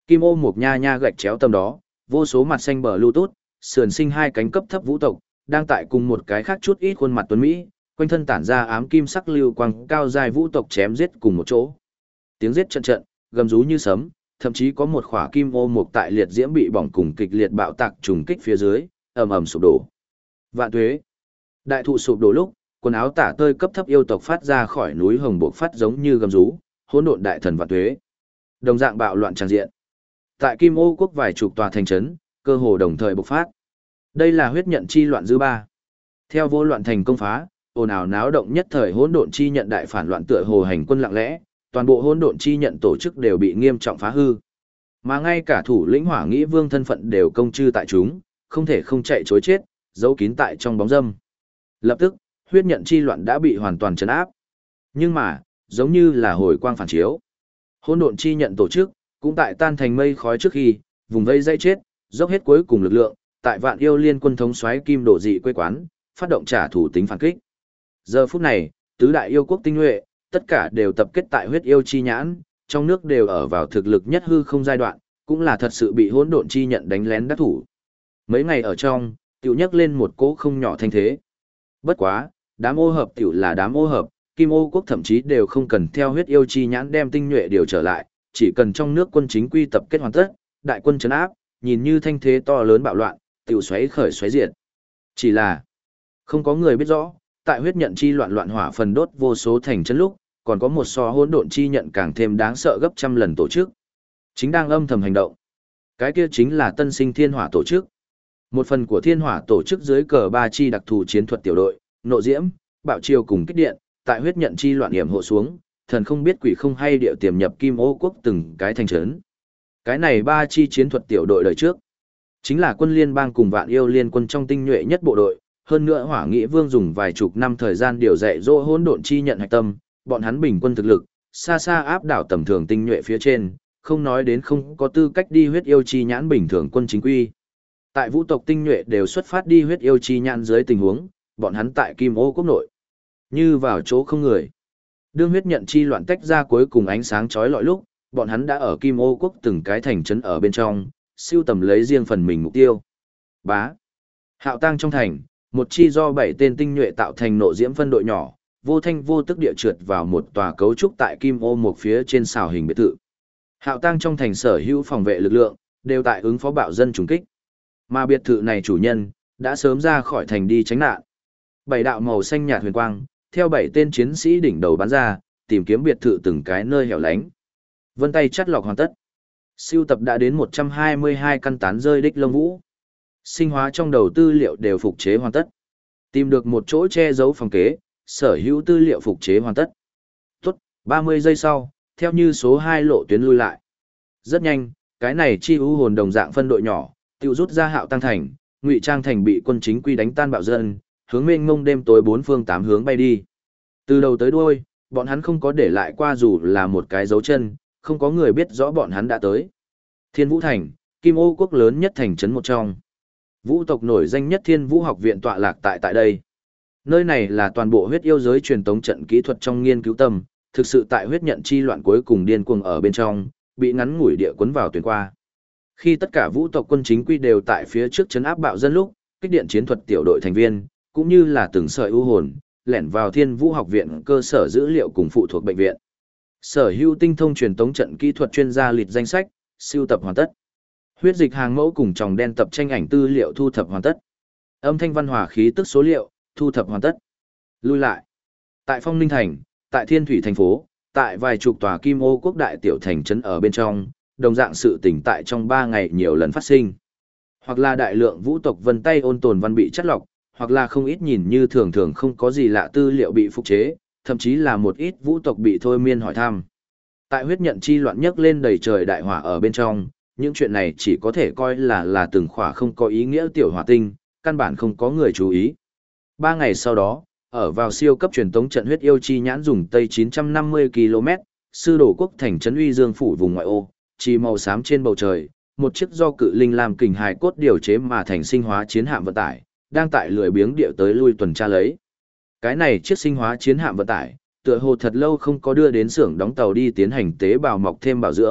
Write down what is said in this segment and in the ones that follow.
Kim ô mộc nha nha gạch chéo tầm đó, vô số mặt xanh bờ Bluetooth, sườn sinh hai cánh cấp thấp vũ tộc, đang tại cùng một cái khác chút ít khuôn mặt tuấn Mỹ, quanh thân tản ra ám kim sắc lưu quang cao dài vũ tộc chém giết cùng một chỗ. Tiếng giết trận trận, gầm rú như sấm, thậm chí có một khỏa kim ô mộc tại liệt diễm bị bỏng cùng kịch liệt bạo tạc trùng kích phía dưới, ầm ầm sụp đổ. Vạn tuế. Đại thụ sụp đổ lúc, quần áo tả tơi cấp thấp yêu tộc phát ra khỏi núi hồng bộc phát giống như gầm rú, hỗn độn đại thần vạn tuế. Đồng dạng bạo loạn tràn diện. Tại Kim Ô quốc vài chục tòa thành trấn, cơ hồ đồng thời bộc phát. Đây là huyết nhận chi loạn dư ba. Theo vô loạn thành công phá, ồn ào náo động nhất thời hỗn độn chi nhận đại phản loạn tựa hồ hành quân lặng lẽ, toàn bộ hỗn độn chi nhận tổ chức đều bị nghiêm trọng phá hư. Mà ngay cả thủ lĩnh Hỏa Nghĩ Vương thân phận đều công chư tại chúng, không thể không chạy chối chết, giấu kín tại trong bóng râm. Lập tức, huyết nhận chi loạn đã bị hoàn toàn trấn áp. Nhưng mà, giống như là hồi quang phản chiếu, hỗn độn chi nhận tổ chức cũng tại tan thành mây khói trước khi vùng vây dây chết, dốc hết cuối cùng lực lượng, tại Vạn Yêu Liên quân thống soái Kim Đổ Dị quê quán, phát động trả thù tính phản kích. Giờ phút này, tứ đại yêu quốc tinh nhuệ, tất cả đều tập kết tại huyết yêu chi nhãn, trong nước đều ở vào thực lực nhất hư không giai đoạn, cũng là thật sự bị hỗn độn chi nhận đánh lén đắc thủ. Mấy ngày ở trong, tiểu nhắc lên một cỗ không nhỏ thanh thế. Bất quá, đám ô hợp tiểu là đám ô hợp, Kim Ô quốc thậm chí đều không cần theo huyết yêu chi nhãn đem tinh nhuệ điều trở lại, chỉ cần trong nước quân chính quy tập kết hoàn tất, đại quân trấn áp, nhìn như thanh thế to lớn bạo loạn, tiểu xoáy khởi xoáy diệt. Chỉ là, không có người biết rõ, tại huyết nhận chi loạn loạn hỏa phần đốt vô số thành trấn lúc, còn có một so hỗn độn chi nhận càng thêm đáng sợ gấp trăm lần tổ chức. Chính đang âm thầm hành động. Cái kia chính là Tân Sinh Thiên Hỏa tổ chức. Một phần của Thiên Hỏa tổ chức dưới cờ ba chi đặc thù chiến thuật tiểu đội, nộ diễm, bạo chiêu cùng kích điện, tại huyết nhận chi loạn hiểm hộ xuống, thần không biết quỷ không hay điệu tiềm nhập Kim Ô quốc từng cái thành trấn. Cái này ba chi chiến thuật tiểu đội đời trước, chính là quân liên bang cùng Vạn Yêu Liên quân trong tinh nhuệ nhất bộ đội, hơn nữa Hỏa Nghị Vương dùng vài chục năm thời gian điều dạy dỗ hỗn độn chi nhận hạch tâm, bọn hắn bình quân thực lực, xa xa áp đảo tầm thường tinh nhuệ phía trên, không nói đến không có tư cách đi huyết yêu chi nhãn bình thường quân chính quy. Tại vũ tộc tinh nhuệ đều xuất phát đi huyết yêu chi nhãn dưới tình huống, bọn hắn tại Kim Ô quốc nội, như vào chỗ không người. Đương huyết nhận chi loạn tách ra cuối cùng ánh sáng chói lọi lúc, bọn hắn đã ở Kim Ô quốc từng cái thành trấn ở bên trong, siêu tầm lấy riêng phần mình mục tiêu. Bá. Hạo tang trong thành, một chi do 7 tên tinh nhuệ tạo thành nộ diễm phân đội nhỏ, vô thanh vô tức địa trượt vào một tòa cấu trúc tại Kim Ô một phía trên xào hình biệt thự. Hạo tang trong thành sở hữu phòng vệ lực lượng, đều tại ứng phó bạo dân trùng kích. Mà biệt thự này chủ nhân, đã sớm ra khỏi thành đi tránh nạn. 7 đạo màu xanh nhạt huyền quang, theo 7 tên chiến sĩ đỉnh đầu bắn ra, tìm kiếm biệt thự từng cái nơi hẻo lánh. Vân tay chắt lọc hoàn tất. Siêu tập đã đến 122 căn tán rơi đích lông vũ. Sinh hóa trong đầu tư liệu đều phục chế hoàn tất. Tìm được một chỗ che giấu phòng kế, sở hữu tư liệu phục chế hoàn tất. Tốt, 30 giây sau, theo như số 2 lộ tuyến lui lại. Rất nhanh, cái này chi u hồn đồng dạng phân đội nhỏ, tiêu rút ra Hạo Tăng thành, ngụy trang thành bị quân chính quy đánh tan bạo dân, hướng mênh mông đêm tối 4 phương 8 hướng bay đi. Từ đầu tới đuôi, bọn hắn không có để lại qua dù là một cái dấu chân, không có người biết rõ bọn hắn đã tới. Thiên Vũ thành, Kim Ô quốc lớn nhất thành trấn một trong. Vũ tộc nổi danh nhất Thiên Vũ học viện tọa lạc tại đây. Nơi này là toàn bộ huyết yêu giới truyền tống trận kỹ thuật trong nghiên cứu tâm, thực sự tại huyết nhận chi loạn cuối cùng điên cuồng ở bên trong, bị ngắn ngủi địa cuốn vào tuyến qua. Khi tất cả vũ tộc quân chính quy đều tại phía trước trấn áp bạo dân lúc, kích điện chiến thuật tiểu đội thành viên, cũng như là từng sợi ưu hồn, lẻn vào Thiên Vũ học viện cơ sở dữ liệu cùng phụ thuộc bệnh viện. Sở hữu tinh thông truyền tống trận kỹ thuật chuyên gia liệt danh sách, siêu tập hoàn tất. Huyết dịch hàng mẫu cùng tròng đen tập tranh ảnh tư liệu thu thập hoàn tất. Âm thanh văn hòa khí tức số liệu, thu thập hoàn tất. Lui lại. Tại Phong Ninh thành, tại Thiên Thủy thành phố, tại vài chục tòa Kim Ô quốc đại tiểu thành trấn ở bên trong, đồng dạng sự tỉnh tại trong 3 ngày nhiều lần phát sinh. Hoặc là đại lượng vũ tộc vân tay ôn tồn văn bị chất lọc, hoặc là không ít nhìn như thường thường không có gì lạ tư liệu bị phục chế, thậm chí là một ít vũ tộc bị thôi miên hỏi thăm. Tại huyết nhận chi loạn nhấc lên đầy trời đại hỏa ở bên trong, những chuyện này chỉ có thể coi là từng khỏa không có ý nghĩa tiểu hỏa tinh, căn bản không có người chú ý. 3 ngày sau đó, ở vào siêu cấp truyền tống trận huyết yêu chi nhãn dùng tây 950 km, sư đổ quốc thành trấn Uy Dương phủ vùng ngoại ô, chi màu xám trên bầu trời, một chiếc do cự linh làm kình hài cốt điều chế mà thành sinh hóa chiến hạm vận tải, đang tại lười biếng địa tới lui tuần tra lấy. Cái này chiếc sinh hóa chiến hạm vận tải, tựa hồ thật lâu không có đưa đến xưởng đóng tàu đi tiến hành tế bào mọc thêm bảo dưỡng,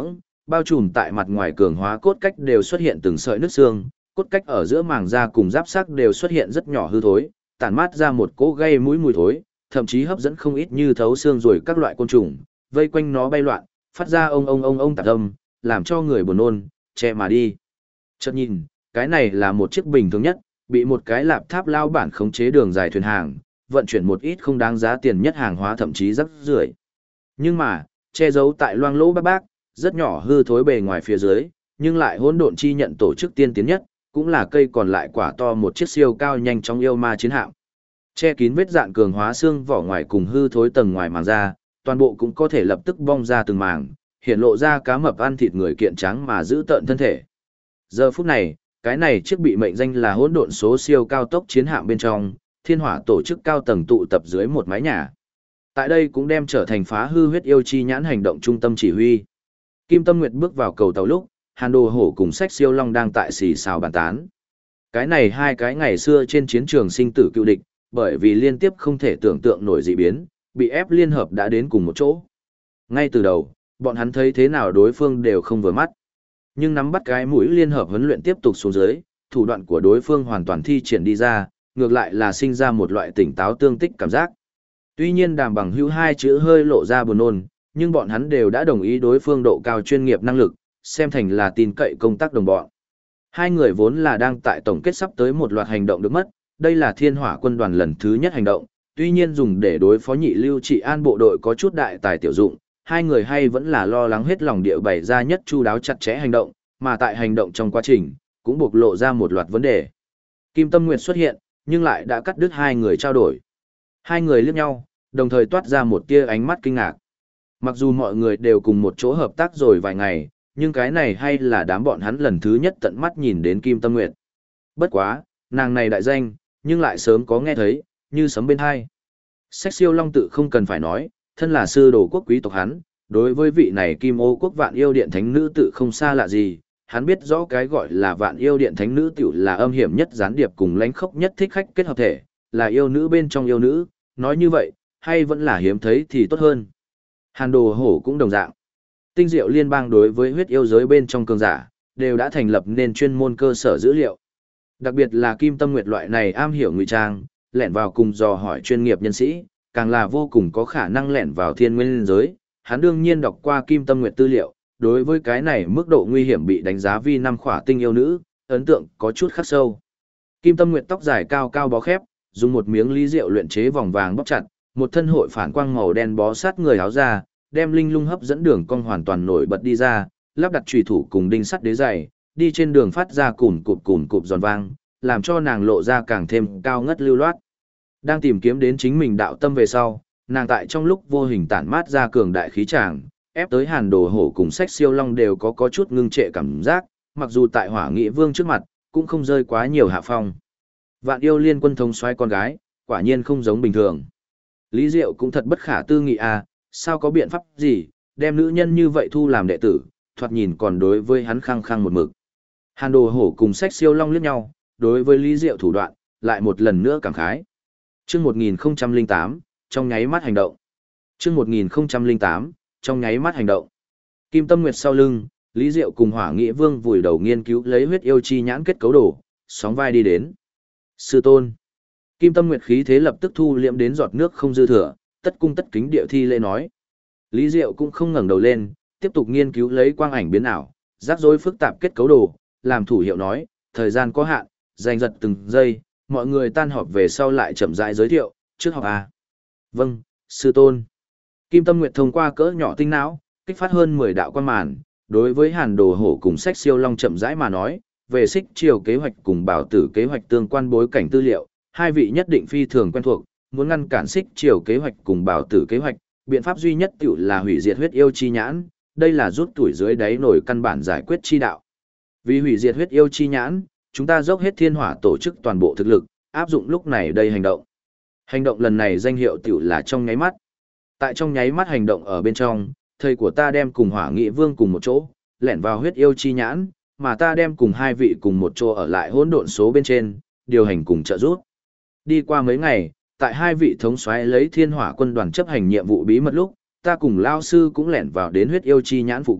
bao trùm tại mặt ngoài cường hóa cốt cách đều xuất hiện từng sợi nứt xương, cốt cách ở giữa màng da cùng giáp xác đều xuất hiện rất nhỏ hư thối, tản mát ra một cỗ gây mũi mùi thối, thậm chí hấp dẫn không ít như thấu xương rồi các loại côn trùng, vây quanh nó bay loạn, phát ra ông tạp âm, làm cho người buồn nôn, che mà đi. Chợt nhìn, cái này là một chiếc bình thường nhất, bị một cái lạp tháp lao bản khống chế đường dài thuyền hàng, vận chuyển một ít không đáng giá tiền nhất hàng hóa thậm chí rất rưởi. Nhưng mà, che giấu tại loang lỗ bác, rất nhỏ hư thối bề ngoài phía dưới, nhưng lại hỗn độn chi nhận tổ chức tiên tiến nhất, cũng là cây còn lại quả to một chiếc siêu cao nhanh trong yêu ma chiến hạm. Che kín vết dạn cường hóa xương vỏ ngoài cùng hư thối tầng ngoài màng da, toàn bộ cũng có thể lập tức bong ra từng màng, hiện lộ ra cá mập ăn thịt người kiện trắng mà giữ tợn thân thể. Giờ phút này, cái này chiếc bị mệnh danh là hỗn độn số siêu cao tốc chiến hạm bên trong, thiên hỏa tổ chức cao tầng tụ tập dưới một mái nhà. Tại đây cũng đem trở thành phá hư huyết yêu chi nhãn hành động trung tâm chỉ huy. Kim Tâm Nguyệt bước vào cầu tàu lúc, Hàn Đồ Hổ cùng Sách Siêu Long đang tại xì xào bàn tán. Cái này hai cái ngày xưa trên chiến trường sinh tử cựu địch, bởi vì liên tiếp không thể tưởng tượng nổi dị biến, bị ép liên hợp đã đến cùng một chỗ. Ngay từ đầu, bọn hắn thấy thế nào đối phương đều không vừa mắt. Nhưng nắm bắt cái mũi liên hợp huấn luyện tiếp tục xuống dưới, thủ đoạn của đối phương hoàn toàn thi triển đi ra, ngược lại là sinh ra một loại tỉnh táo tương tích cảm giác. Tuy nhiên Đàm Bằng Hữu hai chữ hơi lộ ra buồn nôn, nhưng bọn hắn đều đã đồng ý đối phương độ cao chuyên nghiệp năng lực, xem thành là tin cậy công tác đồng bọn. Hai người vốn là đang tại tổng kết sắp tới một loạt hành động được mất, đây là Thiên Hỏa quân đoàn lần thứ nhất hành động, tuy nhiên dùng để đối phó Nhị Lưu Trị An bộ đội có chút đại tài tiểu dụng, hai người hay vẫn là lo lắng hết lòng địa bày ra nhất chu đáo chặt chẽ hành động, mà tại hành động trong quá trình, cũng bộc lộ ra một loạt vấn đề. Kim Tâm Nguyệt xuất hiện, nhưng lại đã cắt đứt hai người trao đổi. Hai người liếc nhau, đồng thời toát ra một tia ánh mắt kinh ngạc. Mặc dù mọi người đều cùng một chỗ hợp tác rồi vài ngày, nhưng cái này hay là đám bọn hắn lần thứ nhất tận mắt nhìn đến Kim Tâm Nguyệt. Bất quá, nàng này đại danh, nhưng lại sớm có nghe thấy, như sấm bên hai. Sách Siêu Long tự không cần phải nói, thân là sư đồ quốc quý tộc hắn, đối với vị này Kim Ô quốc Vạn Yêu Điện thánh nữ tự không xa lạ gì, hắn biết rõ cái gọi là Vạn Yêu Điện thánh nữ tiểu là âm hiểm nhất gián điệp cùng lãnh khốc nhất thích khách kết hợp thể, là yêu nữ bên trong yêu nữ, nói như vậy, hay vẫn là hiếm thấy thì tốt hơn. Hàn Đồ Hổ cũng đồng dạng. Tinh Diệu Liên bang đối với huyết yêu giới bên trong cường giả, đều đã thành lập nên chuyên môn cơ sở dữ liệu. Đặc biệt là Kim Tâm Nguyệt loại này am hiểu ngụy trang, lẻn vào cùng dò hỏi chuyên nghiệp nhân sĩ, càng là vô cùng có khả năng lẻn vào thiên nguyên giới. Hắn đương nhiên đọc qua Kim Tâm Nguyệt tư liệu, đối với cái này mức độ nguy hiểm bị đánh giá vi năm khỏa tinh yêu nữ, ấn tượng có chút khắc sâu. Kim Tâm Nguyệt tóc dài cao cao bó khép, dùng một miếng ly rượu luyện chế vòng vàng bóp chặt, một thân hội phản quang màu đen bó sát người áo ra, đem linh lung hấp dẫn đường cong hoàn toàn nổi bật đi ra, lắp đặt chùy thủ cùng đinh sắt đế dày, đi trên đường phát ra cùn cụp giòn vang, làm cho nàng lộ ra càng thêm cao ngất lưu loát. Đang tìm kiếm đến chính mình đạo tâm về sau, nàng tại trong lúc vô hình tản mát ra cường đại khí tràng, ép tới Hàn Đồ Hổ cùng Sách Siêu Long đều có chút ngưng trệ cảm giác, mặc dù tại Hỏa Nghị Vương trước mặt, cũng không rơi quá nhiều hạ phong. Vạn Yêu Liên quân thống soái con gái, quả nhiên không giống bình thường. Lý Diệu cũng thật bất khả tư nghị à, sao có biện pháp gì, đem nữ nhân như vậy thu làm đệ tử, thoạt nhìn còn đối với hắn khăng khăng một mực. Hàn Đồ Hổ cùng Sách Siêu Long liếc nhau, đối với Lý Diệu thủ đoạn, lại một lần nữa cảm khái. Chương 1008, trong nháy mắt hành động. Chương 1008, trong nháy mắt hành động. Kim Tâm Nguyệt sau lưng, Lý Diệu cùng Hỏa Nghị Vương vùi đầu nghiên cứu lấy huyết yêu chi nhãn kết cấu đồ, sóng vai đi đến. Sư tôn. Kim Tâm Nguyệt khí thế lập tức thu liễm đến giọt nước không dư thừa, tất cung tất kính địa thi lễ nói. Lý Diệu cũng không ngẩng đầu lên, tiếp tục nghiên cứu lấy quang ảnh biến ảo, rắc rối phức tạp kết cấu đồ, làm thủ hiệu nói, thời gian có hạn, giành giật từng giây, mọi người tan họp về sau lại chậm rãi giới thiệu, trước họp à. Vâng, sư tôn. Kim Tâm Nguyệt thông qua cỡ nhỏ tinh não, kích phát hơn 10 đạo quan màn, đối với Hàn Đồ Hổ cùng Sách Siêu Long chậm rãi mà nói, về xích triều kế hoạch cùng bảo tử kế hoạch tương quan bối cảnh tư liệu, hai vị nhất định phi thường quen thuộc, muốn ngăn cản xích triều kế hoạch cùng bảo tử kế hoạch, biện pháp duy nhất tiểu là hủy diệt huyết yêu chi nhãn, đây là rút tuổi dưới đáy nổi căn bản giải quyết chi đạo. Vì hủy diệt huyết yêu chi nhãn, chúng ta dốc hết thiên hỏa tổ chức toàn bộ thực lực, áp dụng lúc này đây hành động. Hành động lần này danh hiệu tiểu là trong nháy mắt. Tại trong nháy mắt hành động ở bên trong, thầy của ta đem cùng Hỏa Nghị Vương cùng một chỗ, lẻn vào huyết yêu chi nhãn, mà ta đem cùng hai vị cùng một chỗ ở lại hỗn độn số bên trên, điều hành cùng trợ giúp. Đi qua mấy ngày, tại hai vị thống soái lấy thiên hỏa quân đoàn chấp hành nhiệm vụ bí mật lúc, ta cùng lao sư cũng lẻn vào đến huyết yêu chi nhãn phụ cận,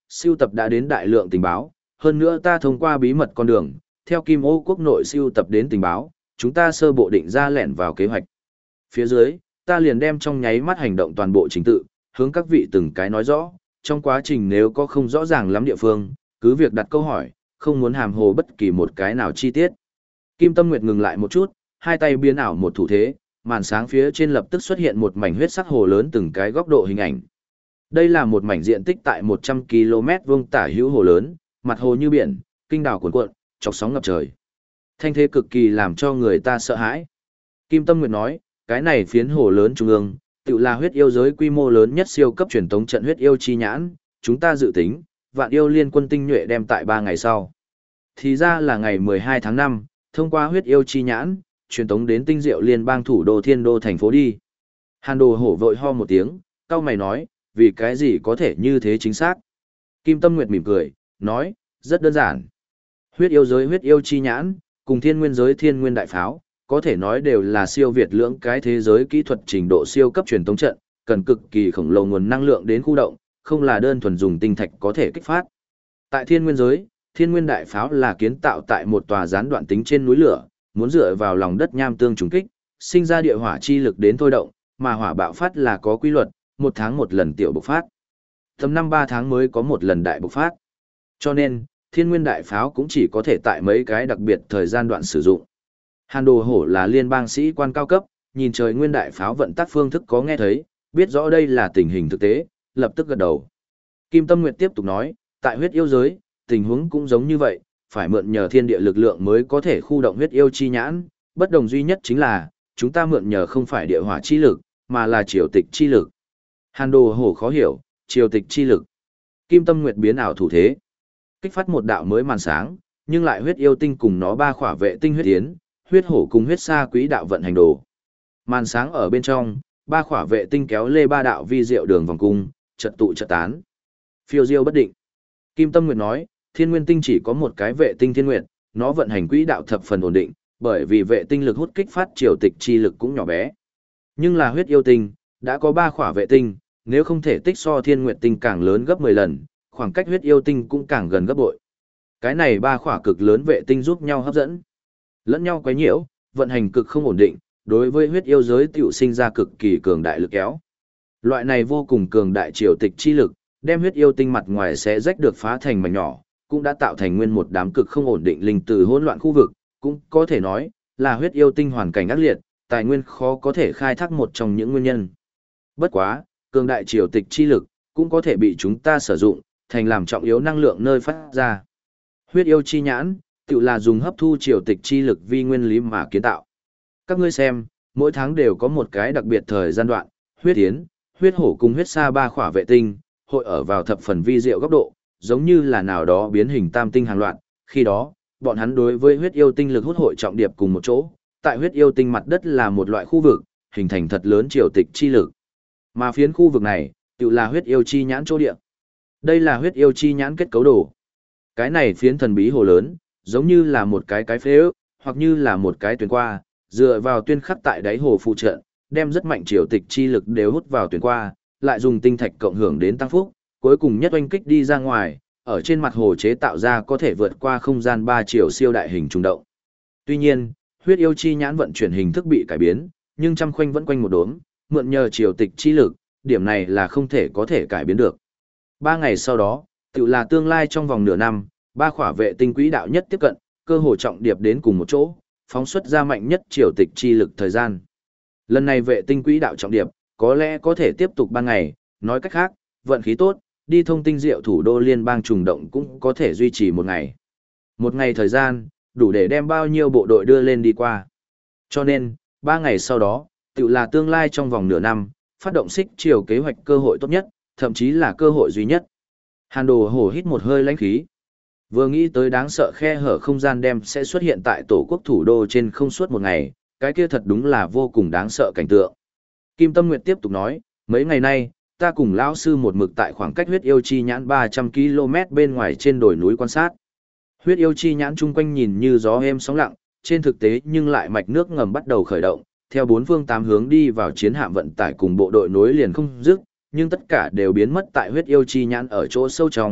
sưu tập đã đến đại lượng tình báo, hơn nữa ta thông qua bí mật con đường, theo Kim Ô quốc nội sưu tập đến tình báo, chúng ta sơ bộ định ra lẻn vào kế hoạch. Phía dưới, ta liền đem trong nháy mắt hành động toàn bộ trình tự, hướng các vị từng cái nói rõ, trong quá trình nếu có không rõ ràng lắm địa phương, cứ việc đặt câu hỏi, không muốn hàm hồ bất kỳ một cái nào chi tiết. Kim Tâm Nguyệt ngừng lại một chút, hai tay biến ảo một thủ thế, màn sáng phía trên lập tức xuất hiện một mảnh huyết sắc hồ lớn từng cái góc độ hình ảnh. Đây là một mảnh diện tích tại 100 km vuông tả hữu hồ lớn, mặt hồ như biển, kinh đảo cuồn cuộn, chọc sóng ngập trời. Thanh thế cực kỳ làm cho người ta sợ hãi. Kim Tâm Nguyệt nói, cái này phiến hồ lớn trung ương, tự là huyết yêu giới quy mô lớn nhất siêu cấp truyền tống trận huyết yêu chi nhãn, chúng ta dự tính, vạn yêu liên quân tinh nhuệ đem tại 3 ngày sau. Thì ra là ngày 12 tháng 5, thông qua huyết yêu chi nhãn, truyền tống đến tinh diệu liên bang thủ đô thiên đô thành phố đi. Hàn Đồ Hổ vội ho một tiếng, cau mày nói, vì cái gì có thể như thế chính xác. Kim Tâm Nguyệt mỉm cười, nói, rất đơn giản. Huyết yêu giới huyết yêu chi nhãn, cùng thiên nguyên giới thiên nguyên đại pháo, có thể nói đều là siêu việt lưỡng cái thế giới kỹ thuật trình độ siêu cấp truyền tống trận, cần cực kỳ khổng lồ nguồn năng lượng đến khu động, không là đơn thuần dùng tinh thạch có thể kích phát. Tại thiên nguyên giới, thiên nguyên đại pháo là kiến tạo tại một tòa gián đoạn tính trên núi lửa, muốn dựa vào lòng đất nham tương trùng kích, sinh ra địa hỏa chi lực đến thôi động, mà hỏa bạo phát là có quy luật, 1 tháng 1 lần tiểu bộc phát. Tầm 5-3 tháng mới có 1 lần đại bộc phát. Cho nên, thiên nguyên đại pháo cũng chỉ có thể tại mấy cái đặc biệt thời gian đoạn sử dụng. Hàn Đồ Hổ là liên bang sĩ quan cao cấp, nhìn trời nguyên đại pháo vận tác phương thức có nghe thấy, biết rõ đây là tình hình thực tế, lập tức gật đầu. Kim Tâm Nguyệt tiếp tục nói, tại huyết yêu giới, tình huống cũng giống như vậy, phải mượn nhờ thiên địa lực lượng mới có thể khu động huyết yêu chi nhãn, bất đồng duy nhất chính là, chúng ta mượn nhờ không phải địa hỏa chi lực, mà là triều tịch chi lực. Hàn Đồ Hổ khó hiểu, triều tịch chi lực. Kim Tâm Nguyệt biến ảo thủ thế, kích phát một đạo mới màn sáng, nhưng lại huyết yêu tinh cùng nó 3 khỏa vệ tinh huyết tiến, huyết hổ cùng huyết sa quý đạo vận hành đồ. Màn sáng ở bên trong, 3 khỏa vệ tinh kéo lê 3 đạo vi diệu đường vòng cung, chợt tụ chợt tán. Phiêu diêu bất định. Kim Tâm Nguyệt nói, thiên nguyên tinh chỉ có một cái vệ tinh thiên nguyệt, nó vận hành quỹ đạo thập phần ổn định, bởi vì vệ tinh lực hút kích phát triều tịch chi lực cũng nhỏ bé. Nhưng là huyết yêu tinh, đã có 3 khỏa vệ tinh, nếu không thể tích so thiên nguyệt tinh càng lớn gấp 10 lần, khoảng cách huyết yêu tinh cũng càng gần gấp bội. Cái này 3 khỏa cực lớn vệ tinh giúp nhau hấp dẫn, lẫn nhau quấy nhiễu, vận hành cực không ổn định, đối với huyết yêu giới tiểu sinh ra cực kỳ cường đại lực kéo. Loại này vô cùng cường đại triều tịch chi lực, đem huyết yêu tinh mặt ngoài sẽ rách được phá thành mảnh nhỏ, cũng đã tạo thành nguyên một đám cực không ổn định linh từ hỗn loạn khu vực, cũng có thể nói là huyết yêu tinh hoàn cảnh ác liệt, tài nguyên khó có thể khai thác một trong những nguyên nhân. Bất quá, cường đại triều tịch chi lực cũng có thể bị chúng ta sử dụng, thành làm trọng yếu năng lượng nơi phát ra. Huyết yêu chi nhãn, tự là dùng hấp thu triều tịch chi lực vi nguyên lý mà kiến tạo. Các ngươi xem, mỗi tháng đều có một cái đặc biệt thời gian đoạn, huyết tiến, huyết hổ cùng huyết sa 3 khỏa vệ tinh, hội ở vào thập phần vi diệu góc độ, giống như là nào đó biến hình tam tinh hàng loạt, khi đó, bọn hắn đối với huyết yêu tinh lực hút hội trọng điệp cùng một chỗ, tại huyết yêu tinh mặt đất là một loại khu vực, hình thành thật lớn triều tịch chi lực. Mà phiến khu vực này, tự là huyết yêu chi nhãn chỗ địa. Đây là huyết yêu chi nhãn kết cấu đồ. Cái này phiến thần bí hồ lớn, giống như là một cái phế ước, hoặc như là một cái tuyến qua, dựa vào tuyên khắc tại đáy hồ phụ trợ, đem rất mạnh triều tịch chi lực đều hút vào tuyến qua, lại dùng tinh thạch cộng hưởng đến tăng phúc, cuối cùng nhất oanh kích đi ra ngoài, ở trên mặt hồ chế tạo ra có thể vượt qua không gian 3 chiều siêu đại hình trùng động. Tuy nhiên, huyết yêu chi nhãn vận chuyển hình thức bị cải biến, nhưng trăm khoanh vẫn quanh một đốm, mượn nhờ triều tịch chi lực, điểm này là không thể có thể cải biến được. 3 ngày sau đó, tự là tương lai trong vòng nửa năm, 3 khỏa vệ tinh quỹ đạo nhất tiếp cận, cơ hồ trọng điệp đến cùng một chỗ, phóng xuất ra mạnh nhất triều tịch chi lực thời gian. Lần này vệ tinh quỹ đạo trọng điệp, có lẽ có thể tiếp tục ban ngày, nói cách khác, vận khí tốt, đi thông tinh diệu thủ đô liên bang trùng động cũng có thể duy trì 1 ngày. 1 ngày thời gian, đủ để đem bao nhiêu bộ đội đưa lên đi qua. Cho nên, 3 ngày sau đó, tự là tương lai trong vòng nửa năm, phát động xích chiều kế hoạch cơ hội tốt nhất, thậm chí là cơ hội duy nhất. Hàn Đồ Hổ hít một hơi lãnh khí. Vừa nghĩ tới đáng sợ khe hở không gian đem sẽ xuất hiện tại tổ quốc thủ đô trên không suốt 1 ngày, cái kia thật đúng là vô cùng đáng sợ cảnh tượng. Kim Tâm Nguyệt tiếp tục nói, mấy ngày nay, ta cùng lão sư một mực tại khoảng cách huyết yêu chi nhãn 300 km bên ngoài trên đồi núi quan sát. Huyết yêu chi nhãn chung quanh nhìn như gió êm sóng lặng, trên thực tế nhưng lại mạch nước ngầm bắt đầu khởi động, theo 4 phương 8 hướng đi vào chiến hạm vận tải cùng bộ đội nối liền không dứt, nhưng tất cả đều biến mất tại huyết yêu chi nhãn ở chỗ sâu trong,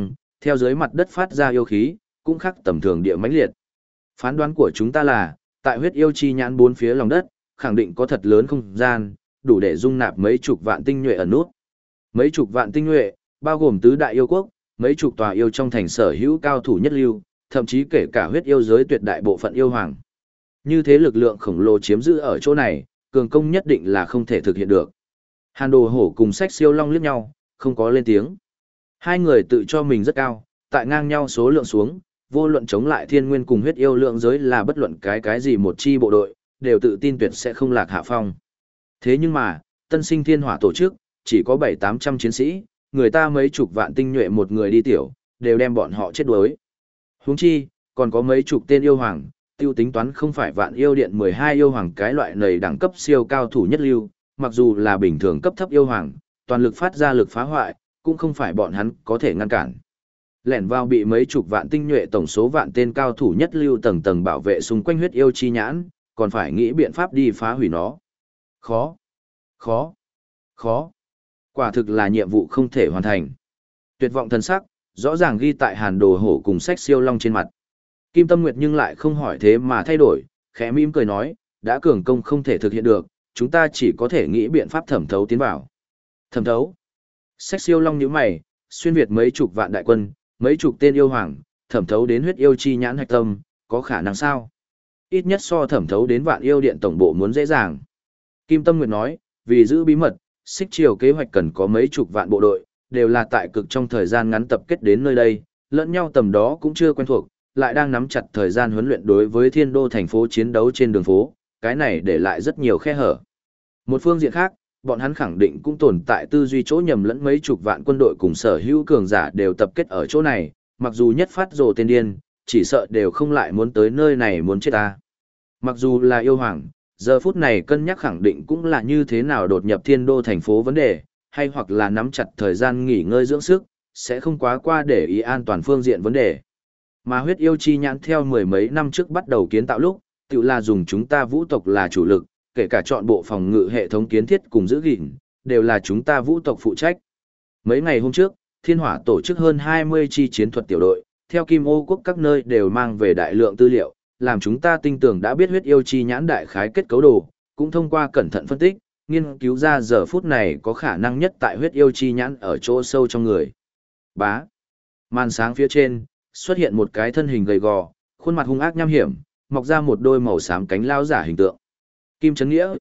theo dưới mặt đất phát ra yêu khí, cũng khác tầm thường địa mãnh liệt. Phán đoán của chúng ta là, tại huyết yêu chi nhãn bốn phía lòng đất, khẳng định có thật lớn không gian, đủ để dung nạp mấy chục vạn tinh nhuệ ẩn nút. Mấy chục vạn tinh nhuệ, bao gồm tứ đại yêu quốc, mấy chục tòa yêu trong thành sở hữu cao thủ nhất lưu, thậm chí kể cả huyết yêu giới tuyệt đại bộ phận yêu hoàng. Như thế lực lượng khổng lồ chiếm giữ ở chỗ này, cường công nhất định là không thể thực hiện được. Hàn Đồ Hổ cùng Sách Siêu Long liếc nhau, không có lên tiếng. Hai người tự cho mình rất cao, tại ngang nhau số lượng xuống, vô luận chống lại thiên nguyên cùng huyết yêu lượng giới là bất luận cái gì một chi bộ đội, đều tự tin tuyệt sẽ không lạc hạ phong. Thế nhưng mà, tân sinh thiên hỏa tổ chức, chỉ có 700-800 chiến sĩ, người ta mấy chục vạn tinh nhuệ một người đi tiểu, đều đem bọn họ chết đuối. Huống chi, còn có mấy chục tên yêu hoàng, tiêu tính toán không phải vạn yêu điện 12 yêu hoàng cái loại này đẳng cấp siêu cao thủ nhất lưu, mặc dù là bình thường cấp thấp yêu hoàng, toàn lực phát ra lực phá hoại, cũng không phải bọn hắn có thể ngăn cản. Lẻn vào bị mấy chục vạn tinh nhuệ tổng số vạn tên cao thủ nhất lưu tầng tầng bảo vệ xung quanh huyết yêu chi nhãn, còn phải nghĩ biện pháp đi phá hủy nó. Khó, khó, khó. Quả thực là nhiệm vụ không thể hoàn thành. Tuyệt vọng thần sắc, rõ ràng ghi tại Hàn Đồ Hổ cùng Sách Siêu Long trên mặt. Kim Tâm Nguyệt nhưng lại không hỏi thế mà thay đổi, khẽ mỉm cười nói, đã cường công không thể thực hiện được, chúng ta chỉ có thể nghĩ biện pháp thẩm thấu tiến vào. Thẩm thấu? Sách Siêu Long nhíu mày, xuyên việt mấy chục vạn đại quân, mấy chục tên yêu hoàng, thẩm thấu đến huyết yêu chi nhãn hạch tâm, có khả năng sao? Ít nhất so thẩm thấu đến vạn yêu điện tổng bộ muốn dễ dàng. Kim Tâm Nguyệt nói, vì giữ bí mật, Xích Triều kế hoạch cần có mấy chục vạn bộ đội, đều là tại cực trong thời gian ngắn tập kết đến nơi đây, lẫn nhau tầm đó cũng chưa quen thuộc, lại đang nắm chặt thời gian huấn luyện đối với thiên đô thành phố chiến đấu trên đường phố, cái này để lại rất nhiều khe hở. Một phương diện khác, bọn hắn khẳng định cũng tồn tại tư duy chỗ nhầm lẫn mấy chục vạn quân đội cùng sở hữu cường giả đều tập kết ở chỗ này, mặc dù nhất phát rồ tên điên, chỉ sợ đều không lại muốn tới nơi này muốn chết ta. Mặc dù là yêu hoàng, giờ phút này cân nhắc khẳng định cũng là như thế nào đột nhập thiên đô thành phố vấn đề, hay hoặc là nắm chặt thời gian nghỉ ngơi dưỡng sức, sẽ không quá qua để ý an toàn phương diện vấn đề. Mà huyết yêu chi nhãn theo mười mấy năm trước bắt đầu kiến tạo lúc, tự là dùng chúng ta vũ tộc là chủ lực, kể cả chọn bộ phòng ngự hệ thống kiến thiết cùng giữ gìn, đều là chúng ta vũ tộc phụ trách. Mấy ngày hôm trước, Thiên Hỏa tổ chức hơn 20 chi chiến thuật tiểu đội, theo Kim Ô quốc các nơi đều mang về đại lượng tư liệu, làm chúng ta tin tưởng đã biết huyết yêu chi nhãn đại khái kết cấu đồ, cũng thông qua cẩn thận phân tích, nghiên cứu ra giờ phút này có khả năng nhất tại huyết yêu chi nhãn ở chỗ sâu trong người. Bá. Màn sáng phía trên, xuất hiện một cái thân hình gầy gò, khuôn mặt hung ác nham hiểm, mọc ra một đôi màu xám cánh lao giả hình tượng. Kim Trấn Nghĩa,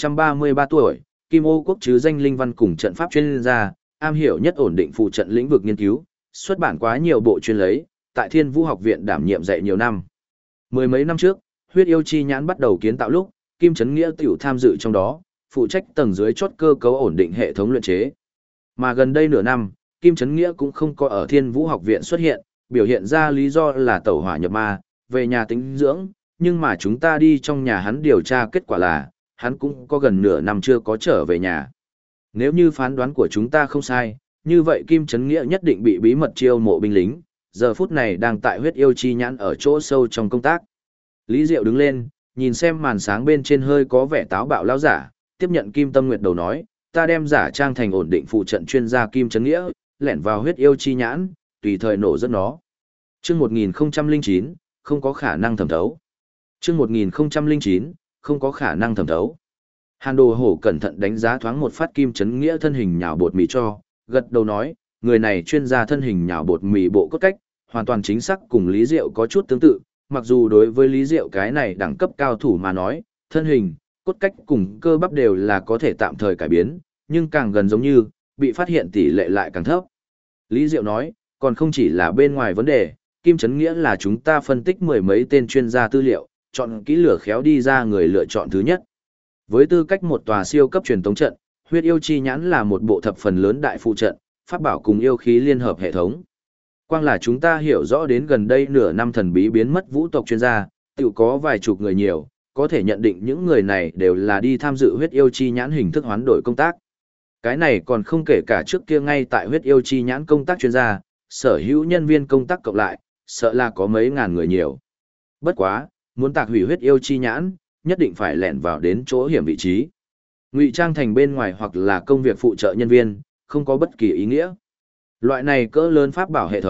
133 tuổi, Kim Ô quốc chứ danh linh văn cùng trận pháp chuyên gia, am hiểu nhất ổn định phụ trận lĩnh vực nghiên cứu, xuất bản quá nhiều bộ chuyên lấy, tại Thiên Vũ học viện đảm nhiệm dạy nhiều năm. Mười mấy năm trước, huyết yêu chi nhãn bắt đầu kiến tạo lúc, Kim Trấn Nghĩa tiểu tham dự trong đó, phụ trách tầng dưới chốt cơ cấu ổn định hệ thống luyện chế. Mà gần đây nửa năm, Kim Trấn Nghĩa cũng không có ở Thiên Vũ học viện xuất hiện, biểu hiện ra lý do là tẩu hỏa nhập ma, về nhà tĩnh dưỡng, nhưng mà chúng ta đi trong nhà hắn điều tra kết quả là, hắn cũng có gần nửa năm chưa có trở về nhà. Nếu như phán đoán của chúng ta không sai, như vậy Kim Trấn Nghĩa nhất định bị bí mật chiêu mộ binh lính, giờ phút này đang tại huyết yêu chi nhãn ở chỗ sâu trong công tác. Lý Diệu đứng lên, nhìn xem màn sáng bên trên hơi có vẻ táo bạo lão giả, tiếp nhận Kim Tâm Nguyệt đầu nói, ta đem giả trang thành ổn định phụ trận chuyên gia Kim Trấn Nghĩa, lẻn vào huyết yêu chi nhãn, tùy thời nổ rất nó. Chương 1009, không có khả năng thẩm thấu. Chương 1009, không có khả năng thẩm thấu. Hàn Đồ Hổ cẩn thận đánh giá thoáng một phát Kim Trấn Nghĩa thân hình nhào bột mì cho, gật đầu nói, người này chuyên gia thân hình nhào bột mì bộ cốt cách, hoàn toàn chính xác cùng Lý Diệu có chút tương tự, mặc dù đối với Lý Diệu cái này đẳng cấp cao thủ mà nói, thân hình, cốt cách cùng cơ bắp đều là có thể tạm thời cải biến, nhưng càng gần giống như, bị phát hiện tỷ lệ lại càng thấp. Lý Diệu nói, còn không chỉ là bên ngoài vấn đề, Kim Trấn Nghĩa là chúng ta phân tích mười mấy tên chuyên gia tư liệu, chọn kỹ lửa khéo đi ra người lựa chọn thứ nhất. Với tư cách một tòa siêu cấp truyền tống trận, huyết yêu chi nhãn là một bộ thập phần lớn đại phụ trận, pháp bảo cùng yêu khí liên hợp hệ thống. Quang là chúng ta hiểu rõ đến gần đây nửa năm thần bí biến mất vũ tộc chuyên gia, tự có vài chục người nhiều, có thể nhận định những người này đều là đi tham dự huyết yêu chi nhãn hình thức hoán đổi công tác. Cái này còn không kể cả trước kia ngay tại huyết yêu chi nhãn công tác chuyên gia, sở hữu nhân viên công tác cộng lại, sợ là có mấy ngàn người nhiều. Bất quá, muốn tạc hủy huyết yêu chi nhãn, nhất định phải lẻn vào đến chỗ hiểm vị trí. Ngụy trang thành bên ngoài hoặc là công việc phụ trợ nhân viên, không có bất kỳ ý nghĩa. Loại này cỡ lớn pháp bảo hệ thống,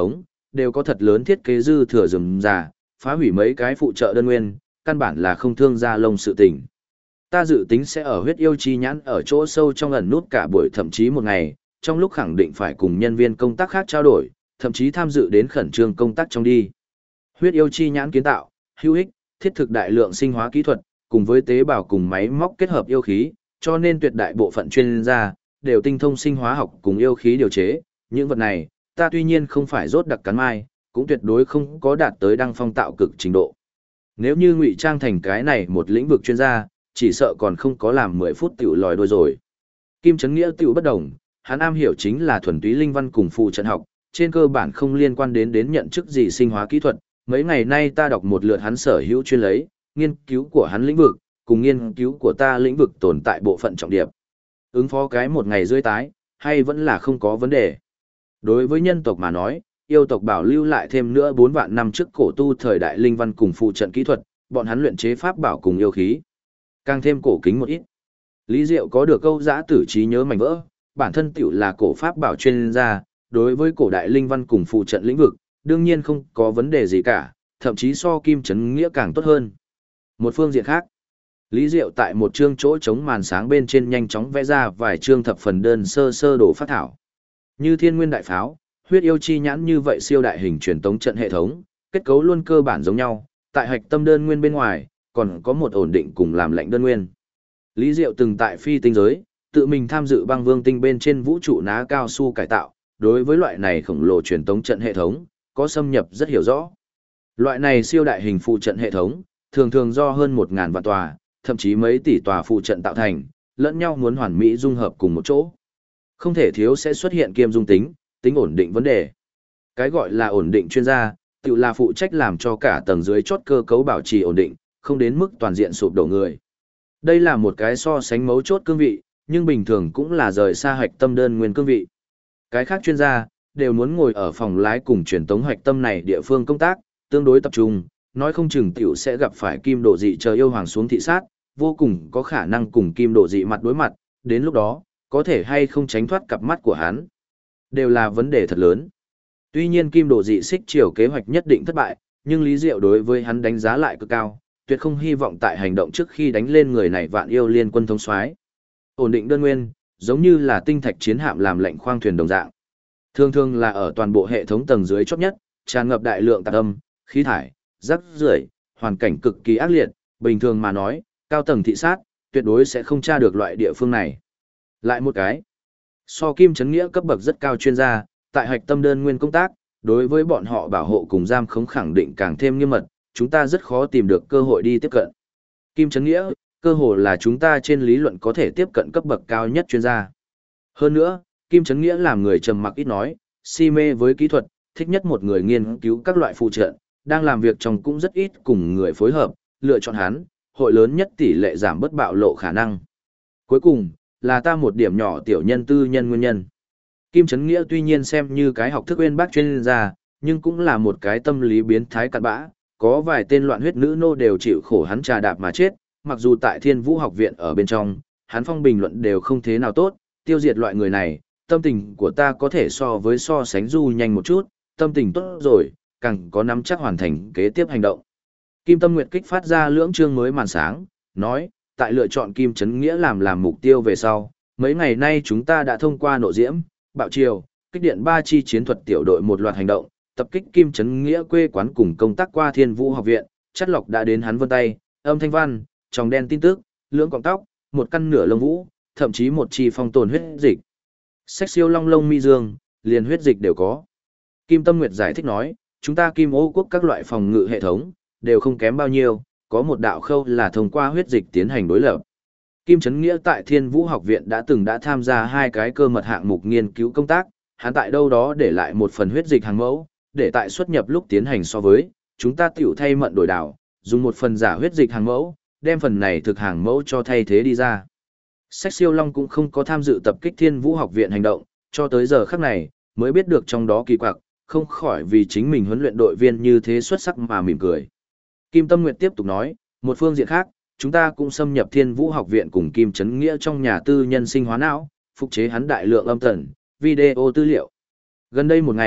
đều có thật lớn thiết kế dư thừa rườm rà, phá hủy mấy cái phụ trợ đơn nguyên, căn bản là không thương ra lông sự tình. Ta dự tính sẽ ở huyết yêu chi nhãn ở chỗ sâu trong ẩn nút cả buổi thậm chí một ngày, trong lúc khẳng định phải cùng nhân viên công tác khác trao đổi, thậm chí tham dự đến khẩn trương công tác trong đi. Huyết yêu chi nhãn kiến tạo, hữu ích, thiết thực đại lượng sinh hóa kỹ thuật, cùng với tế bào cùng máy móc kết hợp yêu khí, cho nên tuyệt đại bộ phận chuyên gia đều tinh thông sinh hóa học cùng yêu khí điều chế, những vật này, ta tuy nhiên không phải rốt đặc cắn mai, cũng tuyệt đối không có đạt tới đăng phong tạo cực trình độ. Nếu như ngụy trang thành cái này một lĩnh vực chuyên gia, chỉ sợ còn không có làm 10 phút tiểu lòi đuôi rồi. Kim Trấn Nghĩa tiểu bất đồng, hắn am hiểu chính là thuần túy linh văn cùng phụ trận học, trên cơ bản không liên quan đến nhận chức gì sinh hóa kỹ thuật. Mấy ngày nay ta đọc một lượt hắn sở hữu chuyên lấy, nghiên cứu của hắn lĩnh vực, cùng nghiên cứu của ta lĩnh vực tồn tại bộ phận trọng điểm. Ứng phó cái một ngày rơi tái, hay vẫn là không có vấn đề. Đối với nhân tộc mà nói, yêu tộc bảo lưu lại thêm nữa 4 vạn năm trước cổ tu thời đại linh văn cùng phụ trận kỹ thuật, bọn hắn luyện chế pháp bảo cùng yêu khí. Càng thêm cổ kính một ít. Lý Diệu có được câu giã tử trí nhớ mảnh vỡ, bản thân tiểu là cổ pháp bảo chuyên gia, đối với cổ đại linh văn cùng phụ trận lĩnh vực, đương nhiên không có vấn đề gì cả, thậm chí so Kim Trấn Nghĩa càng tốt hơn. Một phương diện khác, Lý Diệu tại một chương chỗ trống màn sáng bên trên nhanh chóng vẽ ra vài chương thập phần đơn sơ đồ phát thảo. Như Thiên Nguyên đại pháo, huyết yêu chi nhãn như vậy siêu đại hình truyền tống trận hệ thống, kết cấu luôn cơ bản giống nhau, tại hạch tâm đơn nguyên bên ngoài, còn có một ổn định cùng làm lạnh đơn nguyên. Lý Diệu từng tại phi tinh giới, tự mình tham dự băng vương tinh bên trên vũ trụ ná cao su cải tạo, đối với loại này khổng lồ truyền tống trận hệ thống, có xâm nhập rất hiểu rõ. Loại này siêu đại hình phụ trận hệ thống, thường thường do hơn 1.000 vạn tòa, thậm chí mấy tỷ tòa phụ trận tạo thành, lẫn nhau muốn hoàn mỹ dung hợp cùng một chỗ. Không thể thiếu sẽ xuất hiện kiêm dung tính ổn định vấn đề. Cái gọi là ổn định chuyên gia, tự là phụ trách làm cho cả tầng dưới chốt cơ cấu bảo trì ổn định, không đến mức toàn diện sụp đổ người. Đây là một cái so sánh mấu chốt cương vị, nhưng bình thường cũng là rời xa hạch tâm đơn nguyên cương vị. Cái khác chuyên gia, đều muốn ngồi ở phòng lái cùng truyền tống hạch tâm này địa phương công tác, tương đối tập trung, nói không chừng tiểu sẽ gặp phải kim độ dị chờ yêu hoàng xuống thị sát, vô cùng có khả năng cùng kim độ dị mặt đối mặt, đến lúc đó, có thể hay không tránh thoát cặp mắt của hắn. Đều là vấn đề thật lớn. Tuy nhiên kim độ dị xích chiều kế hoạch nhất định thất bại, nhưng Lý Diệu đối với hắn đánh giá lại cực cao, tuyệt không hy vọng tại hành động trước khi đánh lên người này vạn yêu liên quân thống soái. Ổn định đơn nguyên, giống như là tinh thạch chiến hạm làm lệnh khoang thuyền đồng dạng. Thường thường là ở toàn bộ hệ thống tầng dưới chót nhất, tràn ngập đại lượng tạp âm, khí thải, rác rưởi, hoàn cảnh cực kỳ ác liệt, bình thường mà nói, cao tầng thị sát, tuyệt đối sẽ không tra được loại địa phương này. Lại một cái, so Kim Trấn Nghĩa cấp bậc rất cao chuyên gia, tại hạch tâm đơn nguyên công tác, đối với bọn họ bảo hộ cùng giam khống khẳng định càng thêm nghiêm mật, chúng ta rất khó tìm được cơ hội đi tiếp cận. Kim Trấn Nghĩa, cơ hội là chúng ta trên lý luận có thể tiếp cận cấp bậc cao nhất chuyên gia. Hơn nữa, Kim Trấn Nghĩa làm người trầm mặc ít nói, si mê với kỹ thuật, thích nhất một người nghiên cứu các loại phụ trợ, đang làm việc trong cũng rất ít cùng người phối hợp, lựa chọn hắn, hội lớn nhất tỷ lệ giảm bất bạo lộ khả năng. Cuối cùng, là ta một điểm nhỏ tiểu nhân tư nhân nguyên nhân. Kim Trấn Nghĩa tuy nhiên xem như cái học thức uyên bác chuyên gia, nhưng cũng là một cái tâm lý biến thái cặn bã, có vài tên loạn huyết nữ nô đều chịu khổ hắn trà đạp mà chết, mặc dù tại Thiên Vũ học viện ở bên trong, hắn phong bình luận đều không thế nào tốt, tiêu diệt loại người này, tâm tình của ta có thể so sánh du nhanh một chút, tâm tình tốt rồi, càng có nắm chắc hoàn thành kế tiếp hành động. Kim Tâm Nguyệt kích phát ra lưỡng chương mới màn sáng, nói, tại lựa chọn Kim Trấn Nghĩa làm mục tiêu về sau, mấy ngày nay chúng ta đã thông qua nộ diễm, bạo triều, kích điện 3 chi chiến thuật tiểu đội một loạt hành động, tập kích Kim Trấn Nghĩa quê quán cùng công tác qua Thiên Vũ học viện, chất lọc đã đến hắn vân tay, âm thanh văn, tròng đen tin tức, lưỡng cọng tóc, một căn nửa lông vũ, thậm chí một chi phong tồn huyết dịch. Sách siêu long lông mi dương, liền huyết dịch đều có. Kim Tâm Nguyệt giải thích nói, chúng ta Kim Ô quốc các loại phòng ngự hệ thống, đều không kém bao nhiêu, có một đạo khâu là thông qua huyết dịch tiến hành đối lập. Kim Trấn Nghĩa tại Thiên Vũ học viện đã tham gia 2 cái cơ mật hạng mục nghiên cứu công tác, hắn tại đâu đó để lại một phần huyết dịch hàng mẫu, để tại xuất nhập lúc tiến hành so với, chúng ta tiểu thay mận đổi đảo, dùng một phần giả huyết dịch hàng mẫu, đem phần này thực hàng mẫu cho thay thế đi ra. Sách siêu long cũng không có tham dự tập kích Thiên Vũ học viện hành động, cho tới giờ khắc này, mới biết được trong đó kỳ quặc, không khỏi vì chính mình huấn luyện đội viên như thế xuất sắc mà mỉm cười. Kim Tâm Nguyệt tiếp tục nói, một phương diện khác, chúng ta cũng xâm nhập Thiên Vũ học viện cùng Kim Trấn Nghĩa trong nhà tư nhân sinh hóa não, phục chế hắn đại lượng âm tần, video tư liệu. Gần đây một ngày,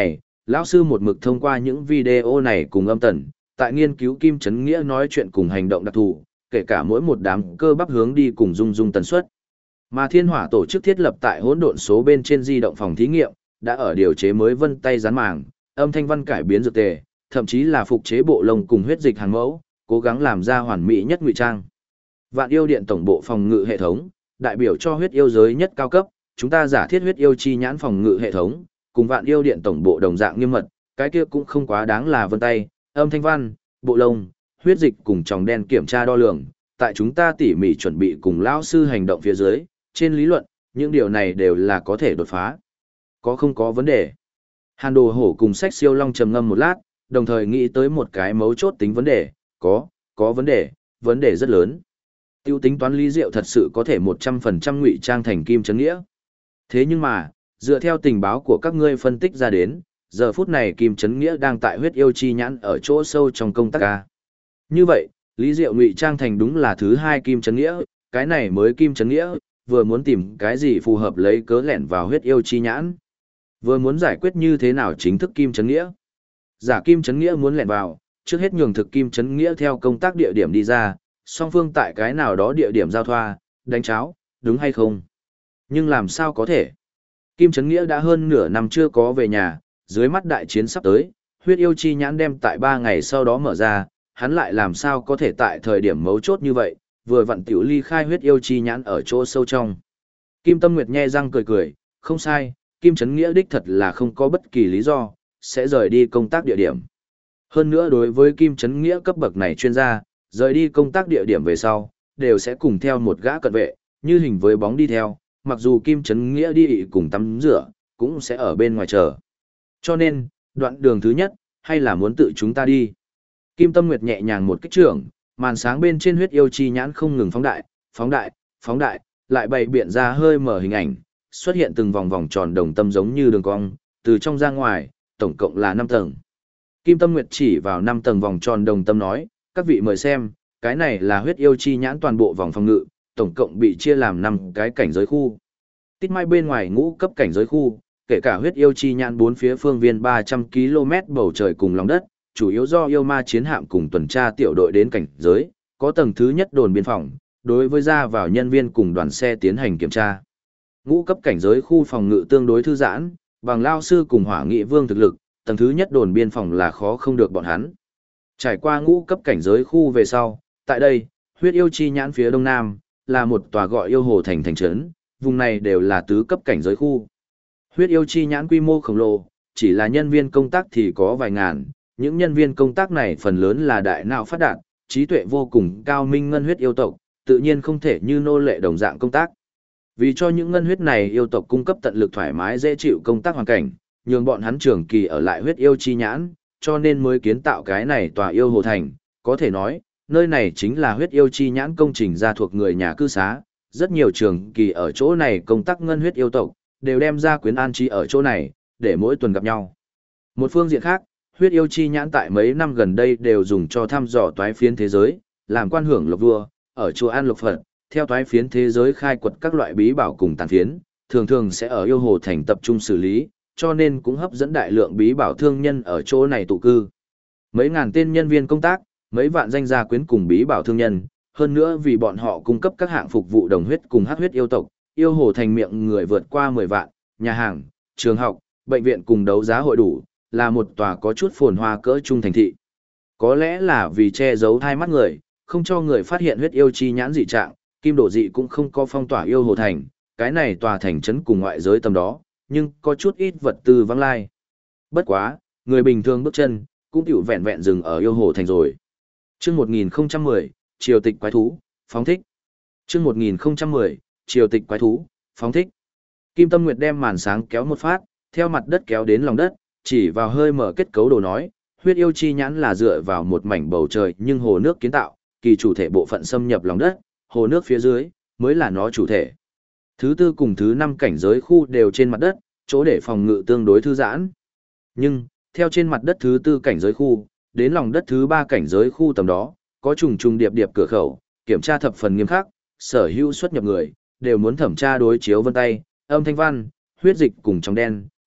lão sư một mực thông qua những video này cùng âm tần, tại nghiên cứu kim chấn nghĩa nói chuyện cùng hành động đặc thù, kể cả mỗi một đám cơ bắp hướng đi cùng dung dung tần suất. Mà Thiên Hỏa tổ chức thiết lập tại hỗn độn số bên trên di động phòng thí nghiệm, đã ở điều chế mới vân tay dán màng, âm thanh văn cải biến dược tề, thậm chí là phục chế bộ lông cùng huyết dịch hàng mẫu, cố gắng làm ra hoàn mỹ nhất ngụy trang. Vạn yêu điện tổng bộ phòng ngự hệ thống, đại biểu cho huyết yêu giới nhất cao cấp, chúng ta giả thiết huyết yêu chi nhãn phòng ngự hệ thống, cùng vạn yêu điện tổng bộ đồng dạng nghiêm mật, cái kia cũng không quá đáng là vân tay, âm thanh văn, bộ lông, huyết dịch cùng tròng đen kiểm tra đo lường, tại chúng ta tỉ mỉ chuẩn bị cùng lão sư hành động phía dưới, trên lý luận, những điều này đều là có thể đột phá. Có không có vấn đề. Hàn Đồ Hổ cùng Sách Siêu Long trầm ngâm một lát, đồng thời nghĩ tới một cái mấu chốt tính vấn đề, có vấn đề rất lớn. Tiêu tính toán Lý Diệu thật sự có thể 100% ngụy trang thành Kim Chấn Nghĩa. Thế nhưng mà, dựa theo tình báo của các ngươi phân tích ra đến, giờ phút này Kim Chấn Nghĩa đang tại huyết yêu chi nhãn ở chỗ sâu trong công tác ca. Như vậy, Lý Diệu ngụy trang thành đúng là thứ hai Kim Chấn Nghĩa, cái này mới Kim Chấn Nghĩa, vừa muốn tìm cái gì phù hợp lấy cớ lẻn vào huyết yêu chi nhãn. Vừa muốn giải quyết như thế nào chính thức Kim Chấn Nghĩa. Giả Kim Chấn Nghĩa muốn lẻn vào, trước hết nhường thực Kim Chấn Nghĩa theo công tác địa điểm đi ra, song phương tại cái nào đó địa điểm giao thoa, đánh cháo, đúng hay không? Nhưng làm sao có thể? Kim Chấn Nghĩa đã hơn nửa năm chưa có về nhà, dưới mắt đại chiến sắp tới, huyết yêu chi nhãn đem tại 3 ngày sau đó mở ra, hắn lại làm sao có thể tại thời điểm mấu chốt như vậy, vừa vặn tiểu ly khai huyết yêu chi nhãn ở chỗ sâu trong. Kim Tâm Nguyệt nhe răng cười cười, không sai, Kim Chấn Nghĩa đích thật là không có bất kỳ lý do, sẽ rời đi công tác địa điểm. Hơn nữa đối với Kim Chấn Nghĩa cấp bậc này chuyên gia, rời đi công tác địa điểm về sau, đều sẽ cùng theo một gã cận vệ, như hình với bóng đi theo, mặc dù Kim Chấn Nghĩa đi cùng tắm rửa, cũng sẽ ở bên ngoài chờ. Cho nên, đoạn đường thứ nhất, hay là muốn tự chúng ta đi. Kim Tâm Nguyệt nhẹ nhàng một kích trưởng, màn sáng bên trên huyết yêu chi nhãn không ngừng phóng đại, lại bày biện ra hơi mở hình ảnh, xuất hiện từng vòng vòng tròn đồng tâm giống như đường cong, từ trong ra ngoài, tổng cộng là 5 tầng. Kim Tâm Nguyệt chỉ vào 5 tầng vòng tròn đồng tâm nói, các vị mời xem, cái này là huyết yêu chi nhãn toàn bộ vòng phòng ngự, tổng cộng bị chia làm 5 cái cảnh giới khu. Tít mai bên ngoài ngũ cấp cảnh giới khu, kể cả huyết yêu chi nhãn 4 phía phương viên 300 km bầu trời cùng lòng đất, chủ yếu do yêu ma chiến hạm cùng tuần tra tiểu đội đến cảnh giới, có tầng thứ nhất đồn biên phòng, đối với ra vào nhân viên cùng đoàn xe tiến hành kiểm tra. Ngũ cấp cảnh giới khu phòng ngự tương đối thư giãn, bằng lao sư cùng hỏa nghị vương thực lực, tầng thứ nhất đồn biên phòng là khó không được bọn hắn. Trải qua ngũ cấp cảnh giới khu về sau, tại đây, huyết yêu chi nhãn phía đông nam, là một tòa gọi yêu hồ thành thành trấn, vùng này đều là tứ cấp cảnh giới khu. Huyết yêu chi nhãn quy mô khổng lồ, chỉ là nhân viên công tác thì có vài ngàn, những nhân viên công tác này phần lớn là đại não phát đạt, trí tuệ vô cùng cao minh ngân huyết yêu tộc, tự nhiên không thể như nô lệ đồng dạng công tác. Vì cho những ngân huyết này yêu tộc cung cấp tận lực thoải mái dễ chịu công tác hoàn cảnh, nhường bọn hắn trường kỳ ở lại huyết yêu chi nhãn, cho nên mới kiến tạo cái này tòa yêu hồ thành, có thể nói, nơi này chính là huyết yêu chi nhãn công trình gia thuộc người nhà cư xá, rất nhiều trường kỳ ở chỗ này công tác ngân huyết yêu tộc, đều đem ra quyến an trí ở chỗ này, để mỗi tuần gặp nhau. Một phương diện khác, huyết yêu chi nhãn tại mấy năm gần đây đều dùng cho thăm dò toái phiến thế giới, làm quan hưởng lộc vua, ở chùa An Lộc Phật, theo toái phiến thế giới khai quật các loại bí bảo cùng tàn phiến, thường thường sẽ ở yêu hồ thành tập trung xử lý, cho nên cũng hấp dẫn đại lượng bí bảo thương nhân ở chỗ này tụ cư. Mấy ngàn tên nhân viên công tác, mấy vạn danh gia quyến cùng bí bảo thương nhân, hơn nữa vì bọn họ cung cấp các hạng phục vụ đồng huyết cùng hắc huyết yêu tộc, yêu hồ thành miệng người vượt qua 10 vạn, nhà hàng, trường học, bệnh viện cùng đấu giá hội đủ, là một tòa có chút phồn hoa cỡ trung thành thị. Có lẽ là vì che giấu hai mắt người, không cho người phát hiện huyết yêu chi nhãn dị trạng, Kim Đổ Dị cũng không có phong tỏa yêu hồ thành, cái này tòa thành trấn cùng ngoại giới tầm đó, nhưng có chút ít vật tư vắng lai. Bất quá, người bình thường bước chân, cũng tiểu vẹn vẹn dừng ở yêu hồ thành rồi. Chương 1010, Triều tịch quái thú, phóng thích. Chương 1010, Triều tịch quái thú, phóng thích. Kim Tâm Nguyệt đem màn sáng kéo một phát, theo mặt đất kéo đến lòng đất, chỉ vào hơi mở kết cấu đồ nói, huyết yêu chi nhãn là dựa vào một mảnh bầu trời nhưng hồ nước kiến tạo, kỳ chủ thể bộ phận xâm nhập lòng đất, hồ nước phía dưới mới là nó chủ thể. Thứ tư cùng thứ năm cảnh giới khu đều trên mặt đất, chỗ để phòng ngự tương đối thư giãn. Nhưng, theo trên mặt đất thứ tư cảnh giới khu, đến lòng đất thứ ba cảnh giới khu tầm đó, có trùng trùng điệp điệp cửa khẩu, kiểm tra thập phần nghiêm khắc, sở hữu xuất nhập người, đều muốn thẩm tra đối chiếu vân tay, âm thanh văn, huyết dịch cùng trong đen,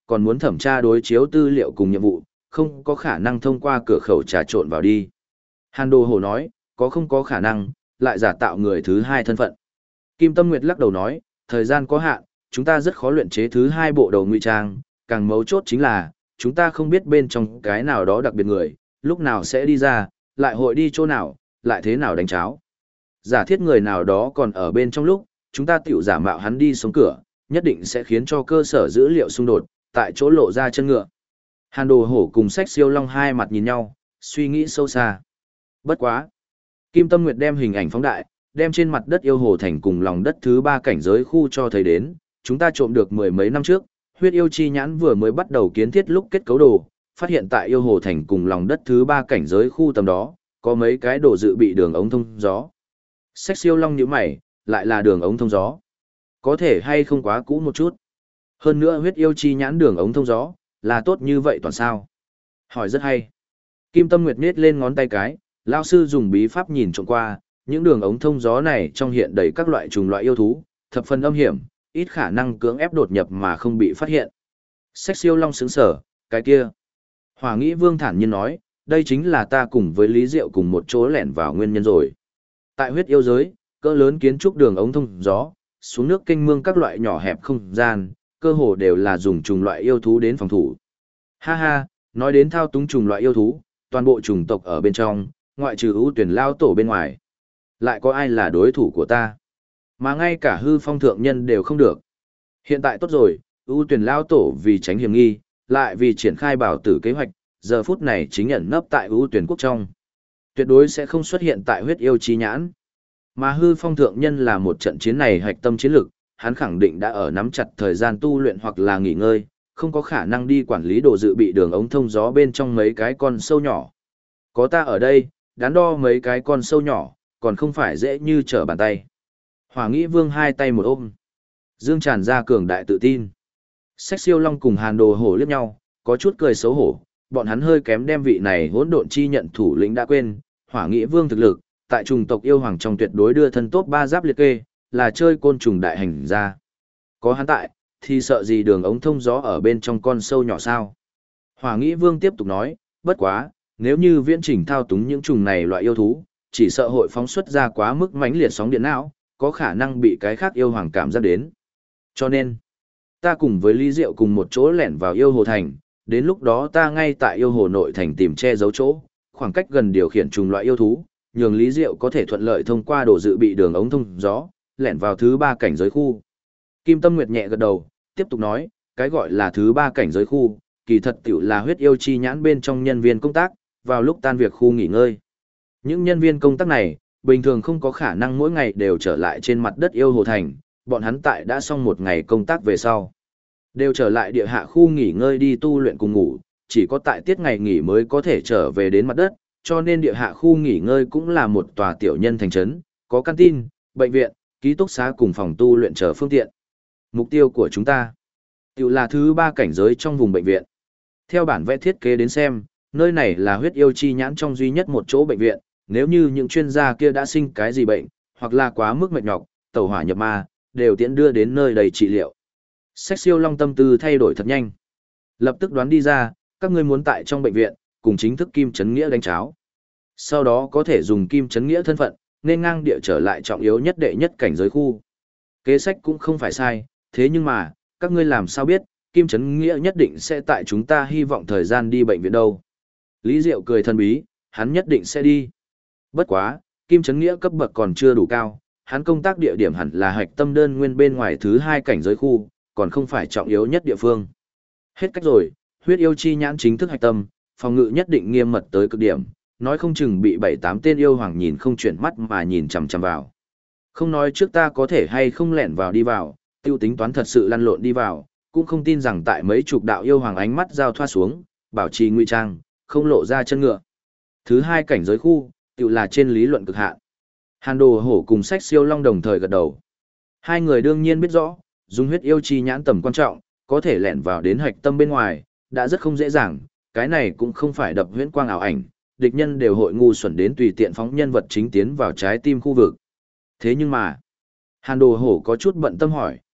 còn muốn thẩm tra đối chiếu tư liệu cùng nhiệm vụ, không có khả năng thông qua cửa khẩu trà trộn vào đi. Hàn Đồ Hổ nói, có không có khả năng, lại giả tạo người thứ hai thân phận. Kim Tâm Nguyệt lắc đầu nói, thời gian có hạn, chúng ta rất khó luyện chế thứ hai bộ đầu ngụy trang, càng mấu chốt chính là, chúng ta không biết bên trong cái nào đó đặc biệt người, lúc nào sẽ đi ra, lại hội đi chỗ nào, lại thế nào đánh cháo. Giả thiết người nào đó còn ở bên trong lúc, chúng ta tiểu giả mạo hắn đi xuống cửa, nhất định sẽ khiến cho cơ sở dữ liệu xung đột, tại chỗ lộ ra chân ngựa. Hàn Đồ Hổ cùng Sách Siêu Long hai mặt nhìn nhau, suy nghĩ sâu xa. Bất quá. Kim Tâm Nguyệt đem hình ảnh phóng đại, đem trên mặt đất yêu hồ thành cùng lòng đất thứ 3 cảnh giới khu cho thấy đến, chúng ta trộm được mười mấy năm trước, huyết yêu chi nhãn vừa mới bắt đầu kiến thiết lúc kết cấu đồ, phát hiện tại yêu hồ thành cùng lòng đất thứ 3 cảnh giới khu tầm đó, có mấy cái đồ dự bị đường ống thông gió. Sách Siêu Long nhíu mày, lại là đường ống thông gió. Có thể hay không quá cũ một chút. Hơn nữa huyết yêu chi nhãn đường ống thông gió, là tốt như vậy toàn sao. Hỏi rất hay. Kim Tâm Nguyệt nhếch lên ngón tay cái, lão sư dùng bí pháp nhìn trộm qua, những đường ống thông gió này trong hiện đầy các loại trùng loại yêu thú, thập phần âm hiểm, ít khả năng cưỡng ép đột nhập mà không bị phát hiện. Sách Siêu Long sững sở, cái kia. Hỏa Nghĩ Vương thản nhiên nói, đây chính là ta cùng với Lý Diệu cùng một chỗ lẻn vào nguyên nhân rồi. Tại huyết yêu giới, cỡ lớn kiến trúc đường ống thông gió, xuống nước kênh mương các loại nhỏ hẹp không gian, cơ hồ đều là dùng trùng loại yêu thú đến phòng thủ. Ha ha, nói đến thao túng trùng loại yêu thú, toàn bộ chủng tộc ở bên trong, ngoại trừ ưu tuyển lao tổ bên ngoài. Lại có ai là đối thủ của ta? Mà ngay cả hư phong thượng nhân đều không được. Hiện tại tốt rồi, ưu tuyển lao tổ vì tránh hiểm nghi, lại vì triển khai bảo tử kế hoạch, giờ phút này chính ẩn nấp tại ưu tuyển quốc trong. Tuyệt đối sẽ không xuất hiện tại huyết yêu chi nhãn. Mà hư phong thượng nhân là một trận chiến này hạch tâm chiến lược, hắn khẳng định đã ở nắm chặt thời gian tu luyện hoặc là nghỉ ngơi, không có khả năng đi quản lý đồ dự bị đường ống thông gió bên trong mấy cái con sâu nhỏ. Có ta ở đây, đắn đo mấy cái con sâu nhỏ, còn không phải dễ như trở bàn tay. Hỏa Nghĩ Vương hai tay một ôm. Dương tràn ra cường đại tự tin. Sách Siêu Long cùng Hàn Đồ Hổ liếc nhau, có chút cười xấu hổ, bọn hắn hơi kém đem vị này hỗn độn chi nhận thủ lĩnh đã quên, Hỏa Nghĩ Vương thực lực, tại trùng tộc yêu hoàng trong tuyệt đối đưa thân top 3 giáp liệt kê, là chơi côn trùng đại hành ra. Có hắn tại, thì sợ gì đường ống thông gió ở bên trong con sâu nhỏ sao? Hỏa Nghĩ Vương tiếp tục nói, bất quá, nếu như viễn trình thao túng những trùng này loại yêu thú, chỉ sợ hội phóng xuất ra quá mức mãnh liệt sóng điện não, có khả năng bị cái khác yêu hoàng cảm giác đến. Cho nên, ta cùng với Lý Diệu cùng một chỗ lẻn vào yêu hồ thành, đến lúc đó ta ngay tại yêu hồ nội thành tìm che giấu chỗ, khoảng cách gần điều khiển trùng loại yêu thú, nhường Lý Diệu có thể thuận lợi thông qua đồ dự bị đường ống thông gió, lẻn vào thứ 3 cảnh giới khu. Kim Tâm Nguyệt nhẹ gật đầu, tiếp tục nói, cái gọi là thứ 3 cảnh giới khu, kỳ thật tiểu là huyết yêu chi nhãn bên trong nhân viên công tác, vào lúc tan việc khu nghỉ ngơi. Những nhân viên công tác này, bình thường không có khả năng mỗi ngày đều trở lại trên mặt đất yêu hồ thành, bọn hắn tại đã xong một ngày công tác về sau. Đều trở lại địa hạ khu nghỉ ngơi đi tu luyện cùng ngủ, chỉ có tại tiết ngày nghỉ mới có thể trở về đến mặt đất, cho nên địa hạ khu nghỉ ngơi cũng là một tòa tiểu nhân thành trấn, có canteen, bệnh viện, ký túc xá cùng phòng tu luyện chờ phương tiện. Mục tiêu của chúng ta, tiểu là thứ 3 cảnh giới trong vùng bệnh viện. Theo bản vẽ thiết kế đến xem, nơi này là huyết yêu chi nhãn trong duy nhất một chỗ bệnh viện, nếu như những chuyên gia kia đã sinh cái gì bệnh, hoặc là quá mức mệt nhọc, tẩu hỏa nhập ma, đều tiễn đưa đến nơi đầy trị liệu. Sách Siêu Long tâm tư thay đổi thật nhanh. Lập tức đoán đi ra, các ngươi muốn tại trong bệnh viện, cùng chính thức Kim Chấn Nghĩa đánh cháo. Sau đó có thể dùng Kim Chấn Nghĩa thân phận, nên ngang địa trở lại trọng yếu nhất đệ nhất cảnh giới khu. Kế sách cũng không phải sai, thế nhưng mà, các ngươi làm sao biết, Kim Chấn Nghĩa nhất định sẽ tại chúng ta hy vọng thời gian đi bệnh viện đâu. Lý Diệu cười thân bí, hắn nhất định sẽ đi. Bất quá, Kim Chấn Nghĩa cấp bậc còn chưa đủ cao, hắn công tác địa điểm hẳn là hạch tâm đơn nguyên bên ngoài thứ 2 cảnh giới khu, còn không phải trọng yếu nhất địa phương. Hết cách rồi, huyết yêu chi nhãn chính thức hạch tâm, phòng ngự nhất định nghiêm mật tới cực điểm, nói không chừng bị 7-8 tên yêu hoàng nhìn không chuyển mắt mà nhìn chằm chằm vào. Không nói trước ta có thể hay không lẻn vào đi vào, tiêu tính toán thật sự lăn lộn đi vào, cũng không tin rằng tại mấy chục đạo yêu hoàng ánh mắt giao thoa xuống, bảo trì nguy trang, không lộ ra chân ngựa. Thứ 2 cảnh giới khu, tự là trên lý luận cực hạn. Hàn Đồ Hổ cùng Sách Siêu Long đồng thời gật đầu. Hai người đương nhiên biết rõ, dùng huyết yêu chi nhãn tầm quan trọng, có thể lẻn vào đến hạch tâm bên ngoài, đã rất không dễ dàng, cái này cũng không phải đập huyễn quang ảo ảnh, địch nhân đều hội ngu xuẩn đến tùy tiện phóng nhân vật chính tiến vào trái tim khu vực. Thế nhưng mà, Hàn Đồ Hổ có chút bận tâm hỏi,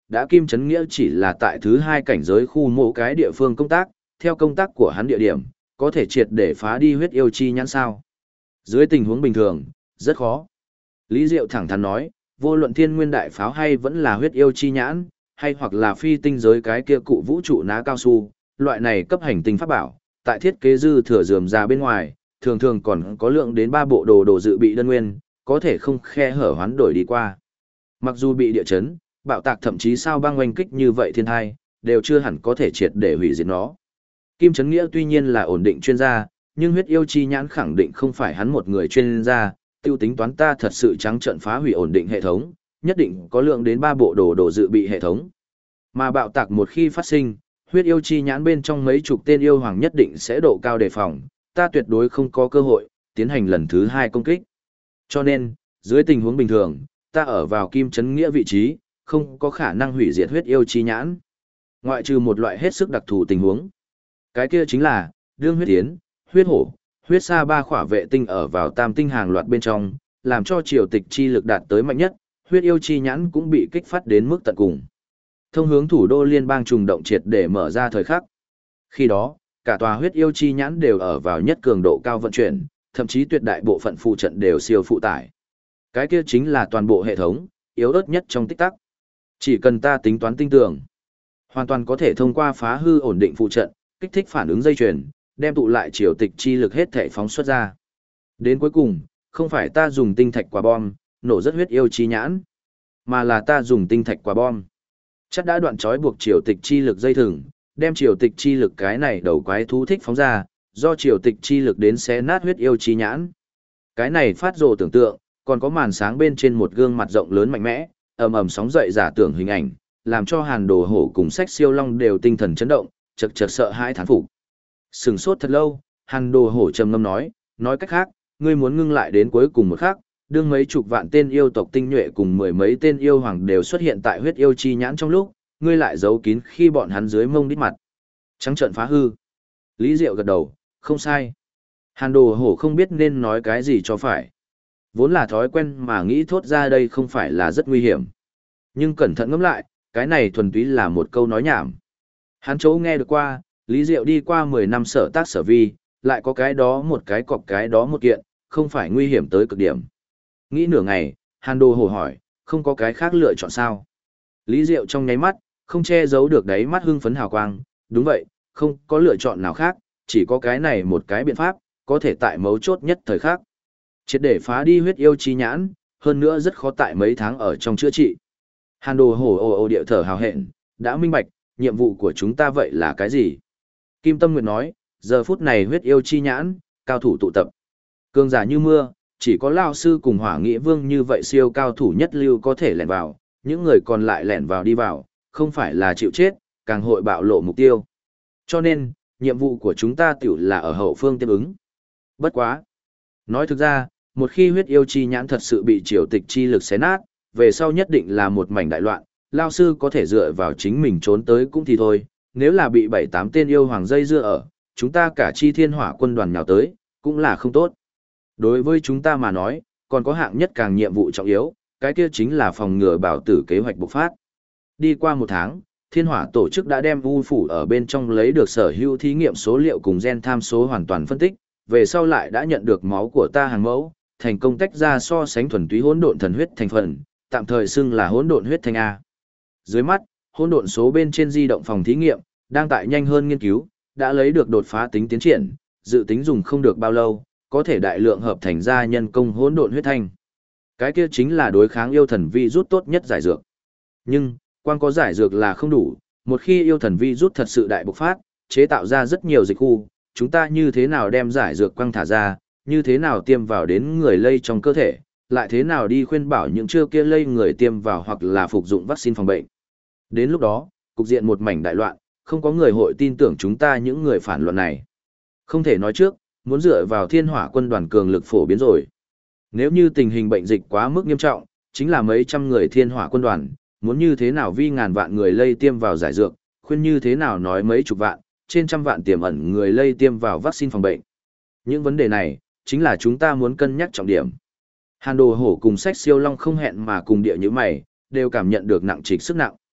đã Kim Trấn Nghĩa chỉ là tại thứ hai cảnh giới khu mộ cái địa phương công tác, theo công tác của hắn địa điểm, có thể triệt để phá đi huyết yêu chi nhãn sao. Dưới tình huống bình thường, rất khó. Lý Diệu thẳng thắn nói, vô luận thiên nguyên đại pháo hay vẫn là huyết yêu chi nhãn, hay hoặc là phi tinh giới cái kia cụ vũ trụ ná cao su, loại này cấp hành tinh pháp bảo, tại thiết kế dư thừa rườm ra bên ngoài, thường thường còn có lượng đến 3 bộ đồ dự bị đơn nguyên, có thể không khe hở hoán đổi đi qua. Mặc dù bị địa chấn, bạo tạc thậm chí sao băng oanh kích như vậy thiên thai, đều chưa hẳn có thể triệt để hủy diệt nó. Kim Trấn Nghĩa tuy nhiên là ổn định chuyên gia, nhưng huyết yêu chi nhãn khẳng định không phải hắn một người chuyên gia, tiêu tính toán ta thật sự trắng trợn phá hủy ổn định hệ thống, nhất định có lượng đến 3 bộ đồ dự bị hệ thống. Mà bạo tạc một khi phát sinh, huyết yêu chi nhãn bên trong mấy chục tên yêu hoàng nhất định sẽ độ cao đề phòng, ta tuyệt đối không có cơ hội tiến hành lần thứ 2 công kích. Cho nên, dưới tình huống bình thường, ta ở vào Kim Trấn Nghĩa vị trí, không có khả năng hủy diệt huyết yêu chi nhãn. Ngoại trừ một loại hết sức đặc thù tình huống. Cái kia chính là, đương huyết tiến, huyết hổ, huyết sa 3 khỏa vệ tinh ở vào tam tinh hàng loạt bên trong, làm cho triều tịch chi lực đạt tới mạnh nhất, huyết yêu chi nhãn cũng bị kích phát đến mức tận cùng. Thông hướng thủ đô liên bang trùng động triệt để mở ra thời khắc. Khi đó, cả tòa huyết yêu chi nhãn đều ở vào nhất cường độ cao vận chuyển, thậm chí tuyệt đại bộ phận phụ trận đều siêu phụ tải. Cái kia chính là toàn bộ hệ thống, yếu ớt nhất trong tích tắc. Chỉ cần ta tính toán tinh tường, hoàn toàn có thể thông qua phá hư ổn định phụ trận, kích thích phản ứng dây chuyền, đem tụ lại triều tịch chi lực hết thể phóng xuất ra. Đến cuối cùng, không phải ta dùng tinh thạch quả bom, nổ rất huyết yêu chi nhãn, mà là ta dùng tinh thạch quả bom. Chắc đã đoạn trói buộc triều tịch chi lực dây thừng, đem triều tịch chi lực cái này đầu quái thú thích phóng ra, do triều tịch chi lực đến xé nát huyết yêu chi nhãn. Cái này phát rồ tưởng tượng, còn có màn sáng bên trên một gương mặt rộng lớn mạnh mẽ, ầm ầm sóng dậy giả tưởng hình ảnh, làm cho Hàn Đồ Hổ cùng Sách Siêu Long đều tinh thần chấn động, chật chật sợ hãi thán phục. Sừng sốt thật lâu, Hàn Đồ Hổ trầm ngâm nói cách khác, ngươi muốn ngưng lại đến cuối cùng một khắc, đương mấy chục vạn tên yêu tộc tinh nhuệ cùng mười mấy tên yêu hoàng đều xuất hiện tại huyết yêu chi nhãn trong lúc, ngươi lại giấu kín khi bọn hắn dưới mông đít mặt. Trắng trợn phá hư. Lý Diệu gật đầu, không sai. Hàn Đồ Hổ không biết nên nói cái gì cho phải. Vốn là thói quen mà nghĩ thốt ra đây không phải là rất nguy hiểm. Nhưng cẩn thận ngẫm lại, cái này thuần túy là một câu nói nhảm. Hắn chỗ nghe được qua, Lý Diệu đi qua 10 năm sở tác sở vi, lại có cái đó một cái cọc cái đó một kiện, không phải nguy hiểm tới cực điểm. Nghĩ nửa ngày, Hàn Đồ Hổ hỏi, không có cái khác lựa chọn sao? Lý Diệu trong nháy mắt, không che giấu được đáy mắt hưng phấn hào quang, đúng vậy, không có lựa chọn nào khác, chỉ có cái này một cái biện pháp, có thể tại mấu chốt nhất thời khắc. Triệt để phá đi huyết yêu chi nhãn, hơn nữa rất khó tại mấy tháng ở trong chữa trị. Hàn Đồ Hổ ồ điệu thở hào hẹn, đã minh bạch, nhiệm vụ của chúng ta vậy là cái gì? Kim Tâm Nguyệt nói, giờ phút này huyết yêu chi nhãn, cao thủ tụ tập. Cường giả như mưa, chỉ có Lao Sư cùng Hỏa Nghĩa Vương như vậy siêu cao thủ nhất lưu có thể lẻn vào, những người còn lại lẻn vào đi vào, không phải là chịu chết, càng hội bạo lộ mục tiêu. Cho nên, nhiệm vụ của chúng ta tiểu là ở hậu phương tiếp ứng. Bất quá. Nói thực ra, một khi huyết yêu chi nhãn thật sự bị triều tịch chi lực xé nát, về sau nhất định là một mảnh đại loạn, Lao Sư có thể dựa vào chính mình trốn tới cũng thì thôi, nếu là bị 7-8 tên yêu hoàng dây dưa ở, chúng ta cả chi thiên hỏa quân đoàn nhào tới, cũng là không tốt. Đối với chúng ta mà nói, còn có hạng nhất càng nhiệm vụ trọng yếu, cái kia chính là phòng ngừa bảo tử kế hoạch bộc phát. Đi qua một tháng, thiên hỏa tổ chức đã đem U phủ ở bên trong lấy được sở hữu thí nghiệm số liệu cùng gen tham số hoàn toàn phân tích, về sau lại đã nhận được máu của ta hàng mẫu, thành công tách ra so sánh thuần túy hỗn độn thần huyết thành phần, tạm thời xưng là hỗn độn huyết thanh A. Dưới mắt, hỗn độn số bên trên di động phòng thí nghiệm, đang tại nhanh hơn nghiên cứu, đã lấy được đột phá tính tiến triển, dự tính dùng không được bao lâu, có thể đại lượng hợp thành ra nhân công hỗn độn huyết thanh. Cái kia chính là đối kháng yêu thần vi rút tốt nhất giải dược. Nhưng, quan có giải dược là không đủ, một khi yêu thần vi rút thật sự đại bộc phát, chế tạo ra rất nhiều dịch khu, chúng ta như thế nào đem giải dược quăng thả ra, như thế nào tiêm vào đến người lây trong cơ thể, lại thế nào đi khuyên bảo những chưa kia lây người tiêm vào hoặc là phục dụng vaccine phòng bệnh. Đến lúc đó, cục diện một mảnh đại loạn, không có người hội tin tưởng chúng ta những người phản luận này. Không thể nói trước, muốn dựa vào thiên hỏa quân đoàn cường lực phổ biến rồi. Nếu như tình hình bệnh dịch quá mức nghiêm trọng, chính là mấy trăm người thiên hỏa quân đoàn, muốn như thế nào vi ngàn vạn người lây tiêm vào giải dược, khuyên như thế nào nói mấy chục vạn, trên trăm vạn tiềm ẩn người lây tiêm vào vaccine phòng bệnh. Những vấn đề này, chính là chúng ta muốn cân nhắc trọng điểm. Hàn Đồ Hổ cùng Sách Siêu Long không hẹn mà cùng địa như mày, đều cảm nhận được nặng trịch sức nặng.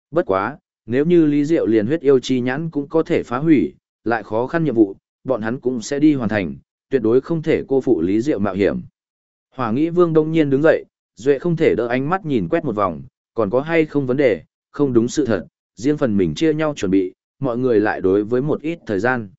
Bất quá, nếu như Lý Diệu liền huyết yêu chi nhãn cũng có thể phá hủy, lại khó khăn nhiệm vụ, bọn hắn cũng sẽ đi hoàn thành, tuyệt đối không thể cô phụ Lý Diệu mạo hiểm. Hỏa Nghĩ Vương đông nhiên đứng dậy, Duệ không thể đỡ ánh mắt nhìn quét một vòng, còn có hay không vấn đề, không đúng sự thật, riêng phần mình chia nhau chuẩn bị, mọi người lại đối với một ít thời gian.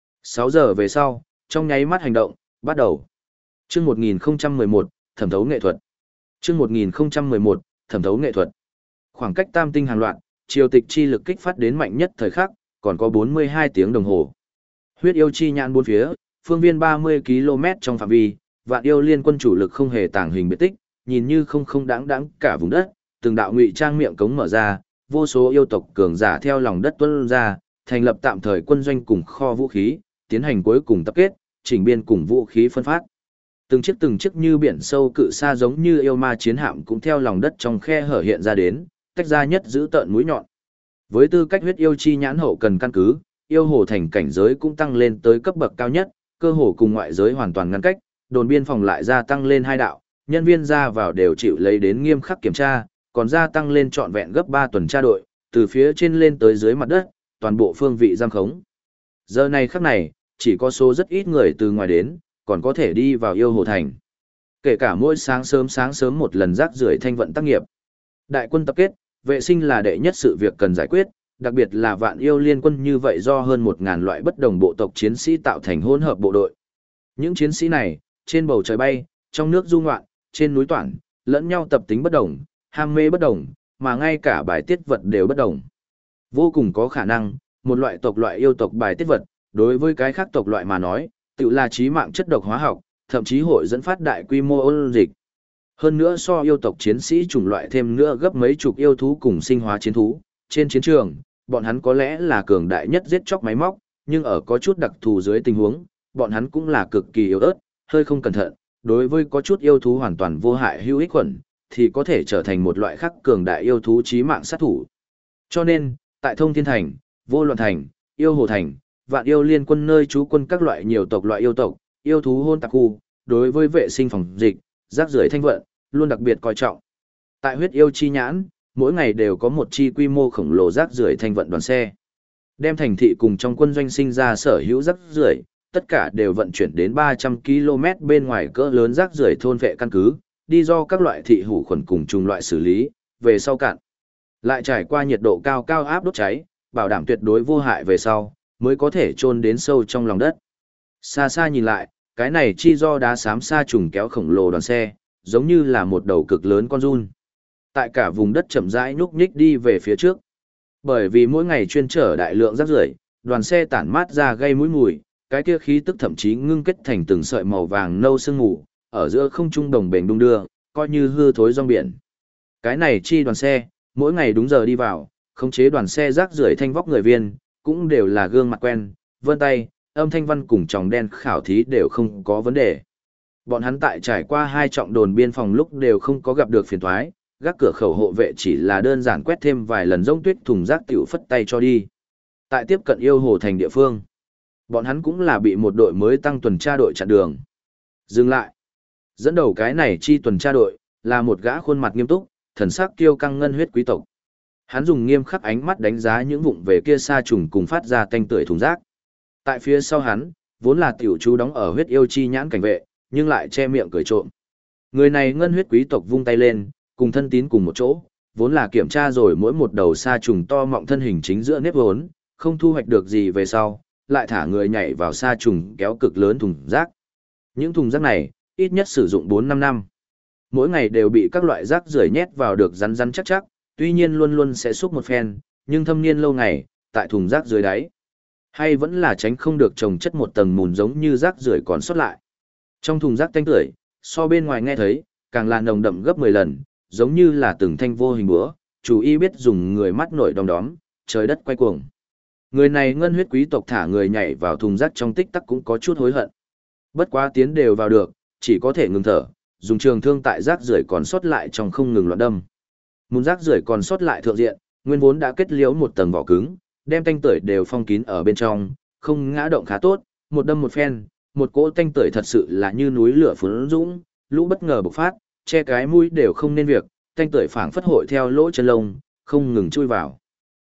6 giờ về sau, trong nháy mắt hành động, bắt đầu. Chương 1011, thẩm thấu nghệ thuật. Chương 1011, thẩm thấu nghệ thuật. Khoảng cách tam tinh hàng loạt, triều tịch chi lực kích phát đến mạnh nhất thời khắc, còn có 42 tiếng đồng hồ. Huyết yêu chi nhãn bốn phía, phương viên 30 km trong phạm vi, vạn yêu liên quân chủ lực không hề tàng hình biệt tích, nhìn như không đáng đáng cả vùng đất, từng đạo ngụy trang miệng cống mở ra, vô số yêu tộc cường giả theo lòng đất tuôn ra, thành lập tạm thời quân doanh cùng kho vũ khí, tiến hành cuối cùng tập kết, chỉnh biên cùng vũ khí phân phát. Từng chiếc như biển sâu cự sa giống như yêu ma chiến hạm cũng theo lòng đất trong khe hở hiện ra đến, tách ra nhất giữ tợn mũi nhọn. Với tư cách huyết yêu chi nhãn hậu cần căn cứ, yêu hồ thành cảnh giới cũng tăng lên tới cấp bậc cao nhất, cơ hồ cùng ngoại giới hoàn toàn ngăn cách, đồn biên phòng lại gia tăng lên 2 đạo, nhân viên ra vào đều chịu lấy đến nghiêm khắc kiểm tra, còn gia tăng lên trọn vẹn gấp 3 tuần tra đội, từ phía trên lên tới dưới mặt đất, toàn bộ phương vị giam khống. Giờ này khắc này, chỉ có số rất ít người từ ngoài đến, còn có thể đi vào yêu hồ thành. Kể cả mỗi sáng sớm một lần rác rưởi thanh vận tác nghiệp. Đại quân tập kết, vệ sinh là đệ nhất sự việc cần giải quyết, đặc biệt là vạn yêu liên quân như vậy do hơn 1000 loại bất đồng bộ tộc chiến sĩ tạo thành hỗn hợp bộ đội. Những chiến sĩ này, trên bầu trời bay, trong nước du ngoạn, trên núi toản, lẫn nhau tập tính bất đồng, ham mê bất đồng, mà ngay cả bài tiết vật đều bất đồng. Vô cùng có khả năng, một loại yêu tộc bài tiết vật, đối với cái khác tộc loại mà nói, tự là chí mạng chất độc hóa học, thậm chí hội dẫn phát đại quy mô ôn dịch. Hơn nữa so yêu tộc chiến sĩ chủng loại thêm nữa gấp mấy chục yêu thú cùng sinh hóa chiến thú, trên chiến trường, bọn hắn có lẽ là cường đại nhất giết chóc máy móc, nhưng ở có chút đặc thù dưới tình huống, bọn hắn cũng là cực kỳ yếu ớt, hơi không cẩn thận, đối với có chút yêu thú hoàn toàn vô hại hữu ích khuẩn, thì có thể trở thành một loại khác cường đại yêu thú chí mạng sát thủ. Cho nên, tại Thông Thiên Thành, Vô Loạn Thành, Yêu Hồ Thành, Vạn Yêu Liên quân nơi trú quân các loại nhiều tộc loại yêu thú hôn tạp khu, đối với vệ sinh phòng dịch, rác rưởi thanh vận, luôn đặc biệt coi trọng. Tại huyết yêu chi nhãn, mỗi ngày đều có một chi quy mô khổng lồ rác rưởi thanh vận đoàn xe. Đem thành thị cùng trong quân doanh sinh ra sở hữu rác rưởi, tất cả đều vận chuyển đến 300 km bên ngoài cỡ lớn rác rưởi thôn vệ căn cứ, đi do các loại thị hủ khuẩn cùng trùng loại xử lý, về sau cạn. Lại trải qua nhiệt độ cao áp đốt cháy, bảo đảm tuyệt đối vô hại về sau, mới có thể chôn đến sâu trong lòng đất. Xa xa nhìn lại, cái này chi do đá xám sa trùng kéo khổng lồ đoàn xe, giống như là một đầu cực lớn con giun. Tại cả vùng đất chậm rãi nhúc nhích đi về phía trước. Bởi vì mỗi ngày chuyên chở đại lượng rác rưởi, đoàn xe tản mát ra gây mũi mùi, cái kia khí tức thậm chí ngưng kết thành từng sợi màu vàng nâu sương mù, ở giữa không trung đồng bền đung đưa, coi như hư thối rong biển. Cái này chi đoàn xe, mỗi ngày đúng giờ đi vào, khống chế đoàn xe rác rưởi thanh vóc người viên, cũng đều là gương mặt quen, vân tay, âm thanh văn cùng tròng đen khảo thí đều không có vấn đề. Bọn hắn tại trải qua 2 trọng đồn biên phòng lúc đều không có gặp được phiền toái, gác cửa khẩu hộ vệ chỉ là đơn giản quét thêm vài lần rông tuyết thùng rác tiểu phất tay cho đi. Tại tiếp cận yêu hồ thành địa phương, bọn hắn cũng là bị một đội mới tăng tuần tra đội chặn đường. Dừng lại. Dẫn đầu cái này chi tuần tra đội, là một gã khuôn mặt nghiêm túc, thần sắc kiêu căng ngân huyết quý tộc. Hắn dùng nghiêm khắc ánh mắt đánh giá những vụng về kia sa trùng cùng phát ra tanh tưởi thùng rác. Tại phía sau hắn, vốn là tiểu chú đóng ở huyết yêu chi nhãn cảnh vệ, nhưng lại che miệng cười trộm. Người này ngân huyết quý tộc vung tay lên, cùng thân tín cùng một chỗ, vốn là kiểm tra rồi mỗi một đầu sa trùng to mọng thân hình chính giữa nếp vốn, không thu hoạch được gì về sau, lại thả người nhảy vào sa trùng kéo cực lớn thùng rác. Những thùng rác này, ít nhất sử dụng 4-5 năm. Mỗi ngày đều bị các loại rác rưởi nhét vào được rắn chắc, tuy nhiên luôn luôn sẽ xúc một phen, nhưng thâm niên lâu ngày, tại thùng rác dưới đáy, hay vẫn là tránh không được trồng chất một tầng mùn giống như rác rưởi còn sót lại. Trong thùng rác tanh tưởi, so bên ngoài nghe thấy, càng là nồng đậm gấp 10 lần, giống như là từng thanh vô hình búa, chủ y biết dùng người mắt nổi đom đóm, trời đất quay cuồng. Người này ngân huyết quý tộc thả người nhảy vào thùng rác trong tích tắc cũng có chút hối hận. Bất quá tiến đều vào được, chỉ có thể ngừng thở, dùng trường thương tại rác rưởi còn sót lại trong không ngừng loạn đâm. Mùn rác rưởi còn sót lại thượng diện, nguyên vốn đã kết liễu một tầng vỏ cứng, đem tanh tưởi đều phong kín ở bên trong, không ngã động khá tốt, một đâm một phen, một cỗ tanh tưởi thật sự là như núi lửa phun dũng, lũ bất ngờ bộc phát, che cái mũi đều không nên việc, tanh tưởi phảng phất hội theo lỗ chân lông, không ngừng chui vào.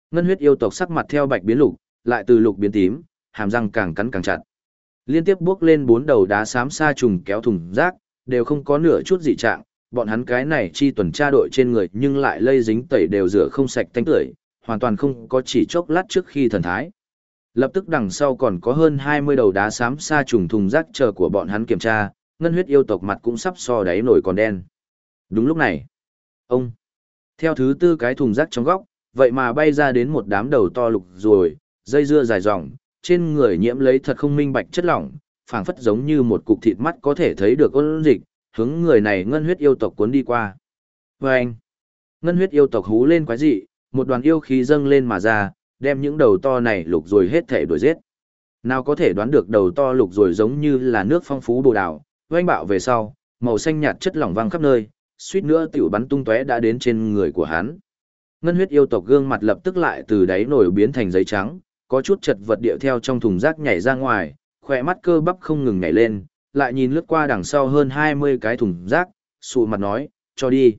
Ngân huyết yêu tộc sắc mặt theo bạch biến lục, lại từ lục biến tím, hàm răng càng cắn càng chặt. Liên tiếp bước lên 4 đầu đá xám sa trùng kéo thùng rác, đều không có nửa chút dị trạng, bọn hắn cái này chi tuần tra đội trên người nhưng lại lây dính tẩy đều rửa không sạch tanh tưởi, hoàn toàn không có chỉ chốc lát trước khi thần thái. Lập tức đằng sau còn có hơn 20 đầu đá xám sa trùng thùng rác chờ của bọn hắn kiểm tra, ngân huyết yêu tộc mặt cũng sắp so đáy nổi còn đen. Đúng lúc này, ông, theo thứ tư cái thùng rác trong góc, vậy mà bay ra đến một đám đầu to lục ruồi, dây dưa dài dòng, trên người nhiễm lấy thật không minh bạch chất lỏng, phảng phất giống như một cục thịt mắt có thể thấy được ôn dịch, hướng người này ngân huyết yêu tộc cuốn đi qua. Và anh, ngân huyết yêu tộc hú lên quái dị, một đoàn yêu khí dâng lên mà ra, đem những đầu to này lục rồi hết thể đuổi giết. Nào có thể đoán được đầu to lục rồi giống như là nước phong phú bồ đào, oanh bạo về sau, màu xanh nhạt chất lỏng văng khắp nơi, suýt nữa tiểu bắn tung tóe đã đến trên người của hắn. Ngân huyết yêu tộc gương mặt lập tức lại từ đáy nổi biến thành giấy trắng, có chút chật vật điệu theo trong thùng rác nhảy ra ngoài, khỏe mắt cơ bắp không ngừng nhảy lên, lại nhìn lướt qua đằng sau hơn 20 cái thùng rác, sụ mặt nói, cho đi.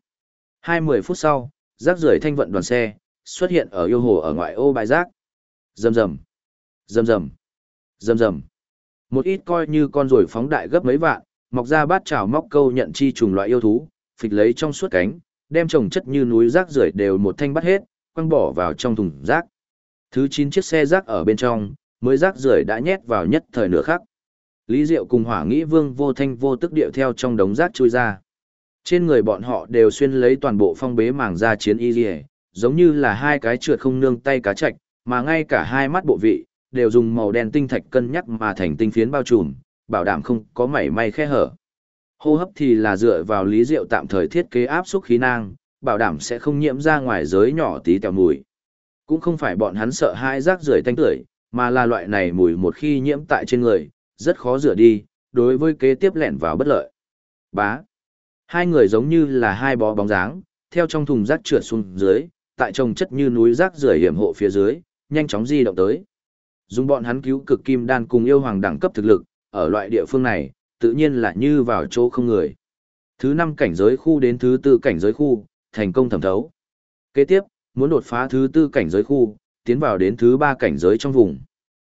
20 phút sau, rác rưởi thanh vận đoàn xe, xuất hiện ở yêu hồ ở ngoại ô bãi rác. Rầm rầm, rầm rầm, rầm rầm. Một ít coi như con ruồi phóng đại gấp mấy vạn, mọc ra bát chảo móc câu nhận chi trùng loại yêu thú, phịch lấy trong suốt cánh, đem chồng chất như núi rác rưởi đều một thanh bắt hết, quăng bỏ vào trong thùng rác. Thứ 9 chiếc xe rác ở bên trong, mới rác rưởi đã nhét vào nhất thời nửa khắc. Lý Diệu cùng Hỏa Nghĩ Vương vô thanh vô tức điệu theo trong đống rác chui ra. Trên người bọn họ đều xuyên lấy toàn bộ phong bế màng da chiến y liề, giống như là hai cái trượt không nương tay cá trạch, mà ngay cả hai mắt bộ vị đều dùng màu đen tinh thạch cân nhắc mà thành tinh phiến bao trùm, bảo đảm không có mảy may khe hở. Hô hấp thì là dựa vào Lý Diệu tạm thời thiết kế áp suất khí nang, bảo đảm sẽ không nhiễm ra ngoài giới nhỏ tí tẹo mùi. Cũng không phải bọn hắn sợ hai rác rưởi tanh tưởi, mà là loại này mùi một khi nhiễm tại trên người, rất khó rửa đi, đối với kế tiếp lẻn vào bất lợi. Bá. Hai người giống như là hai bó bóng dáng, theo trong thùng rác trượt xuống dưới, tại trồng chất như núi rác rưởi hiểm hộ phía dưới, nhanh chóng di động tới. Dùng bọn hắn cứu cực kim đan cùng yêu hoàng đẳng cấp thực lực, ở loại địa phương này, tự nhiên là như vào chỗ không người. Thứ 5 cảnh giới khu đến thứ 4 cảnh giới khu, thành công thẩm thấu. Kế tiếp, muốn đột phá thứ 4 cảnh giới khu, tiến vào đến thứ 3 cảnh giới trong vùng.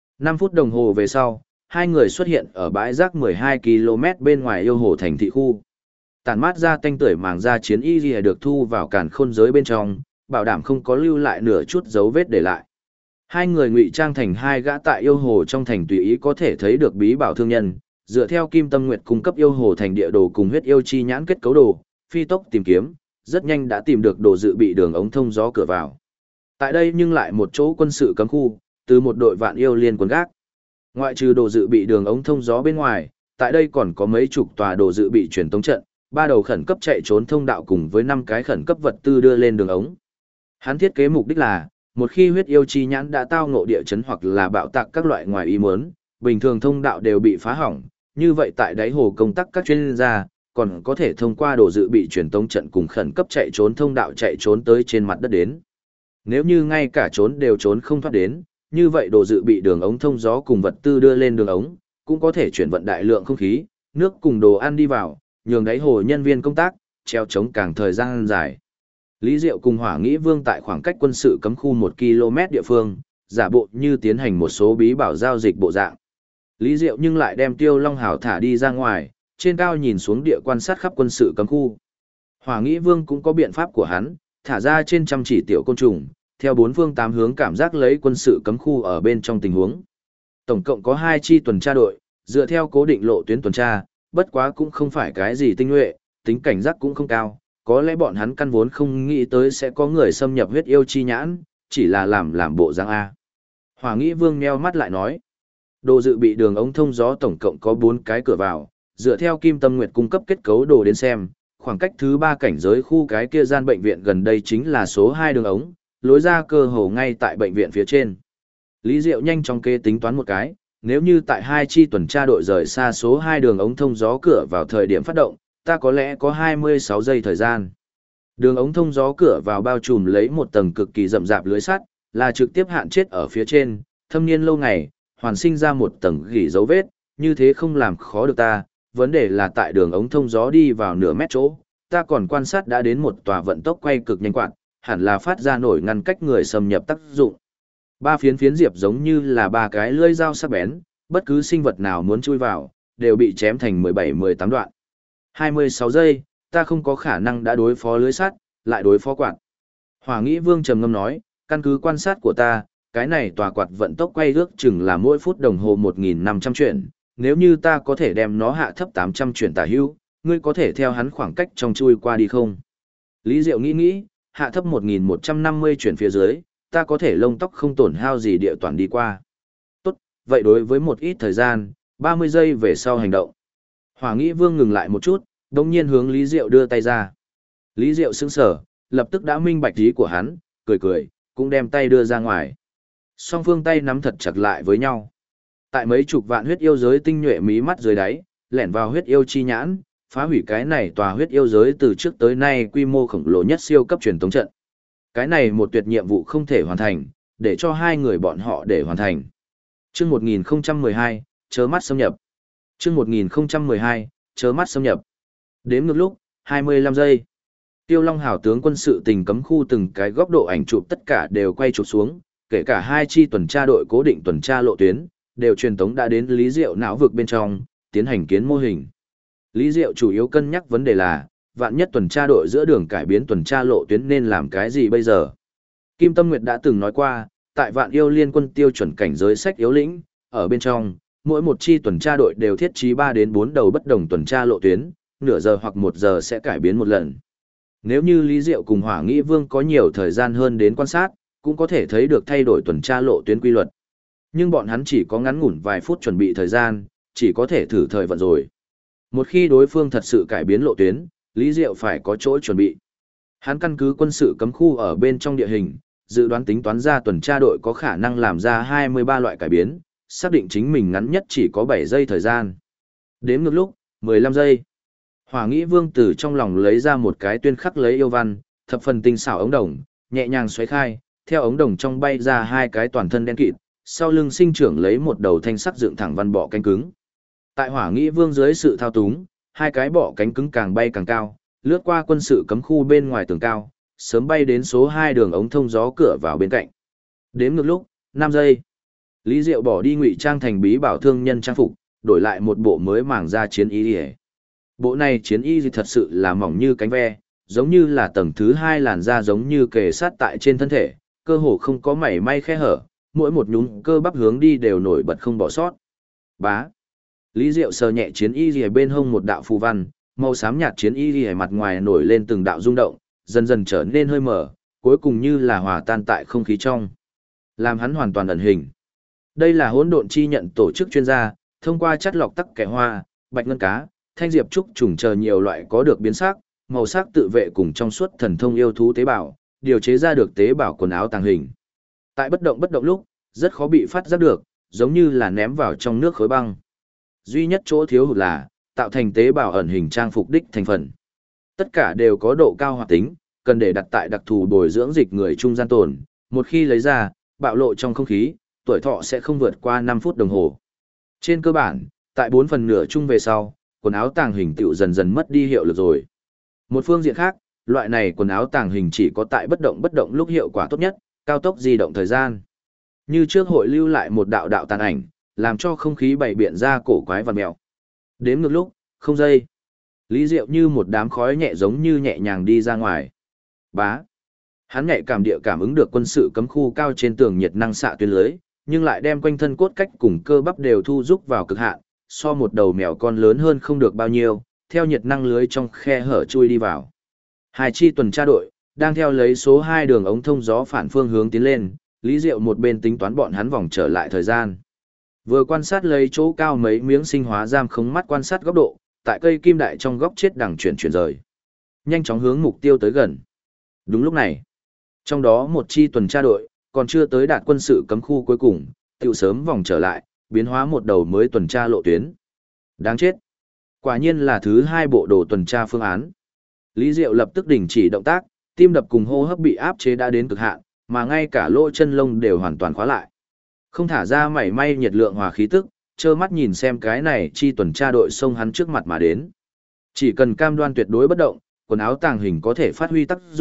5 phút đồng hồ về sau, hai người xuất hiện ở bãi rác 12 km bên ngoài yêu hồ thành thị khu. Tản mát ra tanh tưởi màng da chiến y lìa được thu vào càn khôn giới bên trong, bảo đảm không có lưu lại nửa chút dấu vết để lại. Hai người ngụy trang thành hai gã tại yêu hồ trong thành tùy ý có thể thấy được bí bảo thương nhân, dựa theo Kim Tâm Nguyệt cung cấp yêu hồ thành địa đồ cùng huyết yêu chi nhãn kết cấu đồ, phi tốc tìm kiếm, rất nhanh đã tìm được đồ dự bị đường ống thông gió cửa vào. Tại đây nhưng lại một chỗ quân sự cấm khu, từ một đội vạn yêu liên quân gác. Ngoại trừ đồ dự bị đường ống thông gió bên ngoài, tại đây còn có mấy chục tòa đồ dự bị truyền tống trận, 3 đầu khẩn cấp chạy trốn thông đạo cùng với 5 cái khẩn cấp vật tư đưa lên đường ống. Hắn thiết kế mục đích là, một khi huyết yêu chi nhãn đã tao ngộ địa chấn hoặc là bạo tạc các loại ngoài ý muốn, bình thường thông đạo đều bị phá hỏng, như vậy tại đáy hồ công tác các chuyên gia còn có thể thông qua đồ dự bị truyền tống trận cùng khẩn cấp chạy trốn thông đạo chạy trốn tới trên mặt đất đến. Nếu như ngay cả trốn đều trốn không thoát đến, như vậy đồ dự bị đường ống thông gió cùng vật tư đưa lên đường ống, cũng có thể chuyển vận đại lượng không khí, nước cùng đồ ăn đi vào, nhường đáy hồ nhân viên công tác, treo chống càng thời gian dài. Lý Diệu cùng Hỏa Nghĩ Vương tại khoảng cách quân sự cấm khu 1 km địa phương, giả bộ như tiến hành một số bí bảo giao dịch bộ dạng. Lý Diệu nhưng lại đem Tiêu Long Hảo thả đi ra ngoài, trên cao nhìn xuống địa quan sát khắp quân sự cấm khu. Hỏa Nghĩ Vương cũng có biện pháp của hắn, thả ra trên trăm chỉ tiểu côn trùng, theo 4 phương 8 hướng cảm giác lấy quân sự cấm khu ở bên trong tình huống. Tổng cộng có 2 chi tuần tra đội, dựa theo cố định lộ tuyến tuần tra, bất quá cũng không phải cái gì tinh nhuệ, tính cảnh giác cũng không cao, có lẽ bọn hắn căn vốn không nghĩ tới sẽ có người xâm nhập huyết yêu chi nhãn, chỉ là làm bộ dáng A. Hỏa Nghĩ Vương nheo mắt lại nói, đồ dự bị đường ống thông gió tổng cộng có 4 cái cửa vào, dựa theo Kim Tâm Nguyệt cung cấp kết cấu đồ đến xem, khoảng cách thứ 3 cảnh giới khu cái kia gian bệnh viện gần đây chính là số 2 đường ống, lối ra cơ hồ ngay tại bệnh viện phía trên. Lý Diệu nhanh chóng kế tính toán một cái, nếu như tại 2 chi tuần tra đội rời xa số 2 đường ống thông gió cửa vào thời điểm phát động, ta có lẽ có 26 giây thời gian. Đường ống thông gió cửa vào bao trùm lấy một tầng cực kỳ rậm rạp lưới sắt, là trực tiếp hạn chết ở phía trên, thâm niên lâu ngày, hoàn sinh ra một tầng gỉ dấu vết, như thế không làm khó được ta, vấn đề là tại đường ống thông gió đi vào nửa mét chỗ, ta còn quan sát đã đến một tòa vận tốc quay cực nhanh quạt, hẳn là phát ra nổi ngăn cách người xâm nhập tác dụng. Ba phiến phiến diệp giống như là ba cái lưỡi dao sắc bén, bất cứ sinh vật nào muốn chui vào, đều bị chém thành 17-18 đoạn. 26 giây, ta không có khả năng đã đối phó lưới sắt, lại đối phó quạt. Hỏa Nghĩ Vương trầm ngâm nói, căn cứ quan sát của ta, cái này tòa quạt vận tốc quay ước chừng là mỗi phút đồng hồ 1.500 chuyển, nếu như ta có thể đem nó hạ thấp 800 chuyển tả hữu, ngươi có thể theo hắn khoảng cách trong chui qua đi không? Lý Diệu nghĩ, hạ thấp 1.150 chuyển phía dưới, ta có thể lông tóc không tổn hao gì địa toàn đi qua. Tốt, vậy đối với một ít thời gian, 30 giây về sau hành động. Hỏa Nghĩ Vương ngừng lại một chút, đồng nhiên hướng Lý Diệu đưa tay ra. Lý Diệu sững sờ, lập tức đã minh bạch ý của hắn, cười, cũng đem tay đưa ra ngoài. Song phương tay nắm thật chặt lại với nhau. Tại mấy chục vạn huyết yêu giới tinh nhuệ mí mắt dưới đáy, lẻn vào huyết yêu chi nhãn, phá hủy cái này tòa huyết yêu giới từ trước tới nay quy mô khổng lồ nhất siêu cấp truyền tống trận. Cái này một tuyệt nhiệm vụ không thể hoàn thành, để cho hai người bọn họ để hoàn thành. Chương 1012, chớ mắt xâm nhập. Chương 1012, chớ mắt xâm nhập. Đếm ngược lúc, 25 giây. Tiêu Long Hào tướng quân sự tình cấm khu từng cái góc độ ảnh chụp tất cả đều quay chụp xuống, kể cả hai chi tuần tra đội cố định tuần tra lộ tuyến, đều truyền tống đã đến Lý Diệu não vực bên trong, tiến hành kiến mô hình. Lý Diệu chủ yếu cân nhắc vấn đề là, vạn nhất tuần tra đội giữa đường cải biến tuần tra lộ tuyến nên làm cái gì bây giờ. Kim Tâm Nguyệt đã từng nói qua, tại Vạn Yêu Liên quân tiêu chuẩn cảnh giới sách yếu lĩnh, ở bên trong, mỗi một chi tuần tra đội đều thiết trí 3 đến 4 đầu bất đồng tuần tra lộ tuyến, nửa giờ hoặc 1 giờ sẽ cải biến một lần. Nếu như Lý Diệu cùng Hỏa Nghĩ Vương có nhiều thời gian hơn đến quan sát, cũng có thể thấy được thay đổi tuần tra lộ tuyến quy luật. Nhưng bọn hắn chỉ có ngắn ngủn vài phút chuẩn bị thời gian, chỉ có thể thử thời vận rồi. Một khi đối phương thật sự cải biến lộ tuyến, Lý Diệu phải có chỗ chuẩn bị. Hắn căn cứ quân sự cấm khu ở bên trong địa hình, dự đoán tính toán ra tuần tra đội có khả năng làm ra 23 loại cải biến, xác định chính mình ngắn nhất chỉ có 7 giây thời gian. Đếm ngược lúc, 15 giây. Hỏa Nghĩ Vương từ trong lòng lấy ra một cái tuyên khắc lấy yêu văn, thập phần tinh xảo ống đồng, nhẹ nhàng xoáy khai, theo ống đồng trong bay ra hai cái toàn thân đen kịt, sau lưng sinh trưởng lấy một đầu thanh sắc dựng thẳng văn bọ cánh cứng. Tại Hỏa Nghĩ Vương dưới sự thao túng, hai cái bọ cánh cứng càng bay càng cao, lướt qua quân sự cấm khu bên ngoài tường cao, sớm bay đến số 2 đường ống thông gió cửa vào bên cạnh. Đếm ngược lúc, 5 giây. Lý Diệu bỏ đi ngụy trang thành bí bảo thương nhân trang phục, đổi lại một bộ mới màng da chiến y. Bộ này chiến y thật sự là mỏng như cánh ve, giống như là tầng thứ 2 làn da giống như kề sát tại trên thân thể, cơ hồ không có mảy may khe hở, mỗi một nhún cơ bắp hướng đi đều nổi bật không bỏ sót. Bá. Lý Diệu sờ nhẹ chiến y liề bên hông một đạo phù văn, màu xám nhạt chiến y liề mặt ngoài nổi lên từng đạo rung động, dần dần trở nên hơi mở, cuối cùng như là hòa tan tại không khí trong, làm hắn hoàn toàn ẩn hình. Đây là hỗn độn chi nhận tổ chức chuyên gia, thông qua chất lọc tắc kẻ hoa, bạch ngân cá, thanh diệp trúc trùng chờ nhiều loại có được biến sắc, màu sắc tự vệ cùng trong suốt thần thông yêu thú tế bào, điều chế ra được tế bào quần áo tàng hình. Tại bất động lúc, rất khó bị phát giác được, giống như là ném vào trong nước khối băng. Duy nhất chỗ thiếu hụt là tạo thành tế bào ẩn hình trang phục đích thành phần. Tất cả đều có độ cao hoạt tính, cần để đặt tại đặc thù bồi dưỡng dịch người trung gian tồn, một khi lấy ra, bạo lộ trong không khí, tuổi thọ sẽ không vượt qua 5 phút đồng hồ. Trên cơ bản, tại 4 phần nửa chung về sau, quần áo tàng hình tựu dần dần mất đi hiệu lực rồi. Một phương diện khác, loại này quần áo tàng hình chỉ có tại bất động lúc hiệu quả tốt nhất, cao tốc di động thời gian. Như trước hội lưu lại một đạo đạo tàn ảnh, làm cho không khí bày biện ra cổ quái vằn mèo. Đếm ngược lúc, 0 giây. Lý Diệu như một đám khói nhẹ giống như nhẹ nhàng đi ra ngoài. Bá. Hắn nhạy cảm địa cảm ứng được quân sự cấm khu cao trên tường nhiệt năng xạ tuyến lưới, nhưng lại đem quanh thân cốt cách cùng cơ bắp đều thu rút vào cực hạn, so một đầu mèo con lớn hơn không được bao nhiêu, theo nhiệt năng lưới trong khe hở chui đi vào. Hai chi tuần tra đội đang theo lấy số 2 đường ống thông gió phản phương hướng tiến lên, Lý Diệu một bên tính toán bọn hắn vòng trở lại thời gian. Vừa quan sát lấy chỗ cao mấy miếng sinh hóa giam khống mắt quan sát góc độ, tại cây kim đại trong góc chết đằng chuyển rời. Nhanh chóng hướng mục tiêu tới gần. Đúng lúc này, trong đó một chi tuần tra đội, còn chưa tới đạt quân sự cấm khu cuối cùng, tiểu sớm vòng trở lại, biến hóa một đầu mới tuần tra lộ tuyến. Đáng chết. Quả nhiên là thứ 2 bộ đồ tuần tra phương án. Lý Diệu lập tức đình chỉ động tác, tim đập cùng hô hấp bị áp chế đã đến cực hạn, mà ngay cả lỗ chân lông đều hoàn toàn khóa lại. Không thả ra mảy may nhiệt lượng hòa khí tức, trơ mắt nhìn xem cái này chi tuần tra đội xông hắn trước mặt mà đến. Chỉ cần cam đoan tuyệt đối bất động, quần áo tàng hình có thể phát huy tác dụng,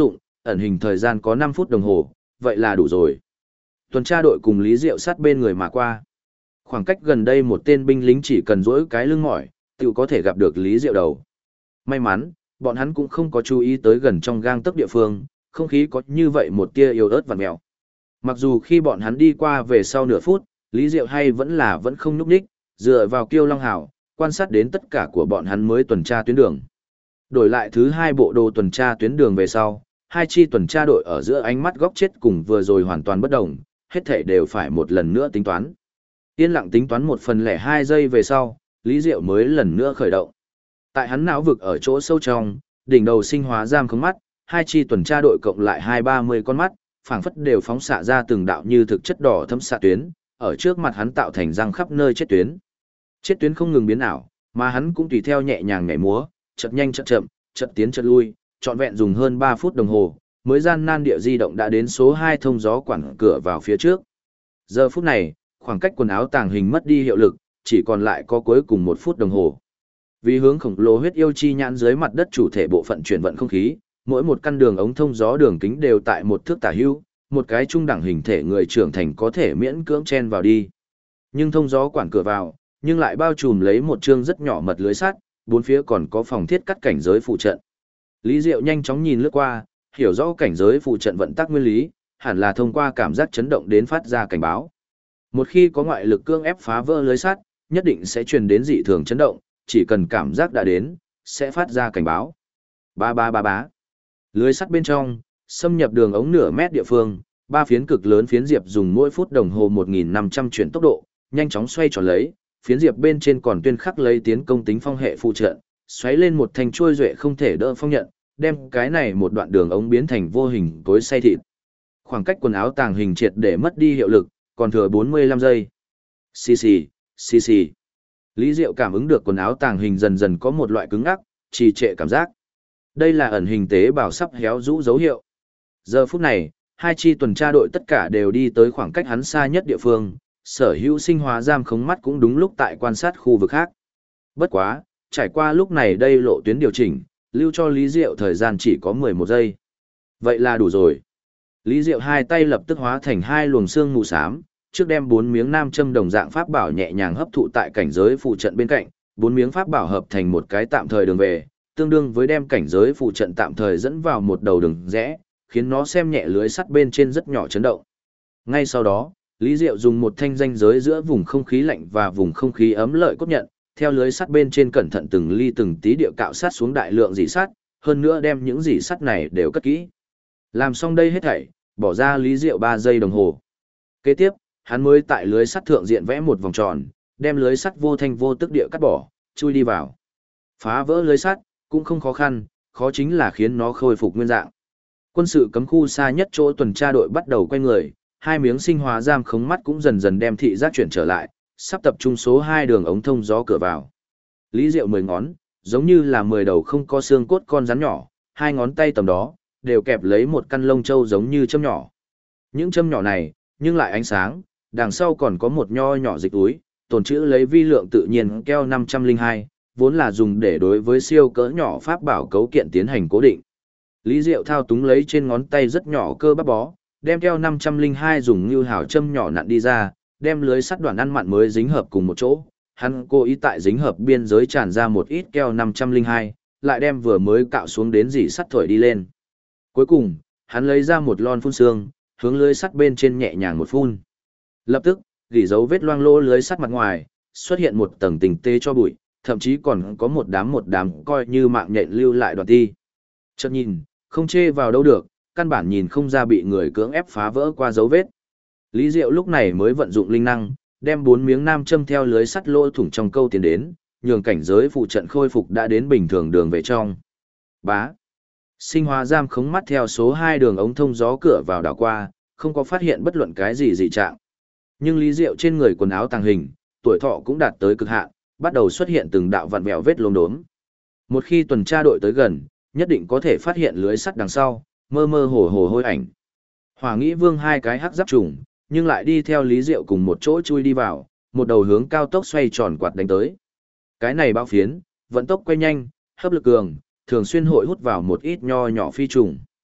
ẩn hình thời gian có 5 phút đồng hồ, vậy là đủ rồi. Tuần tra đội cùng Lý Diệu sát bên người mà qua. Khoảng cách gần đây một tên binh lính chỉ cần duỗi cái lưng mỏi, tự có thể gặp được Lý Diệu đầu. May mắn, bọn hắn cũng không có chú ý tới gần trong gang tấc địa phương, không khí có như vậy một tia yếu ớt vằn mèo. Mặc dù khi bọn hắn đi qua về sau nửa phút, Lý Diệu hay vẫn không nhúc nhích, dựa vào Kiêu Long Hào, quan sát đến tất cả của bọn hắn mới tuần tra tuyến đường. Đổi lại thứ hai bộ đồ tuần tra tuyến đường về sau, hai chi tuần tra đội ở giữa ánh mắt góc chết cùng vừa rồi hoàn toàn bất đồng, hết thảy đều phải một lần nữa tính toán. Yên lặng tính toán 1/02 giây về sau, Lý Diệu mới lần nữa khởi động. Tại hắn não vực ở chỗ sâu trong, đỉnh đầu sinh hóa giam khống mắt, hai chi tuần tra đội cộng lại 230 con mắt, phảng phất đều phóng xạ ra từng đạo như thực chất đỏ thấm xạ tuyến, ở trước mặt hắn tạo thành răng khắp nơi chết tuyến. Chết tuyến không ngừng biến ảo, mà hắn cũng tùy theo nhẹ nhàng nhảy múa, chợt nhanh chợt chậm, chợt tiến chợt lui, trọn vẹn dùng hơn 3 phút đồng hồ, mới gian nan địa di động đã đến số 2 thông gió quản cửa vào phía trước. Giờ phút này, khoảng cách quần áo tàng hình mất đi hiệu lực, chỉ còn lại có cuối cùng 1 phút đồng hồ. Vì hướng khổng lồ huyết yêu chi nhãn dưới mặt đất chủ thể bộ phận chuyển vận không khí, mỗi một căn đường ống thông gió đường kính đều tại 1 thước tả hữu, một cái trung đẳng hình thể người trưởng thành có thể miễn cưỡng chen vào đi. Nhưng thông gió quản cửa vào, nhưng lại bao trùm lấy một chương rất nhỏ mật lưới sắt, bốn phía còn có phòng thiết cắt cảnh giới phụ trận. Lý Diệu nhanh chóng nhìn lướt qua, hiểu rõ cảnh giới phụ trận vận tắc nguyên lý, hẳn là thông qua cảm giác chấn động đến phát ra cảnh báo. Một khi có ngoại lực cưỡng ép phá vỡ lưới sắt, nhất định sẽ truyền đến dị thường chấn động, chỉ cần cảm giác đã đến, sẽ phát ra cảnh báo. Ba ba ba bá. Lưới sắt bên trong, xâm nhập đường ống nửa mét địa phương, ba phiến cực lớn phiến diệp dùng mỗi phút đồng hồ 1.500 chuyển tốc độ, nhanh chóng xoay tròn lấy, phiến diệp bên trên còn tuyên khắc lấy tiến công tính phong hệ phụ trợ, xoáy lên một thanh chuôi duệ không thể đỡ phong nhận, đem cái này một đoạn đường ống biến thành vô hình cối xay thịt. Khoảng cách quần áo tàng hình triệt để mất đi hiệu lực, còn thừa 45 giây. Xì xì, xì xì. Lý Diệu cảm ứng được quần áo tàng hình dần dần có một loại cứng ngắc, trì trệ cảm giác. Đây là ẩn hình tế bào sắp héo rũ dấu hiệu. Giờ phút này, hai chi tuần tra đội tất cả đều đi tới khoảng cách hắn xa nhất địa phương, sở hữu sinh hóa giam khống mắt cũng đúng lúc tại quan sát khu vực khác. Bất quá, trải qua lúc này đây lộ tuyến điều chỉnh, lưu cho Lý Diệu thời gian chỉ có 11 giây. Vậy là đủ rồi. Lý Diệu hai tay lập tức hóa thành hai luồng xương mù xám, trước đem 4 miếng nam châm đồng dạng pháp bảo nhẹ nhàng hấp thụ tại cảnh giới phụ trận bên cạnh, 4 miếng pháp bảo hợp thành một cái tạm thời đường về, tương đương với đem cảnh giới phụ trận tạm thời dẫn vào một đầu đường rẽ, khiến nó xem nhẹ lưới sắt bên trên rất nhỏ chấn động. Ngay sau đó, Lý Diệu dùng một thanh ranh giới giữa vùng không khí lạnh và vùng không khí ấm lợi cốt nhận, theo lưới sắt bên trên cẩn thận từng ly từng tí địa cạo sát xuống đại lượng dỉ sắt, hơn nữa đem những dỉ sắt này đều cất kỹ. Làm xong đây hết thảy, bỏ ra Lý Diệu 3 giây đồng hồ. Kế tiếp, hắn mới tại lưới sắt thượng diện vẽ một vòng tròn, đem lưới sắt vô thanh vô tức địa cắt bỏ, chui đi vào. Phá vỡ lưới sắt cũng không khó khăn, khó chính là khiến nó khôi phục nguyên dạng. Quân sự cấm khu xa nhất chỗ tuần tra đội bắt đầu quay người, hai miếng sinh hóa giam khống mắt cũng dần dần đem thị giác chuyển trở lại, sắp tập trung số 2 đường ống thông gió cửa vào. Lý Diệu 10 ngón, giống như là 10 đầu không có xương cốt con rắn nhỏ, hai ngón tay tầm đó, đều kẹp lấy một căn lông châu giống như châm nhỏ. Những châm nhỏ này, nhưng lại ánh sáng, đằng sau còn có một nho nhỏ dịch túi, tồn trữ lấy vi lượng tự nhiên keo 502, vốn là dùng để đối với siêu cỡ nhỏ pháp bảo cấu kiện tiến hành cố định. Lý Diệu thao túng lấy trên ngón tay rất nhỏ cơ bắp bó, đem keo 502 dùng như hào châm nhỏ nặn đi ra, đem lưới sắt đoạn ăn mặn mới dính hợp cùng một chỗ. Hắn cố ý tại dính hợp biên giới tràn ra một ít keo 502, lại đem vừa mới cạo xuống đến dỉ sắt thổi đi lên. Cuối cùng, hắn lấy ra một lon phun sương, hướng lưới sắt bên trên nhẹ nhàng một phun. Lập tức, gỉ dấu vết loang lỗ lưới sắt mặt ngoài, xuất hiện một tầng tình tê cho bụi, thậm chí còn có một đám coi như mạng nhện lưu lại đoạn ti. Chợt nhìn, không chê vào đâu được, căn bản nhìn không ra bị người cưỡng ép phá vỡ qua dấu vết. Lý Diệu lúc này mới vận dụng linh năng, đem 4 miếng nam châm theo lưới sắt lỗ thủng trong câu tiến đến, nhường cảnh giới phụ trận khôi phục đã đến bình thường đường về trong. Bá. Sinh hóa giam khống mắt theo số 2 đường ống thông gió cửa vào đảo qua, không có phát hiện bất luận cái gì dị trạng. Nhưng Lý Diệu trên người quần áo tàng hình, tuổi thọ cũng đạt tới cực hạn, bắt đầu xuất hiện từng đạo vặn vẹo vết lốm đốm. Một khi tuần tra đội tới gần, nhất định có thể phát hiện lưới sắt đằng sau, mơ mơ hồ hồ hôi ảnh. Hỏa Nghĩ Vương hai cái hắc giáp trùng, nhưng lại đi theo Lý Diệu cùng một chỗ chui đi vào, một đầu hướng cao tốc xoay tròn quạt đánh tới. Cái này bao phiến, vận tốc quay nhanh, hấp lực cường, thường xuyên hội hút vào một ít nho nhỏ phi trùng.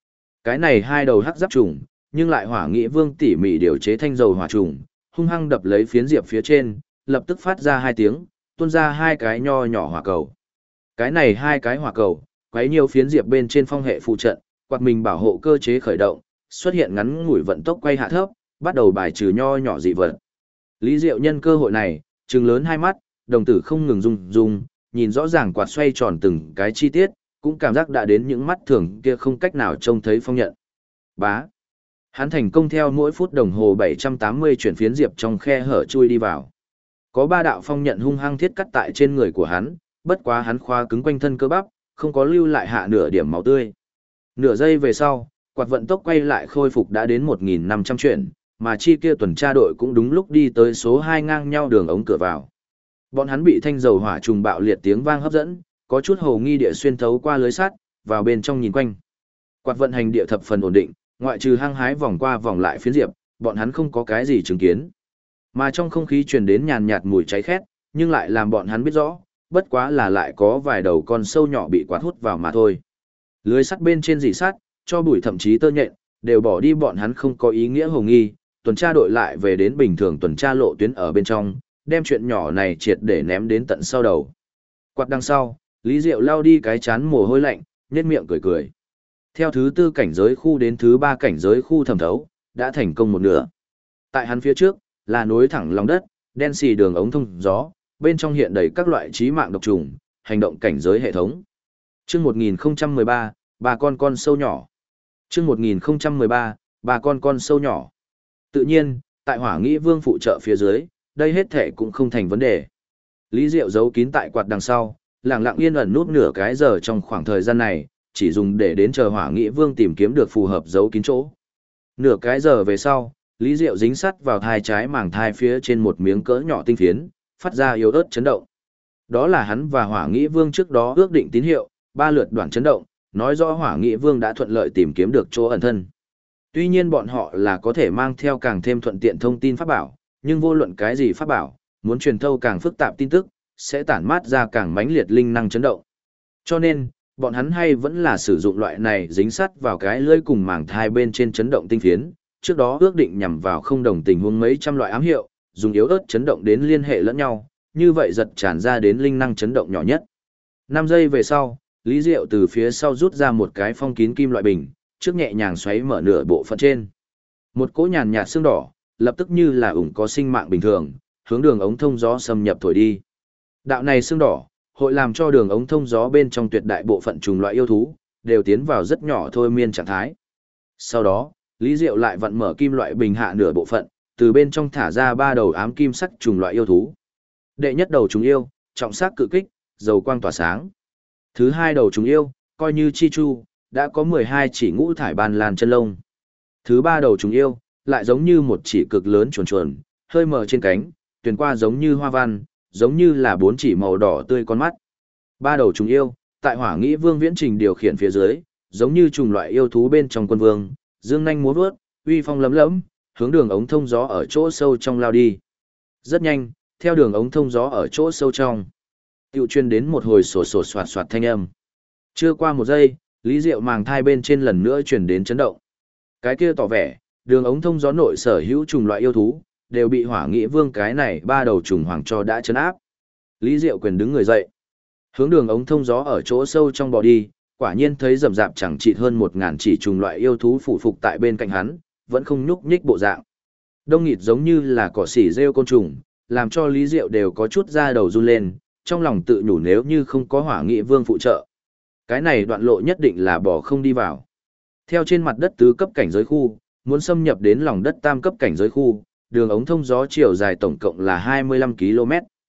Cái này hai đầu hắc giáp trùng, nhưng lại Hỏa Nghị Vương tỉ mỉ điều chế thanh dầu hỏa trùng, hung hăng đập lấy phiến diệp phía trên, lập tức phát ra hai tiếng, tuôn ra hai cái nho nhỏ hỏa cầu. Cái này hai cái hỏa cầu, quấy nhiều phiến diệp bên trên phong hệ phụ trận, quạt mình bảo hộ cơ chế khởi động, xuất hiện ngắn ngủi vận tốc quay hạ thấp, bắt đầu bài trừ nho nhỏ dị vật. Lý Diệu nhân cơ hội này, trừng lớn hai mắt, đồng tử không ngừng rung rung, nhìn rõ ràng quạt xoay tròn từng cái chi tiết, cũng cảm giác đã đến những mắt thường kia không cách nào trông thấy phong nhận. Bá. Hắn thành công theo mỗi phút đồng hồ 780 chuyển phiến diệp trong khe hở chui đi vào. Có ba đạo phong nhận hung hăng thiết cắt tại trên người của hắn, bất quá hắn khóa cứng quanh thân cơ bắp, không có lưu lại hạ nửa điểm máu tươi. Nửa giây về sau, quạt vận tốc quay lại khôi phục đã đến 1.500 chuyển, mà chi kia tuần tra đội cũng đúng lúc đi tới số 2 ngang nhau đường ống cửa vào. Bọn hắn bị thanh dầu hỏa trùng bạo liệt tiếng vang hấp dẫn, có chút hồ nghi địa xuyên thấu qua lưới sắt, vào bên trong nhìn quanh. Quạt vận hành địa thập phần ổn định, ngoại trừ hăng hái vòng qua vòng lại phiến diệp, bọn hắn không có cái gì chứng kiến. Mà trong không khí truyền đến nhàn nhạt mùi cháy khét, nhưng lại làm bọn hắn biết rõ, bất quá là lại có vài đầu con sâu nhỏ bị quạt hút vào mà thôi. Lưới sắt bên trên dỉ sắt, cho bụi thậm chí tơ nhện, đều bỏ đi bọn hắn không có ý nghĩa hồ nghi, tuần tra đội lại về đến bình thường tuần tra lộ tuyến ở bên trong, đem chuyện nhỏ này triệt để ném đến tận sau đầu. Quạt đằng sau, Lý Diệu lao đi cái chán mồ hôi lạnh, nhếch miệng cười cười. Theo thứ tư cảnh giới khu đến thứ ba cảnh giới khu thẩm thấu, đã thành công một nửa. Tại hắn phía trước, là nối thẳng lòng đất, đen xì đường ống thông gió, bên trong hiện đầy các loại trí mạng độc trùng, hành động cảnh giới hệ thống. Chương 1013, ba con sâu nhỏ. Chương 1013, ba con sâu nhỏ. Tự nhiên, tại Hỏa Nghị Vương phụ trợ phía dưới, đây hết thể cũng không thành vấn đề. Lý Diệu giấu kín tại quạt đằng sau, lặng lặng yên ẩn nút nửa cái giờ trong khoảng thời gian này, chỉ dùng để đến chờ Hỏa Nghị Vương tìm kiếm được phù hợp giấu kín chỗ. Nửa cái giờ về sau, Lý Diệu dính sắt vào thai trái màng thai phía trên một miếng cỡ nhỏ tinh phiến, phát ra yếu ớt chấn động. Đó là hắn và Hỏa Nghị Vương trước đó ước định tín hiệu, 3 lượt đoạn chấn động, nói rõ Hỏa Nghị Vương đã thuận lợi tìm kiếm được chỗ ẩn thân. Tuy nhiên bọn họ là có thể mang theo càng thêm thuận tiện thông tin pháp bảo, nhưng vô luận cái gì pháp bảo, muốn truyền thâu càng phức tạp tin tức, sẽ tản mát ra càng mãnh liệt linh năng chấn động. Cho nên, bọn hắn hay vẫn là sử dụng loại này dính sắt vào cái lưỡi cùng màng thai bên trên chấn động tinh phiến, trước đó ước định nhằm vào không đồng tình huống mấy trăm loại ám hiệu, dùng yếu ớt chấn động đến liên hệ lẫn nhau, như vậy giật tràn ra đến linh năng chấn động nhỏ nhất. 5 giây về sau, Lý Diệu từ phía sau rút ra một cái phong kín kim loại bình, trước nhẹ nhàng xoáy mở nửa bộ phận trên. Một cỗ nhàn nhạt xương đỏ, lập tức như là ủng có sinh mạng bình thường, hướng đường ống thông gió xâm nhập thổi đi. Đạo này xương đỏ, hội làm cho đường ống thông gió bên trong tuyệt đại bộ phận trùng loại yêu thú, đều tiến vào rất nhỏ thôi miên trạng thái. Sau đó, Lý Diệu lại vặn mở kim loại bình hạ nửa bộ phận, từ bên trong thả ra 3 đầu ám kim sắc trùng loại yêu thú. Đệ nhất đầu trùng yêu, trọng sắc cự kích, dầu quang tỏa sáng. Thứ hai đầu trùng yêu, coi như chi chu, đã có 12 chỉ ngũ thải ban lan chân lông. Thứ ba đầu trùng yêu, lại giống như một chỉ cực lớn chuồn chuồn, hơi mờ trên cánh, tuyền qua giống như hoa văn, giống như là 4 chỉ màu đỏ tươi con mắt. Ba đầu trùng yêu, tại Hỏa Nghị Vương viễn trình điều khiển phía dưới, giống như trùng loại yêu thú bên trong quân vương, dương nhanh múa vớt, uy phong lấm lẫm, hướng đường ống thông gió ở chỗ sâu trong lao đi. Rất nhanh, theo đường ống thông gió ở chỗ sâu trong, tiểu truyền đến một hồi sổ sổ soạt soạt thanh âm. Chưa qua một giây, Lý Diệu màng thai bên trên lần nữa truyền đến chấn động. Cái kia tỏ vẻ, đường ống thông gió nội sở hữu trùng loại yêu thú, đều bị Hỏa Nghị Vương cái này 3 đầu trùng hoàng cho đã chấn áp. Lý Diệu quyền đứng người dậy, hướng đường ống thông gió ở chỗ sâu trong bò đi, quả nhiên thấy rầm rạp chẳng chịt hơn 1000 chỉ trùng loại yêu thú phụ phục tại bên cạnh hắn, vẫn không nhúc nhích bộ dạng. Đông nghịt giống như là cỏ xỉ rêu côn trùng, làm cho Lý Diệu đều có chút da đầu run lên, trong lòng tự nhủ nếu như không có Hỏa Nghị Vương phụ trợ, cái này đoạn lộ nhất định là bỏ không đi vào. Theo trên mặt đất tứ cấp cảnh giới khu, muốn xâm nhập đến lòng đất tam cấp cảnh giới khu, đường ống thông gió chiều dài tổng cộng là 25 km.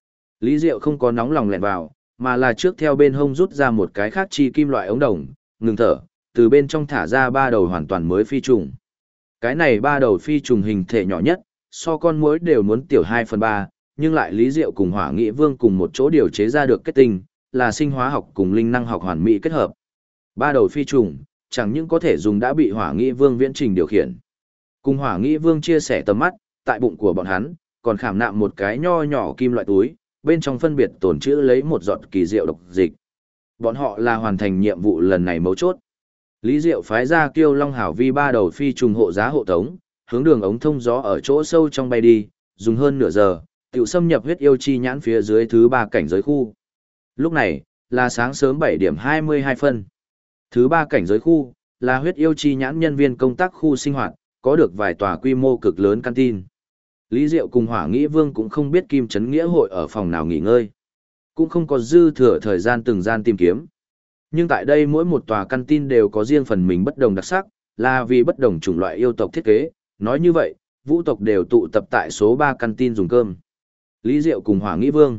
Lý Diệu không có nóng lòng lẹn vào, mà là trước theo bên hông rút ra một cái khác chi kim loại ống đồng, ngừng thở, từ bên trong thả ra 3 đầu hoàn toàn mới phi trùng. Cái này 3 đầu phi trùng hình thể nhỏ nhất, so con muỗi đều muốn tiểu 2/3, nhưng lại Lý Diệu cùng Hỏa Nghị Vương cùng một chỗ điều chế ra được kết tinh, là sinh hóa học cùng linh năng học hoàn mỹ kết hợp. 3 đầu phi trùng, chẳng những có thể dùng đã bị Hỏa Nghị Vương viễn trình điều khiển. Cùng Hỏa Nghị Vương chia sẻ tầm mắt, tại bụng của bọn hắn, còn khảm nạm một cái nho nhỏ kim loại túi, bên trong phân biệt tồn trữ lấy một giọt kỳ diệu độc dịch. Bọn họ là hoàn thành nhiệm vụ lần này mấu chốt. Lý Diệu phái ra Kiêu Long Hảo Vi ba đầu phi trùng hộ giá hộ tống, hướng đường ống thông gió ở chỗ sâu trong bay đi, dùng hơn nửa giờ, tiểu xâm nhập huyết yêu chi nhãn phía dưới thứ 3 cảnh giới khu. Lúc này, là sáng sớm 7 điểm 22 phân. Thứ 3 cảnh giới khu, là huyết yêu chi nhãn nhân viên công tác khu sinh hoạt, có được vài tòa quy mô cực lớn canteen. Lý Diệu cùng Hỏa Nghĩ Vương cũng không biết Kim Trấn Nghĩa hội ở phòng nào nghỉ ngơi, cũng không có dư thừa thời gian từng gian tìm kiếm. Nhưng tại đây mỗi một tòa canteen đều có riêng phần mình bất đồng đặc sắc, là vì bất đồng chủng loại yêu tộc thiết kế, nói như vậy, vũ tộc đều tụ tập tại số 3 canteen dùng cơm. Lý Diệu cùng Hỏa Nghĩ Vương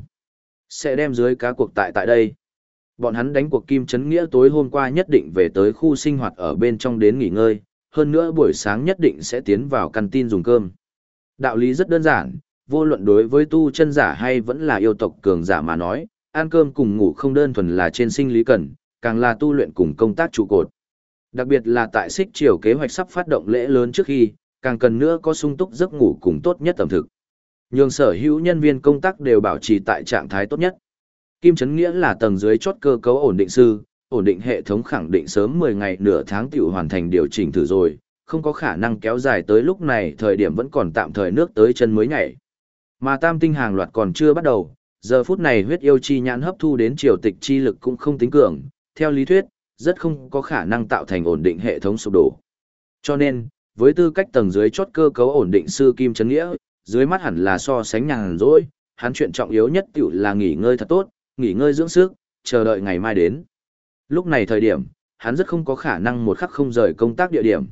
sẽ đem dưới cá cuộc tại đây. Bọn hắn đánh cuộc Kim Trấn Nghĩa tối hôm qua nhất định về tới khu sinh hoạt ở bên trong đến nghỉ ngơi, hơn nữa buổi sáng nhất định sẽ tiến vào canteen dùng cơm. Đạo lý rất đơn giản, vô luận đối với tu chân giả hay vẫn là yêu tộc cường giả mà nói, ăn cơm cùng ngủ không đơn thuần là trên sinh lý cần, càng là tu luyện cùng công tác trụ cột. Đặc biệt là tại xích chiều kế hoạch sắp phát động lễ lớn trước khi, càng cần nữa có sung túc giấc ngủ cùng tốt nhất ẩm thực. Nhường sở hữu nhân viên công tác đều bảo trì tại trạng thái tốt nhất. Kim Trấn Nghĩa là tầng dưới chốt cơ cấu ổn định sư, ổn định hệ thống khẳng định sớm 10 ngày nửa tháng tiểu hoàn thành điều chỉnh thử rồi, không có khả năng kéo dài tới lúc này thời điểm vẫn còn tạm thời nước tới chân mới nhảy. Mà tam tinh hàng loạt còn chưa bắt đầu, giờ phút này huyết yêu chi nhãn hấp thu đến triều tịch chi lực cũng không tính cường, theo lý thuyết, rất không có khả năng tạo thành ổn định hệ thống sụp đổ. Cho nên, với tư cách tầng dưới chốt cơ cấu ổn định sư Kim Trấn Nghĩa, dưới mắt hẳn là so sánh nhàn rỗi, hắn chuyện trọng yếu nhất tiểu là nghỉ ngơi thật tốt, nghỉ ngơi dưỡng sức, chờ đợi ngày mai đến. Lúc này thời điểm, hắn rất không có khả năng một khắc không rời công tác địa điểm,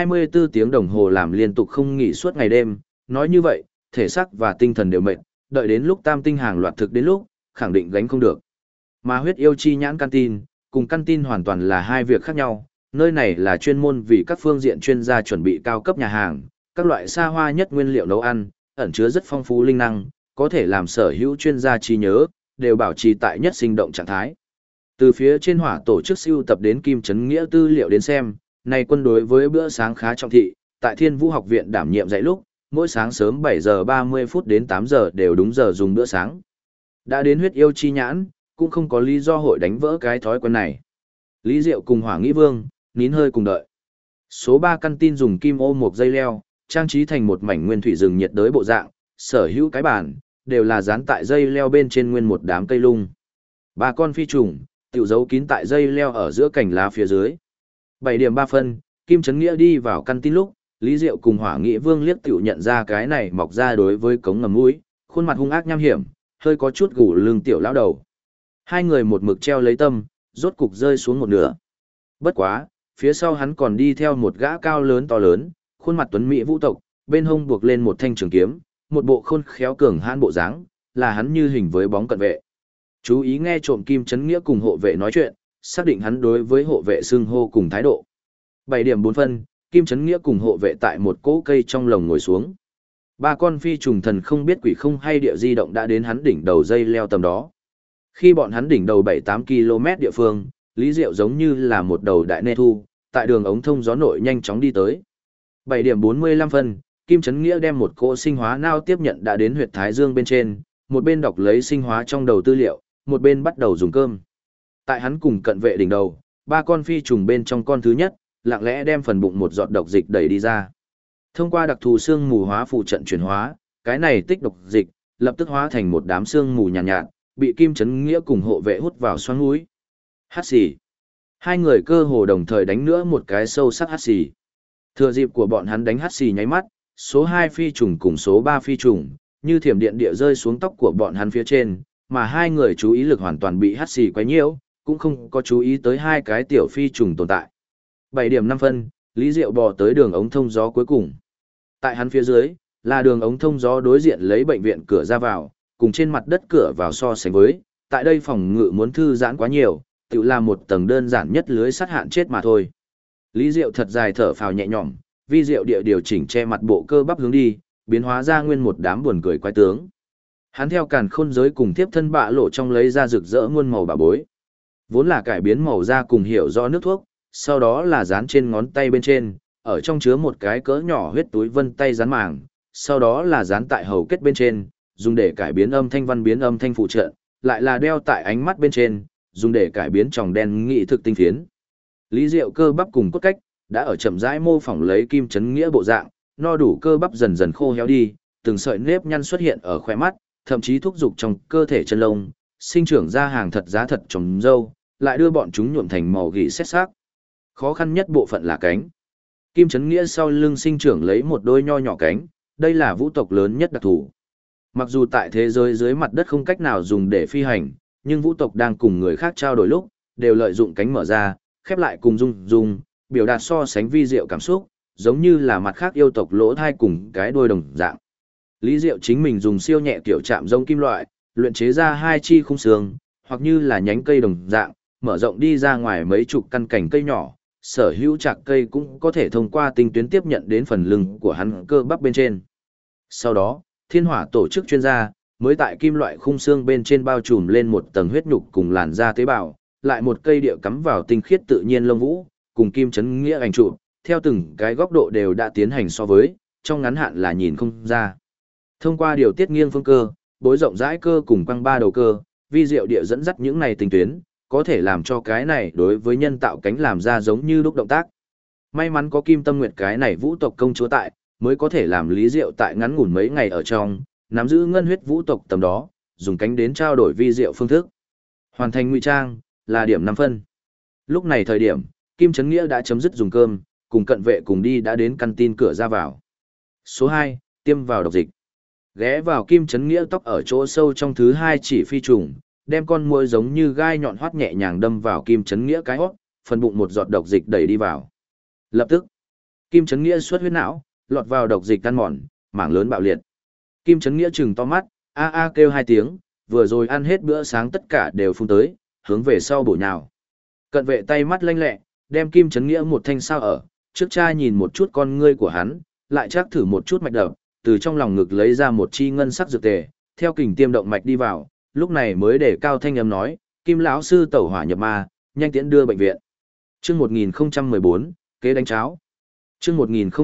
24 tiếng đồng hồ làm liên tục không nghỉ suốt ngày đêm, nói như vậy, thể xác và tinh thần đều mệt, đợi đến lúc tam tinh hàng loạt thực đến lúc, khẳng định gánh không được. Mà huyết yêu chi nhãn canteen, cùng canteen hoàn toàn là hai việc khác nhau, nơi này là chuyên môn vì các phương diện chuyên gia chuẩn bị cao cấp nhà hàng, các loại xa hoa nhất nguyên liệu nấu ăn, ẩn chứa rất phong phú linh năng, có thể làm sở hữu chuyên gia trí nhớ, đều bảo trì tại nhất sinh động trạng thái. Từ phía trên hỏa tổ chức siêu tập đến Kim Trấn Nghĩa tư liệu đến xem, này quân đối với bữa sáng khá trọng thị, tại Thiên Vũ học viện đảm nhiệm dạy lúc, mỗi sáng sớm 7 giờ 30 phút đến 8 giờ đều đúng giờ dùng bữa sáng. Đã đến huyết yêu chi nhãn, cũng không có lý do hội đánh vỡ cái thói quen này. Lý Diệu cùng Hỏa Nghĩ Vương, nín hơi cùng đợi. Số 3 căn tin dùng kim ô một dây leo, trang trí thành một mảnh nguyên thủy rừng nhiệt đới bộ dạng, sở hữu cái bàn, đều là dán tại dây leo bên trên nguyên một đám cây lung. 3 con phi trùng, tiểu giấu kín tại dây leo ở giữa cành lá phía dưới. 7 điểm 3 phân, Kim Trấn Nghĩa đi vào căn tin lúc, Lý Diệu cùng Hỏa Nghĩ Vương liếc tiểu nhận ra cái này mọc ra đối với cống ngầm mũi, khuôn mặt hung ác nham hiểm, hơi có chút gù lưng tiểu lão đầu. Hai người một mực treo lấy tâm, rốt cục rơi xuống một nửa. Bất quá, phía sau hắn còn đi theo một gã cao lớn to lớn, khuôn mặt tuấn mỹ vũ tộc, bên hông buộc lên một thanh trường kiếm, một bộ khôn khéo cường hãn bộ dáng, là hắn như hình với bóng cận vệ. Chú ý nghe trộm Kim Trấn Nghĩa cùng hộ vệ nói chuyện, xác định hắn đối với hộ vệ xưng hô cùng thái độ. 7 điểm 4 phân, Kim Trấn Nghĩa cùng hộ vệ tại một cỗ cây trong lồng ngồi xuống. 3 con phi trùng thần không biết quỷ không hay địa di động đã đến hắn đỉnh đầu dây leo tầm đó. Khi bọn hắn đỉnh đầu 7-8 km địa phương, Lý Diệu giống như là một đầu đại nê thu, tại đường ống thông gió nội nhanh chóng đi tới. 7 điểm 45 phân, Kim Trấn Nghĩa đem một cỗ sinh hóa nao tiếp nhận đã đến huyệt thái dương bên trên, một bên đọc lấy sinh hóa trong đầu tư liệu, một bên bắt đầu dùng cơm. Tại hắn cùng cận vệ đỉnh đầu, 3 con phi trùng bên trong con thứ nhất, lặng lẽ đem phần bụng một giọt độc dịch đẩy đi ra. Thông qua đặc thù xương mù hóa phụ trận chuyển hóa, cái này tích độc dịch lập tức hóa thành một đám xương mù nhàn nhạt, bị Kim Trấn Nghĩa cùng hộ vệ hút vào xoang mũi. Hắt xì. Hai người cơ hồ đồng thời đánh nữa một cái sâu sắc hắt xì. Thừa dịp của bọn hắn đánh hắt xì nháy mắt, số 2 phi trùng cùng số 3 phi trùng, như thiểm điện địa rơi xuống tóc của bọn hắn phía trên, mà hai người chú ý lực hoàn toàn bị hắt xì quấy nhiễu, cũng không có chú ý tới hai cái tiểu phi trùng tồn tại. 7 điểm 5 phân, Lý Diệu bò tới đường ống thông gió cuối cùng. Tại hắn phía dưới, là đường ống thông gió đối diện lấy bệnh viện cửa ra vào, cùng trên mặt đất cửa vào so sánh với, tại đây phòng ngự muốn thư giãn quá nhiều, tự là một tầng đơn giản nhất lưới sắt hạn chết mà thôi. Lý Diệu thật dài thở phào nhẹ nhõm, vi diệu địa điều chỉnh che mặt bộ cơ bắp hướng đi, biến hóa ra nguyên một đám buồn cười quái tướng. Hắn theo càn khôn giới cùng tiếp thân bạ lộ trong lấy ra rực rỡ muôn màu bà bối. Vốn là cải biến màu da cùng hiểu rõ nước thuốc, sau đó là dán trên ngón tay bên trên, ở trong chứa một cái cỡ nhỏ huyết túi vân tay dán màng, sau đó là dán tại hầu kết bên trên, dùng để cải biến âm thanh văn biến âm thanh phụ trợ, lại là đeo tại ánh mắt bên trên, dùng để cải biến tròng đen nghị thực tinh phiến. Lý Diệu cơ bắp cùng cốt cách, đã ở chậm rãi mô phỏng lấy Kim Chấn Nghĩa bộ dạng, no đủ cơ bắp dần dần khô héo đi, từng sợi nếp nhăn xuất hiện ở khóe mắt, thậm chí thúc giục trong cơ thể chân lông, sinh trưởng ra hàng thật giá thật trồng dâu, lại đưa bọn chúng nhuộm thành màu gỉ xét xác. Khó khăn nhất bộ phận là cánh. Kim Chấn Nghĩa sau lưng sinh trưởng lấy một đôi nho nhỏ cánh, đây là vũ tộc lớn nhất đặc thù. Mặc dù tại thế giới dưới mặt đất không cách nào dùng để phi hành, nhưng vũ tộc đang cùng người khác trao đổi lúc, đều lợi dụng cánh mở ra, khép lại cùng dung, biểu đạt so sánh vi diệu cảm xúc, giống như là mặt khác yêu tộc lỗ thai cùng cái đuôi đồng dạng. Lý Diệu chính mình dùng siêu nhẹ kiểu chạm rông kim loại, luyện chế ra hai chi khung xương, hoặc như là nhánh cây đồng dạng, mở rộng đi ra ngoài mấy chục căn cành cây nhỏ, sở hữu chạc cây cũng có thể thông qua tinh tuyến tiếp nhận đến phần lưng của hắn cơ bắp bên trên. Sau đó, Thiên Hỏa tổ chức chuyên gia, mới tại kim loại khung xương bên trên bao trùm lên một tầng huyết nhục cùng làn da tế bào, lại một cây địa cắm vào tinh khiết tự nhiên lông vũ, cùng Kim Chấn Nghĩa ảnh trụ, theo từng cái góc độ đều đã tiến hành so với, trong ngắn hạn là nhìn không ra. Thông qua điều tiết nghiêng phương cơ, bối rộng rãi cơ cùng quăng ba đầu cơ, vi diệu địa dẫn dắt những này tinh tuyến, có thể làm cho cái này đối với nhân tạo cánh làm ra giống như lúc động tác. May mắn có Kim Tâm Nguyệt cái này vũ tộc công chúa tại, mới có thể làm Lý Diệu tại ngắn ngủn mấy ngày ở trong, nắm giữ ngân huyết vũ tộc tầm đó, dùng cánh đến trao đổi vi diệu phương thức. Hoàn thành ngụy trang, là điểm 5 phân. Lúc này thời điểm, Kim Chấn Nghĩa đã chấm dứt dùng cơm, cùng cận vệ cùng đi đã đến căn tin cửa ra vào. Số 2, tiêm vào độc dịch. Ghé vào Kim Chấn Nghĩa tóc ở chỗ sâu trong thứ 2 chỉ phi trùng, đem con muỗi giống như gai nhọn hoắt nhẹ nhàng đâm vào Kim Chấn Nghĩa cái hót, phần bụng một giọt độc dịch đẩy đi vào. Lập tức, Kim Chấn Nghĩa xuất huyết não, lọt vào độc dịch tan mòn, mảng lớn bạo liệt. Kim Chấn Nghĩa trừng to mắt, a a kêu 2 tiếng, vừa rồi ăn hết bữa sáng tất cả đều phun tới, hướng về sau bổ nhào. Cận vệ tay mắt lanh lẹ, đem Kim Chấn Nghĩa một thanh sao ở, trước cha nhìn một chút con ngươi của hắn, lại chắc thử một chút mạch đập, từ trong lòng ngực lấy ra một chi ngân sắc dược tề, theo kình tiêm động mạch đi vào, lúc này mới để cao thanh âm nói, Kim lão sư tẩu hỏa nhập ma, nhanh tiễn đưa bệnh viện. Chương 1014, kế đánh cháo. Chương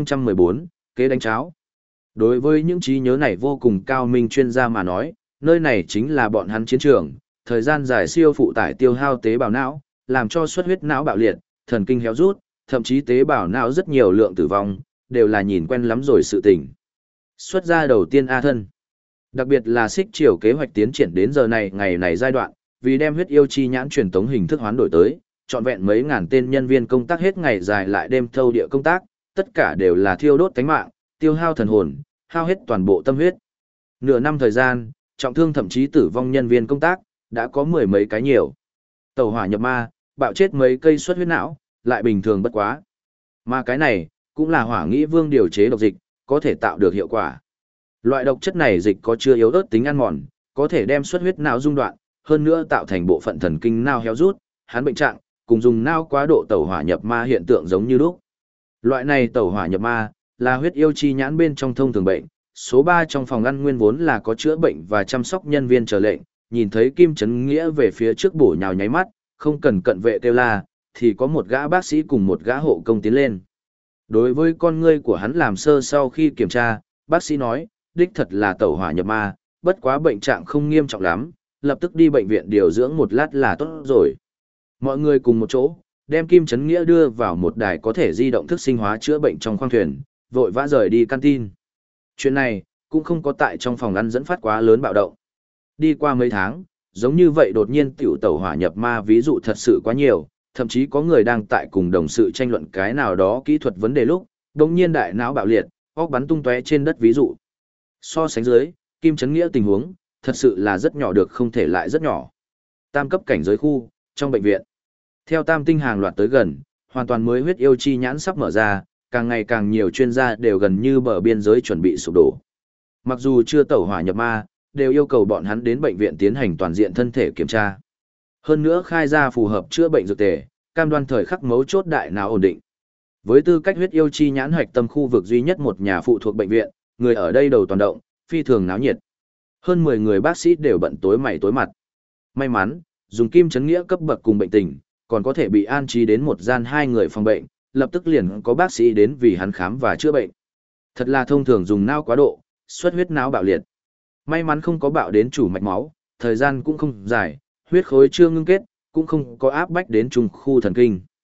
1014, kế đánh cháo. Đối với những trí nhớ này vô cùng cao minh chuyên gia mà nói, nơi này chính là bọn hắn chiến trường, thời gian dài siêu phụ tải tiêu hao tế bào não, làm cho xuất huyết não bạo liệt, thần kinh héo rút, thậm chí tế bào não rất nhiều lượng tử vong, đều là nhìn quen lắm rồi sự tình. Xuất ra đầu tiên A thân. Đặc biệt là xích chiều kế hoạch tiến triển đến giờ này ngày này giai đoạn, vì đem huyết yêu chi nhãn truyền tống hình thức hoán đổi tới, trọn vẹn mấy ngàn tên nhân viên công tác hết ngày dài lại đêm thâu địa công tác, tất cả đều là thiêu đốt tánh mạng, tiêu hao thần hồn, hao hết toàn bộ tâm huyết. Nửa năm thời gian, trọng thương thậm chí tử vong nhân viên công tác, đã có mười mấy cái nhiều. Tẩu hỏa nhập ma, bạo chết mấy cây xuất huyết não, lại bình thường bất quá. Mà cái này, cũng là hỏa nghĩ vương điều chế độc dịch, có thể tạo được hiệu quả. Loại độc chất này dịch có chưa yếu ớt tính ăn mòn, có thể đem xuất huyết não rung đoạn, hơn nữa tạo thành bộ phận thần kinh não héo rút, hắn bệnh trạng, cùng dùng não quá độ tẩu hỏa nhập ma hiện tượng giống như lúc. Loại này tẩu hỏa nhập ma, là huyết yêu chi nhãn bên trong thông thường bệnh. Số 3 trong phòng ăn nguyên vốn là có chữa bệnh và chăm sóc nhân viên chờ lệnh, nhìn thấy Kim Chấn Nghĩa về phía trước bổ nhào nháy mắt, không cần cận vệ kêu la, thì có một gã bác sĩ cùng một gã hộ công tiến lên. Đối với con ngươi của hắn làm sơ sau khi kiểm tra, bác sĩ nói, đích thật là tẩu hỏa nhập ma, bất quá bệnh trạng không nghiêm trọng lắm, lập tức đi bệnh viện điều dưỡng một lát là tốt rồi. Mọi người cùng một chỗ, đem Kim Chấn Nghĩa đưa vào một đài có thể di động thức sinh hóa chữa bệnh trong khoang thuyền, vội vã rời đi canteen. Chuyện này, cũng không có tại trong phòng ăn dẫn phát quá lớn bạo động. Đi qua mấy tháng, giống như vậy đột nhiên tiểu tẩu hỏa nhập ma ví dụ thật sự quá nhiều, thậm chí có người đang tại cùng đồng sự tranh luận cái nào đó kỹ thuật vấn đề lúc, đồng nhiên đại não bạo liệt, óc bắn tung tóe trên đất ví dụ. So sánh dưới, Kim Chấn Nghĩa tình huống, thật sự là rất nhỏ được không thể lại rất nhỏ. Tam cấp cảnh giới khu, trong bệnh viện. Theo tam tinh hàng loạt tới gần, hoàn toàn mới huyết yêu chi nhãn sắp mở ra, càng ngày càng nhiều chuyên gia đều gần như bờ biên giới chuẩn bị sụp đổ. Mặc dù chưa tẩu hỏa nhập ma, đều yêu cầu bọn hắn đến bệnh viện tiến hành toàn diện thân thể kiểm tra. Hơn nữa khai ra phù hợp chữa bệnh dược tề, cam đoan thời khắc mấu chốt đại não ổn định. Với tư cách huyết yêu chi nhãn hoạch tâm khu vực duy nhất một nhà phụ thuộc bệnh viện, người ở đây đầu toàn động, phi thường náo nhiệt. Hơn 10 người bác sĩ đều bận tối mày tối mặt. May mắn, dùng Kim Chấn Nghĩa cấp bậc cùng bệnh tình, còn có thể bị an trí đến một gian 2 người phòng bệnh, lập tức liền có bác sĩ đến vì hắn khám và chữa bệnh. Thật là thông thường dùng não quá độ, xuất huyết não bạo liệt. May mắn không có bạo đến chủ mạch máu, thời gian cũng không dài, huyết khối chưa ngưng kết, cũng không có áp bách đến trung khu thần kinh.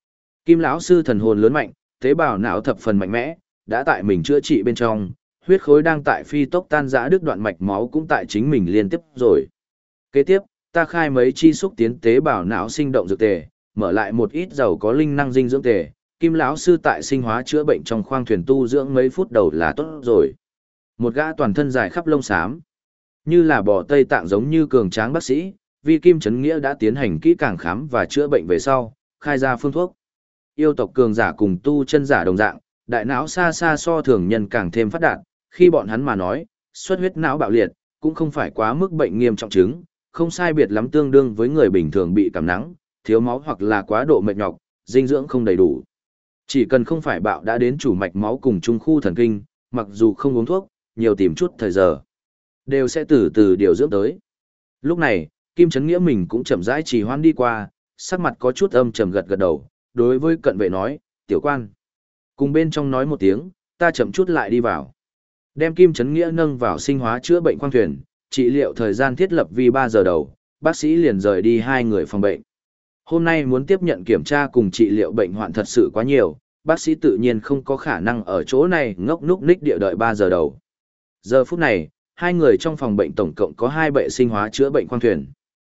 Kim lão sư thần hồn lớn mạnh, tế bào não thập phần mạnh mẽ, đã tại mình chữa trị bên trong, huyết khối đang tại phi tốc tan rã, đứt đoạn mạch máu cũng tại chính mình liên tiếp rồi. Kế tiếp, ta khai mấy chi xúc tiến tế bào não sinh động dược tề, mở lại một ít dầu có linh năng dinh dưỡng tề. Kim lão sư tại sinh hóa chữa bệnh trong khoang thuyền tu dưỡng mấy phút đầu là tốt rồi. Một gã toàn thân dài khắp lông xám, như là bò Tây Tạng giống như cường tráng bác sĩ, vì Kim Chấn Nghĩa đã tiến hành kỹ càng khám và chữa bệnh về sau, khai ra phương thuốc. Yêu tộc cường giả cùng tu chân giả đồng dạng, đại não xa xa so thường nhân càng thêm phát đạt, khi bọn hắn mà nói, xuất huyết não bạo liệt, cũng không phải quá mức bệnh nghiêm trọng chứng, không sai biệt lắm tương đương với người bình thường bị cảm nắng, thiếu máu hoặc là quá độ mệt nhọc, dinh dưỡng không đầy đủ. Chỉ cần không phải bạo đã đến chủ mạch máu cùng trung khu thần kinh, mặc dù không uống thuốc, nhiều tìm chút thời giờ, đều sẽ từ từ điều dưỡng tới. Lúc này, Kim Chấn Nghĩa mình cũng chậm rãi trì hoãn đi qua, sắc mặt có chút âm trầm gật gật đầu, đối với cận vệ nói, tiểu quan. Cùng bên trong nói một tiếng, ta chậm chút lại đi vào. Đem Kim Chấn Nghĩa nâng vào sinh hóa chữa bệnh khoang thuyền, trị liệu thời gian thiết lập vì 3 giờ đầu, bác sĩ liền rời đi 2 người phòng bệnh. Hôm nay muốn tiếp nhận kiểm tra cùng trị liệu bệnh hoạn thật sự quá nhiều, bác sĩ tự nhiên không có khả năng ở chỗ này ngốc núc ních địa đợi 3 giờ đầu. Giờ phút này, 2 người trong phòng bệnh tổng cộng có 2 bệ sinh hóa chữa bệnh khoang thuyền.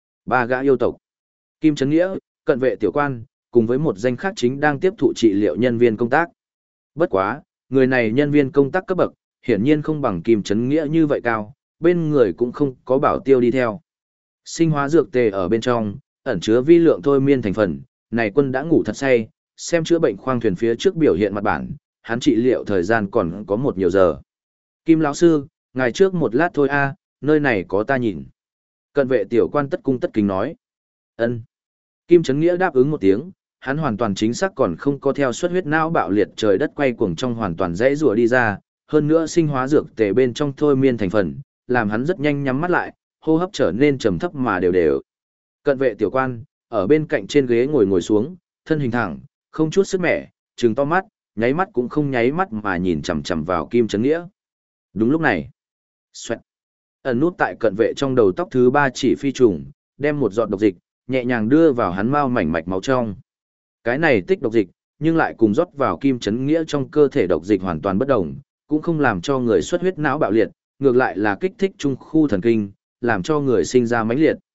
3 gã yêu tộc, Kim Chấn Nghĩa, cận vệ tiểu quan, cùng với một danh khác chính đang tiếp thụ trị liệu nhân viên công tác. Bất quá, người này nhân viên công tác cấp bậc, hiển nhiên không bằng Kim Chấn Nghĩa như vậy cao, bên người cũng không có bảo tiêu đi theo. Sinh hóa dược tề ở bên trong, ẩn chứa vi lượng thôi miên thành phần, này quân đã ngủ thật say, xem chữa bệnh khoang thuyền phía trước biểu hiện mặt bản, hắn trị liệu thời gian còn có một nhiều giờ. Kim lão sư, ngài trước một lát thôi a, nơi này có ta nhìn. Cận vệ tiểu quan tất cung tất kính nói. Ân. Kim Chấn Nghĩa đáp ứng một tiếng, hắn hoàn toàn chính xác còn không có theo xuất huyết não bạo liệt trời đất quay cuồng trong hoàn toàn dãy rùa đi ra, hơn nữa sinh hóa dược tề bên trong thôi miên thành phần, làm hắn rất nhanh nhắm mắt lại, hô hấp trở nên trầm thấp mà đều đều. Cận vệ tiểu quan, ở bên cạnh trên ghế ngồi xuống, thân hình thẳng, không chút sức mẻ, trừng to mắt, nháy mắt cũng không nháy mắt mà nhìn chằm chằm vào Kim Chấn Nghĩa. Đúng lúc này, xoẹt, ẩn nút tại cận vệ trong đầu tóc thứ 3 chỉ phi trùng, đem một giọt độc dịch, nhẹ nhàng đưa vào hắn mau mảnh mạch máu trong. Cái này tích độc dịch, nhưng lại cùng rót vào Kim Chấn Nghĩa trong cơ thể độc dịch hoàn toàn bất đồng, cũng không làm cho người xuất huyết não bạo liệt, ngược lại là kích thích trung khu thần kinh, làm cho người sinh ra mãnh liệt.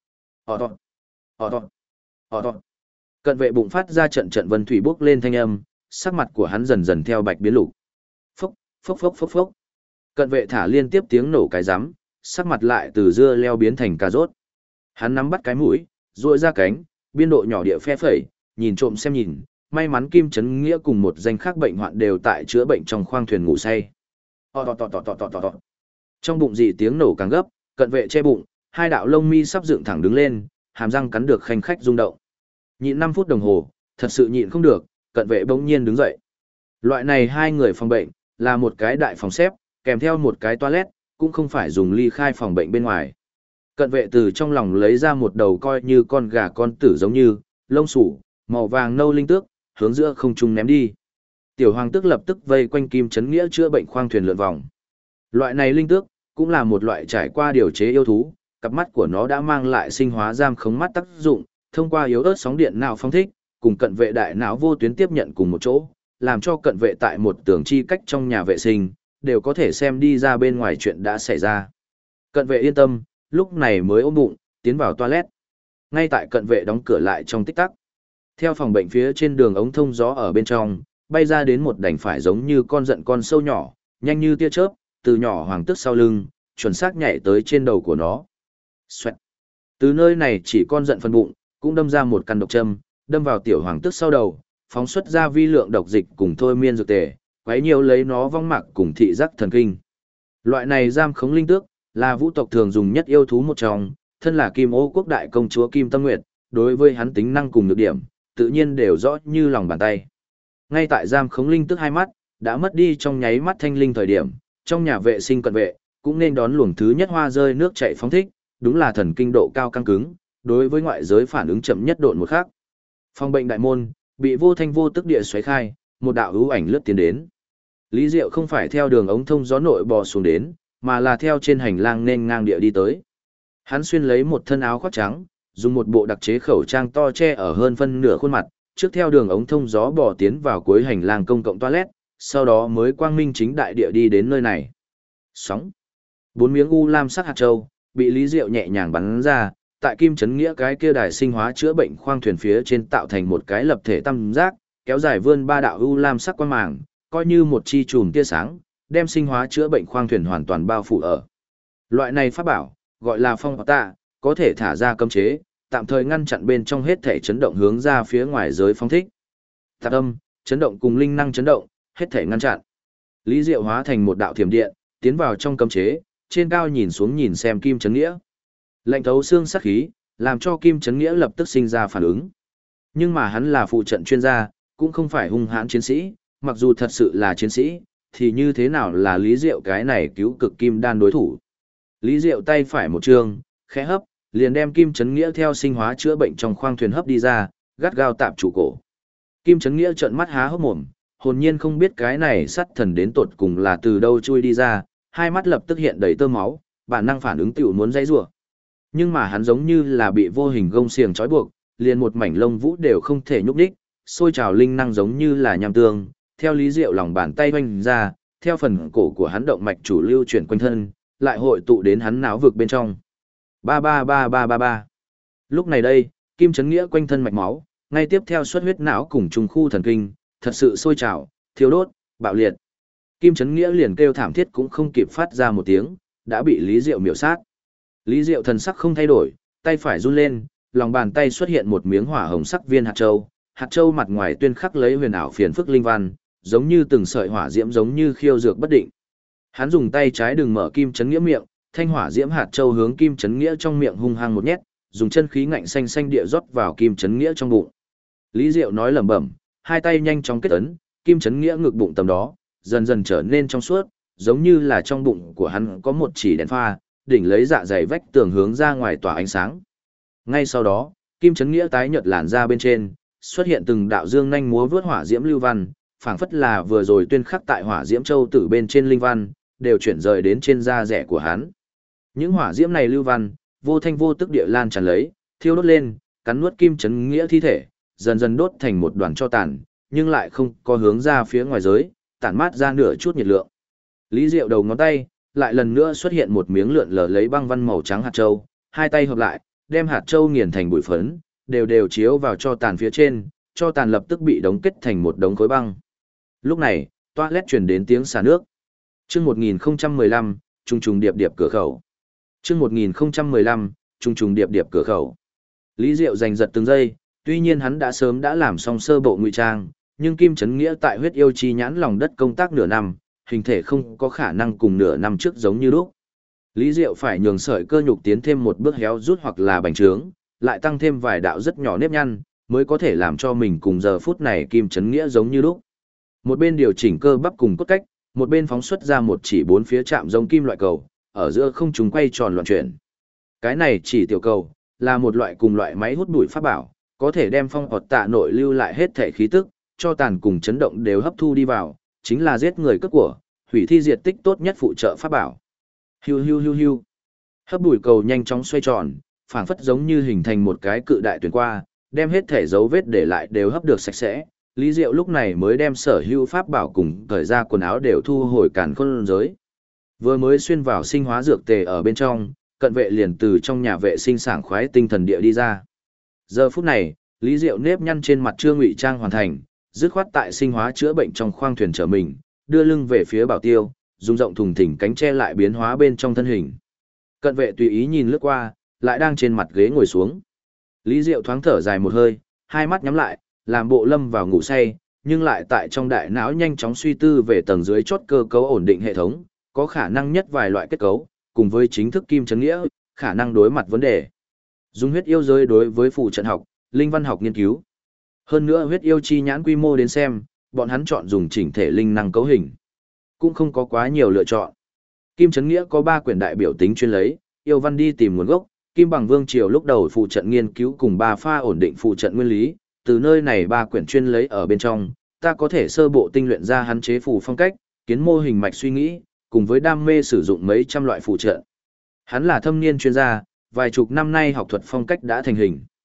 Cận vệ bụng phát ra trận trận vân thủy bốc lên thanh âm, sắc mặt của hắn dần dần theo bạch biến lục. Phốc, phốc phốc phốc phốc. Cận vệ thả liên tiếp tiếng nổ cái rắm, sắc mặt lại từ dưa leo biến thành cà rốt. Hắn nắm bắt cái mũi, duỗi ra cánh, biên độ nhỏ địa phe phẩy, nhìn trộm xem nhìn, may mắn Kim Chấn Nghĩa cùng một danh khác bệnh hoạn đều tại chữa bệnh trong khoang thuyền ngủ say. Trong bụng dị tiếng nổ càng gấp, cận vệ che bụng, 2 đạo lông mi sắp dựng thẳng đứng lên, hàm răng cắn được khanh khách rung động. Nhịn 5 phút đồng hồ, thật sự nhịn không được, cận vệ bỗng nhiên đứng dậy. Loại này 2 người phòng bệnh, là một cái đại phòng xếp, kèm theo một cái toilet, cũng không phải dùng ly khai phòng bệnh bên ngoài. Cận vệ từ trong lòng lấy ra một đầu coi như con gà con tử giống như, lông sủ, màu vàng nâu linh tước, hướng giữa không trung ném đi. Tiểu hoàng tước lập tức vây quanh Kim Chấn Nghĩa chữa bệnh khoang thuyền lượn vòng. Loại này linh tước, cũng là một loại trải qua điều chế yêu thú, cặp mắt của nó đã mang lại sinh hóa giam khống mắt tác dụng, thông qua yếu ớt sóng điện não phóng thích, cùng cận vệ đại não vô tuyến tiếp nhận cùng một chỗ, làm cho cận vệ tại một tường chi cách trong nhà vệ sinh, đều có thể xem đi ra bên ngoài chuyện đã xảy ra. Cận vệ yên tâm, lúc này mới ôm bụng, tiến vào toilet. Ngay tại cận vệ đóng cửa lại trong tích tắc. Theo phòng bệnh phía trên đường ống thông gió ở bên trong, bay ra đến một đành phải giống như con giận con sâu nhỏ, nhanh như tia chớp, từ nhỏ hoàng tước sau lưng, chuẩn xác nhảy tới trên đầu của nó. Xoẹt. Từ nơi này chỉ con giận phần bụng, cũng đâm ra một căn độc châm, đâm vào tiểu hoàng tước sau đầu, phóng xuất ra vi lượng độc dịch cùng thôi miên dược tề, quấy nhiều lấy nó vong mạc cùng thị giác thần kinh. Loại này giam khống linh tước, là vũ tộc thường dùng nhất yêu thú một trong, thân là Kim Ô quốc đại công chúa Kim Tâm Nguyệt, đối với hắn tính năng cùng nhược điểm, tự nhiên đều rõ như lòng bàn tay. Ngay tại giam khống linh tước 2 mắt, đã mất đi trong nháy mắt thanh linh thời điểm, trong nhà vệ sinh cận vệ, cũng nên đón luồng thứ nhất hoa rơi nước chảy phóng thích, đúng là thần kinh độ cao căng cứng, đối với ngoại giới phản ứng chậm nhất độn một khắc. Phòng bệnh đại môn, bị vô thanh vô tức địa xoáy khai, một đạo hữu ảnh lướt tiến đến. Lý Diệu không phải theo đường ống thông gió nội bò xuống đến, mà là theo trên hành lang nên ngang địa đi tới. Hắn xuyên lấy một thân áo khoác trắng, dùng một bộ đặc chế khẩu trang to che ở hơn phân nửa khuôn mặt, trước theo đường ống thông gió bò tiến vào cuối hành lang công cộng toilet, sau đó mới quang minh chính đại địa đi đến nơi này. Sóng. 4 miếng u lam sắc hạt châu, bị Lý Diệu nhẹ nhàng bắn ra, tại Kim Trấn Nghĩa cái kia đài sinh hóa chữa bệnh khoang thuyền phía trên tạo thành một cái lập thể tam giác, kéo dài vươn 3 đạo u lam sắc quang màng, coi như một chi chùm tia sáng, đem sinh hóa chữa bệnh khoang thuyền hoàn toàn bao phủ ở. Loại này pháp bảo, gọi là phong tạ, có thể thả ra cấm chế, tạm thời ngăn chặn bên trong hết thể chấn động hướng ra phía ngoài giới phóng thích. Tạp âm, chấn động cùng linh năng chấn động, hết thể ngăn chặn. Lý Diệu hóa thành một đạo thiểm điện, tiến vào trong cấm chế, trên cao nhìn xuống nhìn xem Kim Trấn Nghĩa. Lạnh thấu xương sắc khí, làm cho Kim Trấn Nghĩa lập tức sinh ra phản ứng. Nhưng mà hắn là phụ trận chuyên gia, cũng không phải hung hãn chiến sĩ, mặc dù thật sự là chiến sĩ, thì như thế nào là Lý Diệu cái này cứu cực kim đan đối thủ. Lý Diệu tay phải một trường, khẽ hấp, liền đem Kim Trấn Nghĩa theo sinh hóa chữa bệnh trong khoang thuyền hấp đi ra, gắt gao tạm trụ cổ. Kim Trấn Nghĩa trợn mắt há hốc mồm, hồn nhiên không biết cái này sắt thần đến tột cùng là từ đâu chui đi ra, hai mắt lập tức hiện đầy tơ máu, bản năng phản ứng tiểu muốn dãy rủa. Nhưng mà hắn giống như là bị vô hình gông xiềng trói buộc, liền một mảnh lông vũ đều không thể nhúc nhích, sôi trào linh năng giống như là nham tương, theo Lý Diệu lòng bàn tay hoành ra, theo phần cổ của hắn động mạch chủ lưu chuyển quanh thân, lại hội tụ đến hắn não vực bên trong. Ba ba ba ba ba ba. Lúc này đây, Kim Trấn Nghĩa quanh thân mạch máu, ngay tiếp theo xuất huyết não cùng trung khu thần kinh, thật sự sôi trào, thiêu đốt, bạo liệt. Kim Trấn Nghĩa liền kêu thảm thiết cũng không kịp phát ra một tiếng, đã bị Lý Diệu miểu sát. Lý Diệu thần sắc không thay đổi, tay phải run lên, lòng bàn tay xuất hiện một miếng hỏa hồng sắc viên hạt châu mặt ngoài tuyên khắc lấy huyền ảo phiền phức linh văn, giống như từng sợi hỏa diễm giống như khiêu dược bất định. Hắn dùng tay trái đừng mở Kim Trấn Nghĩa miệng, thanh hỏa diễm hạt châu hướng Kim Trấn Nghĩa trong miệng hung hăng một nhét, dùng chân khí ngạnh xanh xanh địa rót vào Kim Trấn Nghĩa trong bụng. Lý Diệu nói lẩm bẩm, hai tay nhanh chóng kết ấn, Kim Trấn Nghĩa ngực bụng tầm đó, dần dần trở nên trong suốt, giống như là trong bụng của hắn có một chỉ đèn pha, đỉnh lấy dạ dày vách tường hướng ra ngoài tỏa ánh sáng. Ngay sau đó, Kim Trấn Nghĩa tái nhợt làn ra bên trên, xuất hiện từng đạo dương nhanh múa vướt hỏa diễm lưu văn, phảng phất là vừa rồi tuyên khắc tại hỏa diễm châu tử bên trên linh văn, đều chuyển rời đến trên da rẻ của hắn. Những hỏa diễm này lưu văn, vô thanh vô tức địa lan tràn lấy, thiêu đốt lên, cắn nuốt Kim Trấn Nghĩa thi thể, dần dần đốt thành một đoàn tro tàn, nhưng lại không có hướng ra phía ngoài giới, tản mát ra nửa chút nhiệt lượng. Lý Diệu đầu ngón tay, lại lần nữa xuất hiện một miếng lượn lờ lấy băng văn màu trắng hạt châu, hai tay hợp lại, đem hạt châu nghiền thành bụi phấn, đều đều chiếu vào tro tàn phía trên, tro tàn lập tức bị đóng kết thành một đống khối băng. Lúc này, toilet truyền đến tiếng xả nước. Chương 1015, trùng trùng điệp điệp cửa khẩu. Chương 1015, trùng trùng điệp điệp cửa khẩu. Lý Diệu giành giật từng giây, tuy nhiên hắn đã sớm đã làm xong sơ bộ ngụy trang, nhưng Kim Trấn Nghĩa tại huyết yêu chi nhãn lòng đất công tác nửa năm, hình thể không có khả năng cùng nửa năm trước giống như lúc. Lý Diệu phải nhường sợi cơ nhục tiến thêm một bước héo rút hoặc là bành trướng, lại tăng thêm vài đạo rất nhỏ nếp nhăn, mới có thể làm cho mình cùng giờ phút này Kim Trấn Nghĩa giống như lúc. Một bên điều chỉnh cơ bắp cùng cốt cách, một bên phóng xuất ra một chỉ bốn phía chạm giống kim loại cầu, ở giữa không trung quay tròn loạn chuyển. Cái này chỉ tiểu cầu, là một loại cùng loại máy hút bụi pháp bảo, có thể đem phong ọt tạ nội lưu lại hết thể khí tức, cho tàn cùng chấn động đều hấp thu đi vào, chính là giết người cướp của, hủy thi diệt tích tốt nhất phụ trợ pháp bảo. Hiu hiu hiu hiu. Hấp bụi cầu nhanh chóng xoay tròn, phảng phất giống như hình thành một cái cự đại tuyển qua, đem hết thể dấu vết để lại đều hấp được sạch sẽ. Lý Diệu lúc này mới đem sở hữu pháp bảo cùng thời ra quần áo đều thu hồi càn khôn giới. Vừa mới xuyên vào sinh hóa dược tề ở bên trong, cận vệ liền từ trong nhà vệ sinh sảng khoái tinh thần địa đi ra. Giờ phút này, Lý Diệu nếp nhăn trên mặt chưa ngụy trang hoàn thành, dứt khoát tại sinh hóa chữa bệnh trong khoang thuyền trở mình, đưa lưng về phía Bảo Tiêu, dùng rộng thùng thình cánh che lại biến hóa bên trong thân hình. Cận vệ tùy ý nhìn lướt qua, lại đang trên mặt ghế ngồi xuống. Lý Diệu thoáng thở dài một hơi, hai mắt nhắm lại, làm bộ lâm vào ngủ say, nhưng lại tại trong đại não nhanh chóng suy tư về tầng dưới chốt cơ cấu ổn định hệ thống, có khả năng nhất vài loại kết cấu, cùng với chính thức Kim Trấn Nghĩa, khả năng đối mặt vấn đề. Dùng huyết yêu giới đối với phụ trận học, linh văn học nghiên cứu. Hơn nữa huyết yêu chi nhãn quy mô đến xem, bọn hắn chọn dùng chỉnh thể linh năng cấu hình. Cũng không có quá nhiều lựa chọn. Kim Trấn Nghĩa có 3 quyển đại biểu tính chuyên lấy, yêu văn đi tìm nguồn gốc, Kim Bằng Vương Triều lúc đầu phụ trận nghiên cứu cùng 3 pha ổn định phụ trận nguyên lý, từ nơi này 3 quyển chuyên lấy ở bên trong, ta có thể sơ bộ tinh luyện ra hắn chế phù phong cách, kiến mô hình mạch suy nghĩ, cùng với đam mê sử dụng mấy trăm loại phụ trận. Hắn là thâm niên chuyên gia, vài chục năm nay học thuật phong cách đã thành hình.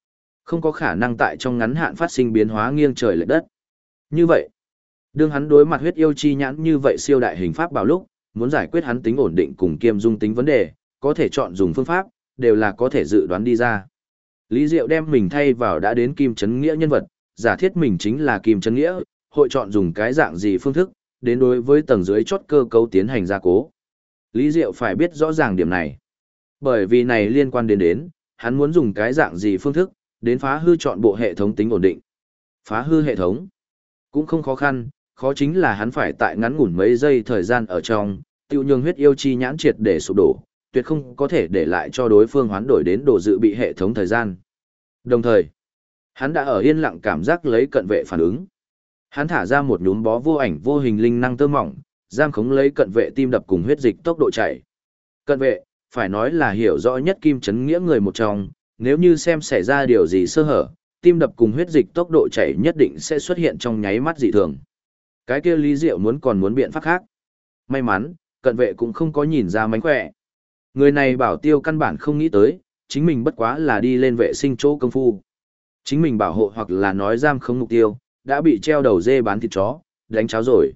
Không có khả năng tại trong ngắn hạn phát sinh biến hóa nghiêng trời lệch đất. Như vậy, đương hắn đối mặt huyết yêu chi nhãn như vậy siêu đại hình pháp bảo lúc, muốn giải quyết hắn tính ổn định cùng kiêm dung tính vấn đề, có thể chọn dùng phương pháp, đều là có thể dự đoán đi ra. Lý Diệu đem mình thay vào đã đến Kim Chấn Nghĩa nhân vật, giả thiết mình chính là Kim Chấn Nghĩa, hội chọn dùng cái dạng gì phương thức, đến đối với tầng dưới chốt cơ cấu tiến hành gia cố. Lý Diệu phải biết rõ ràng điểm này. Bởi vì này liên quan đến, hắn muốn dùng cái dạng gì phương thức, đến phá hư chọn bộ hệ thống tính ổn định. Phá hư hệ thống cũng không khó khăn, khó chính là hắn phải tại ngắn ngủn mấy giây thời gian ở trong, tiêu nhường huyết yêu chi nhãn triệt để sụp đổ, tuyệt không có thể để lại cho đối phương hoán đổi đến đồ dự bị hệ thống thời gian. Đồng thời, hắn đã ở yên lặng cảm giác lấy cận vệ phản ứng. Hắn thả ra một nhúm bó vô ảnh vô hình linh năng tơ mỏng, giam khống lấy cận vệ tim đập cùng huyết dịch tốc độ chạy. Cận vệ, phải nói là hiểu rõ nhất Kim Chấn Nghĩa người một trong, nếu như xem xảy ra điều gì sơ hở, tim đập cùng huyết dịch tốc độ chảy nhất định sẽ xuất hiện trong nháy mắt dị thường. Cái kia Lý Diệu còn muốn biện pháp khác. May mắn, cận vệ cũng không có nhìn ra mánh khỏe. Người này bảo tiêu căn bản không nghĩ tới, chính mình bất quá là đi lên vệ sinh chỗ công phu. Chính mình bảo hộ hoặc là nói giam không mục tiêu, đã bị treo đầu dê bán thịt chó, đánh cháo rồi.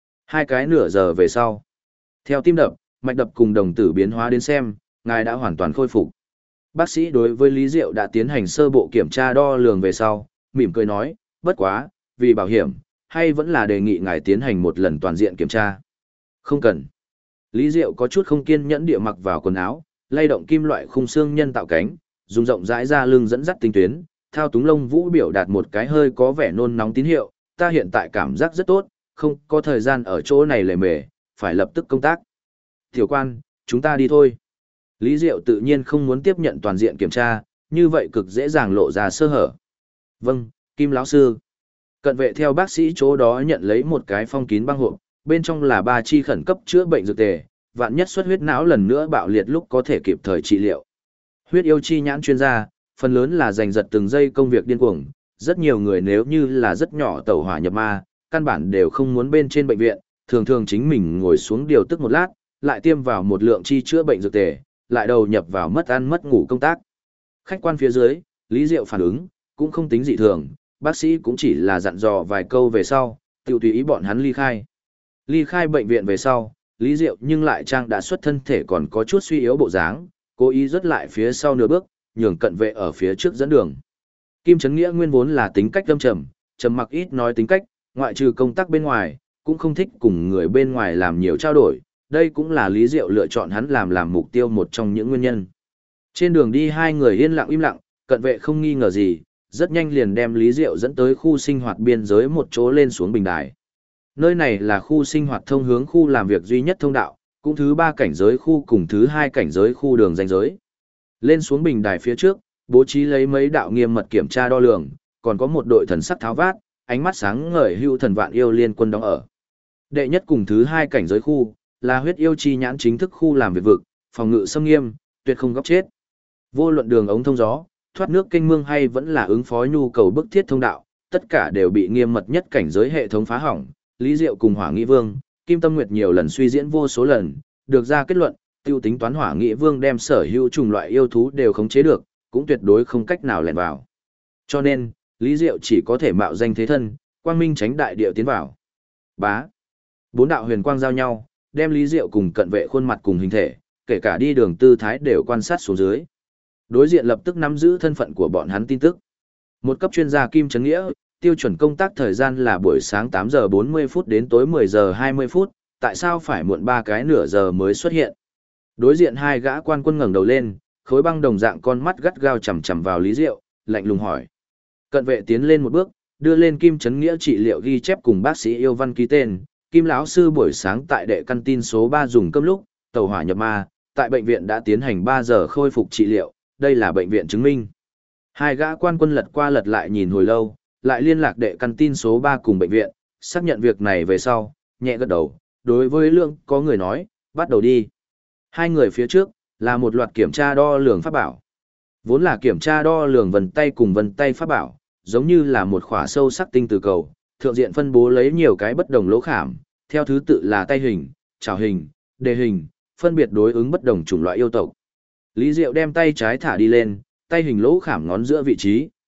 2 cái nửa giờ về sau. Theo tim đập, mạch đập cùng đồng tử biến hóa đến xem, ngài đã hoàn toàn khôi phục. Bác sĩ đối với Lý Diệu đã tiến hành sơ bộ kiểm tra đo lường về sau, mỉm cười nói, bất quá, vì bảo hiểm, hay vẫn là đề nghị ngài tiến hành một lần toàn diện kiểm tra. Không cần. Lý Diệu có chút không kiên nhẫn địa mặc vào quần áo, lay động kim loại khung xương nhân tạo cánh, dùng rộng rãi ra lưng dẫn dắt tinh tuyến, thao túng lông vũ biểu đạt một cái hơi có vẻ nôn nóng tín hiệu, ta hiện tại cảm giác rất tốt, không có thời gian ở chỗ này lề mề, phải lập tức công tác. Tiểu quan, chúng ta đi thôi. Lý Diệu tự nhiên không muốn tiếp nhận toàn diện kiểm tra, như vậy cực dễ dàng lộ ra sơ hở. Vâng, Kim lão sư. Cận vệ theo bác sĩ chỗ đó nhận lấy một cái phong kín băng hộp, bên trong là 3 chi khẩn cấp chữa bệnh dược tề, vạn nhất xuất huyết não lần nữa bạo liệt lúc có thể kịp thời trị liệu. Huyết yêu chi nhãn chuyên gia, phần lớn là giành giật từng giây công việc điên cuồng, rất nhiều người nếu như là rất nhỏ tẩu hỏa nhập ma, căn bản đều không muốn bên trên bệnh viện, thường thường chính mình ngồi xuống điều tức một lát, lại tiêm vào một lượng chi chữa bệnh dược tề, lại đầu nhập vào mất ăn mất ngủ công tác. Khách quan phía dưới, Lý Diệu phản ứng, cũng không tính dị thường, bác sĩ cũng chỉ là dặn dò vài câu về sau, tiểu tùy ý bọn hắn ly khai. Ly khai bệnh viện về sau, Lý Diệu nhưng lại trang đã xuất thân thể còn có chút suy yếu bộ dáng, cố ý rớt lại phía sau nửa bước, nhường cận vệ ở phía trước dẫn đường. Kim Chấn Nghĩa nguyên vốn là tính cách âm trầm, trầm mặc ít nói tính cách, ngoại trừ công tác bên ngoài, cũng không thích cùng người bên ngoài làm nhiều trao đổi, đây cũng là Lý Diệu lựa chọn hắn làm mục tiêu một trong những nguyên nhân. Trên đường đi hai người yên lặng im lặng, cận vệ không nghi ngờ gì, rất nhanh liền đem Lý Diệu dẫn tới khu sinh hoạt biên giới một chỗ lên xuống bình đài. Nơi này là khu sinh hoạt thông hướng khu làm việc duy nhất thông đạo, cũng thứ 3 cảnh giới khu cùng thứ 2 cảnh giới khu đường ranh giới. Lên xuống bình đài phía trước, bố trí lấy mấy đạo nghiêm mật kiểm tra đo lường, còn có một đội thần sắc tháo vát, ánh mắt sáng ngời hưu thần vạn yêu liên quân đóng ở. Đệ nhất cùng thứ 2 cảnh giới khu, là huyết yêu chi nhãn chính thức khu làm việc vực, phòng ngự xâm nghiêm, tuyệt không góc chết. Vô luận đường ống thông gió, thoát nước kênh mương hay vẫn là ứng phó nhu cầu bức thiết thông đạo, tất cả đều bị nghiêm mật nhất cảnh giới hệ thống phá hỏng. Lý Diệu cùng Hỏa Nghị Vương, Kim Tâm Nguyệt nhiều lần suy diễn vô số lần, được ra kết luận, tiêu tính toán Hỏa Nghị Vương đem sở hữu chủng loại yêu thú đều khống chế được, cũng tuyệt đối không cách nào lẻn vào. Cho nên, Lý Diệu chỉ có thể mạo danh thế thân, quang minh tránh đại điệu tiến vào. Bá. 4 đạo huyền quang giao nhau, đem Lý Diệu cùng cận vệ khuôn mặt cùng hình thể, kể cả đi đường tư thái đều quan sát xuống dưới. Đối diện lập tức nắm giữ thân phận của bọn hắn tin tức. Một cấp chuyên gia Kim Chấn Nghĩa, tiêu chuẩn công tác thời gian là buổi sáng 8 giờ 40 phút đến tối 10 giờ 20 phút, tại sao phải muộn 3 cái nửa giờ mới xuất hiện? Đối diện hai gã quan quân ngẩng đầu lên, khối băng đồng dạng con mắt gắt gao chằm chằm vào Lý Diệu, lạnh lùng hỏi. Cận vệ tiến lên một bước, đưa lên Kim Chấn Nghĩa trị liệu ghi chép cùng bác sĩ yêu văn ký tên. Kim lão sư buổi sáng tại đệ căn tin số 3 dùng cơm lúc, tàu hỏa nhập ma, tại bệnh viện đã tiến hành 3 giờ khôi phục trị liệu, đây là bệnh viện chứng minh. Hai gã quan quân lật qua lật lại nhìn hồi lâu, lại liên lạc đệ căn tin số 3 cùng bệnh viện, xác nhận việc này về sau, nhẹ gật đầu, đối với lượng có người nói, bắt đầu đi. Hai người phía trước, là một loạt kiểm tra đo lường pháp bảo. Vốn là kiểm tra đo lường vân tay cùng vân tay pháp bảo, giống như là một khỏa sâu sắc tinh từ cầu, thượng diện phân bố lấy nhiều cái bất đồng lỗ khảm, theo thứ tự là tay hình, chảo hình, đề hình, phân biệt đối ứng bất đồng chủng loại yêu tộc. Lý Diệu đem tay trái thả đi lên, tay hình lỗ khảm ngón giữa vị trí,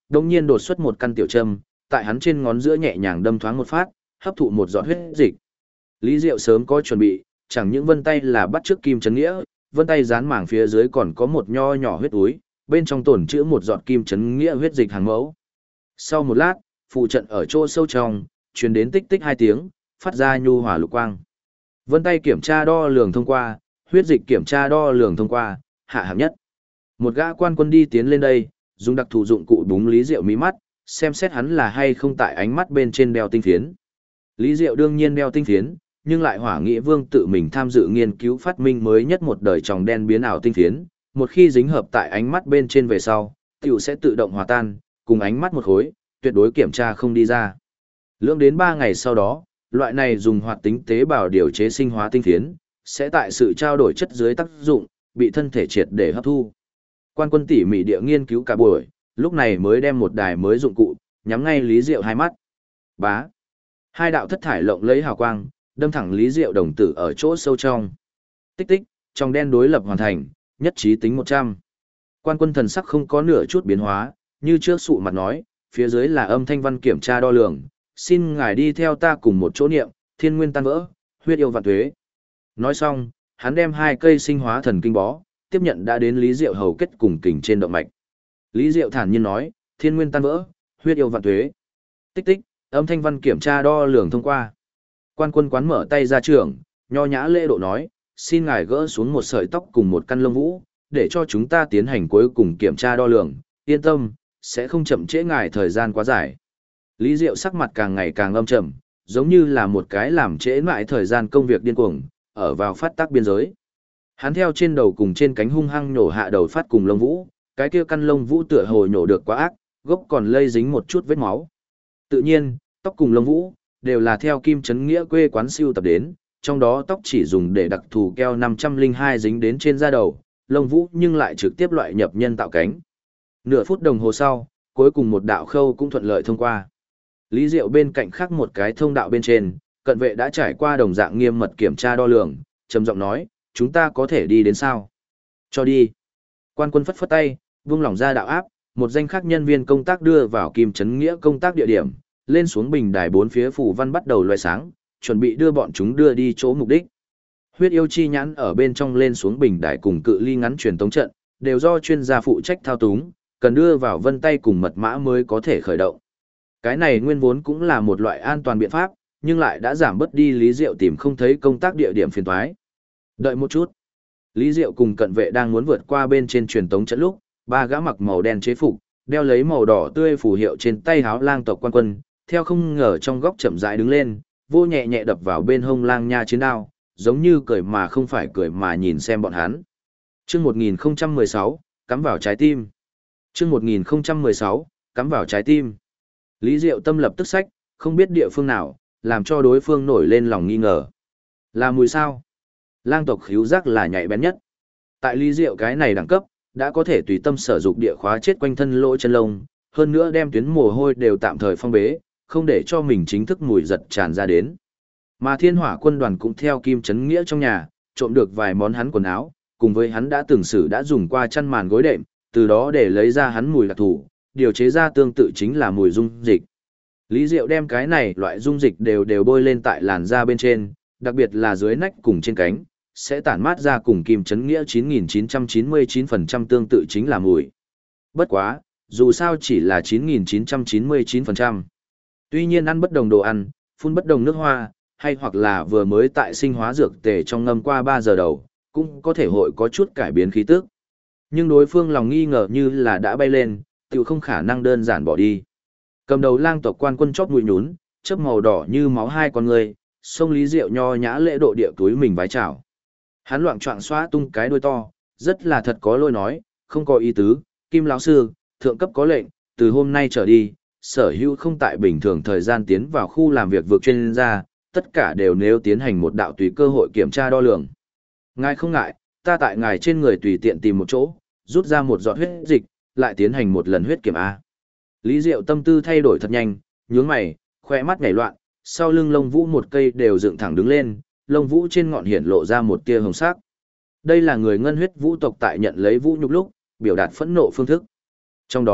đồng nhiên đột xuất một căn tiểu châm, tại hắn trên ngón giữa nhẹ nhàng đâm thoáng một phát, hấp thụ một giọt huyết dịch. Lý Diệu sớm có chuẩn bị, chẳng những vân tay là bắt trước kim chấn nghĩa, vân tay dán mảng phía dưới còn có một nho nhỏ huyết túi, bên trong tồn chứa một giọt kim chấn nghĩa huyết dịch hàng mẫu. Sau một lát, phụ trận ở chỗ sâu trong, truyền đến tích tích 2 tiếng, phát ra nhu hòa lục quang. Vân tay kiểm tra đo lường thông qua, huyết dịch kiểm tra đo lường thông qua, hạ hạng nhất. Một gã quan quân đi tiến lên đây, dùng đặc thù dụng cụ búng Lý Diệu mí mắt, xem xét hắn là hay không tại ánh mắt bên trên đeo tinh phiến. Lý Diệu đương nhiên đeo tinh phiến, nhưng lại Hỏa Nghị Vương tự mình tham dự nghiên cứu phát minh mới nhất một đời tròng đen biến ảo tinh phiến, một khi dính hợp tại ánh mắt bên trên về sau, tiểu sẽ tự động hòa tan, cùng ánh mắt một khối, tuyệt đối kiểm tra không đi ra. Lưỡng đến 3 ngày sau đó, loại này dùng hoạt tính tế bào điều chế sinh hóa tinh phiến, sẽ tại sự trao đổi chất dưới tác dụng, bị thân thể triệt để hấp thu. Quan quân tỉ mỉ địa nghiên cứu cả buổi, lúc này mới đem một đài mới dụng cụ, nhắm ngay Lý Diệu hai mắt. Bá. 2 đạo thất thải lộng lấy hào quang, đâm thẳng Lý Diệu đồng tử ở chỗ sâu trong. Tích tích, trong đen đối lập hoàn thành, nhất trí tính 100. Quan quân thần sắc không có nửa chút biến hóa, như trước sụ mặt nói, phía dưới là âm thanh văn kiểm tra đo lường, xin ngài đi theo ta cùng một chỗ niệm, thiên nguyên tan vỡ, huyết yêu vạn tuế. Nói xong, hắn đem 2 cây sinh hóa thần kinh bó, tiếp nhận đã đến Lý Diệu hầu kết cùng kình trên động mạch. Lý Diệu thản nhiên nói, thiên nguyên tan vỡ, huyết yêu vạn tuế. Tích tích, âm thanh văn kiểm tra đo lường thông qua. Quan quân quán mở tay ra trường, nho nhã lễ độ nói, xin ngài gỡ xuống một sợi tóc cùng một căn lông vũ, để cho chúng ta tiến hành cuối cùng kiểm tra đo lường, yên tâm, sẽ không chậm trễ ngài thời gian quá dài. Lý Diệu sắc mặt càng ngày càng âm trầm, giống như là một cái làm trễ mãi thời gian công việc điên cuồng, ở vào phát tác biên giới. Hắn theo trên đầu cùng trên cánh hung hăng nhổ hạ đầu phát cùng lông vũ, cái kia căn lông vũ tựa hồ nhổ được quá ác, gốc còn lây dính một chút vết máu. Tự nhiên, tóc cùng lông vũ đều là theo Kim Trấn Nghĩa quê quán siêu tập đến, trong đó tóc chỉ dùng để đặc thù keo 502 dính đến trên da đầu, lông vũ nhưng lại trực tiếp loại nhập nhân tạo cánh. Nửa phút đồng hồ sau, cuối cùng một đạo khâu cũng thuận lợi thông qua. Lý Diệu bên cạnh khác một cái thông đạo bên trên, cận vệ đã trải qua đồng dạng nghiêm mật kiểm tra đo lường, trầm giọng nói, chúng ta có thể đi đến sao? Cho đi. Quan quân phất phất tay, vung lỏng ra đạo áp, một danh khác nhân viên công tác đưa vào Kim Trấn Nghĩa công tác địa điểm, lên xuống bình đài 4 phía phủ văn bắt đầu loài sáng, chuẩn bị đưa bọn chúng đưa đi chỗ mục đích. Huyết yêu chi nhãn ở bên trong lên xuống bình đài cùng cự ly ngắn truyền tống trận, đều do chuyên gia phụ trách thao túng, cần đưa vào vân tay cùng mật mã mới có thể khởi động. Cái này nguyên vốn cũng là một loại an toàn biện pháp, nhưng lại đã giảm bớt đi Lý Diệu tìm không thấy công tác địa điểm phiền toái. Đợi một chút. Lý Diệu cùng cận vệ đang muốn vượt qua bên trên truyền tống trận lúc, 3 gã mặc màu đen chế phục, đeo lấy màu đỏ tươi phù hiệu trên tay háo lang tộc quan quân, theo không ngờ trong góc chậm rãi đứng lên, vô nhẹ nhẹ đập vào bên hông lang nha chiến đao, giống như cười mà không phải cười mà nhìn xem bọn hắn. Chương 1016, cắm vào trái tim. Chương 1016, cắm vào trái tim. Lý Diệu tâm lập tức sách, không biết địa phương nào, làm cho đối phương nổi lên lòng nghi ngờ. Là mùi sao? Lang tộc khíu giác là nhạy bén nhất. Tại Lý Diệu cái này đẳng cấp, đã có thể tùy tâm sở dụng địa khóa chết quanh thân lỗ chân lông, hơn nữa đem tuyến mồ hôi đều tạm thời phong bế, không để cho mình chính thức mùi giật tràn ra đến. Mà Thiên Hỏa quân đoàn cũng theo Kim Trấn Nghĩa trong nhà, trộm được vài món hắn quần áo, cùng với hắn đã từng sử đã dùng qua chăn màn gối đệm, từ đó để lấy ra hắn mùi đặc thủ, điều chế ra tương tự chính là mùi dung dịch. Lý Diệu đem cái này loại dung dịch đều bôi lên tại làn da bên trên, đặc biệt là dưới nách cùng trên cánh, sẽ tản mát ra cùng Kim Trấn Nghĩa 9999% tương tự chính là mùi. Bất quá, dù sao chỉ là 9999%. Tuy nhiên ăn bất đồng đồ ăn, phun bất đồng nước hoa, hay hoặc là vừa mới tại sinh hóa dược tề trong ngâm qua 3 giờ đầu, cũng có thể hội có chút cải biến khí tức. Nhưng đối phương lòng nghi ngờ như là đã bay lên, tự không khả năng đơn giản bỏ đi. Cầm đầu lang tộc quan quân chóp mũi nhún, chớp màu đỏ như máu 2 con người, sông Lý Diệu nho nhã lễ độ địa túi mình vái chào. Hắn loạng choạng xóa tung cái đuôi to, rất là thật có lôi nói, không có ý tứ, Kim lão sư, thượng cấp có lệnh, từ hôm nay trở đi, sở hữu không tại bình thường thời gian tiến vào khu làm việc vượt chuyên gia, tất cả đều nếu tiến hành một đạo tùy cơ hội kiểm tra đo lường. Ngài không ngại, ta tại ngài trên người tùy tiện tìm một chỗ, rút ra một giọt huyết dịch, lại tiến hành một lần huyết kiểm A. Lý Diệu tâm tư thay đổi thật nhanh, nhướng mày, khoe mắt nhảy loạn, sau lưng lông vũ một cây đều dựng thẳng đứng lên, lông vũ trên ngọn hiển lộ ra một tia hồng sắc. Đây là người ngân huyết vũ tộc tại nhận lấy vũ nhục lúc, biểu đạt phẫn nộ phương thức. Trong đó,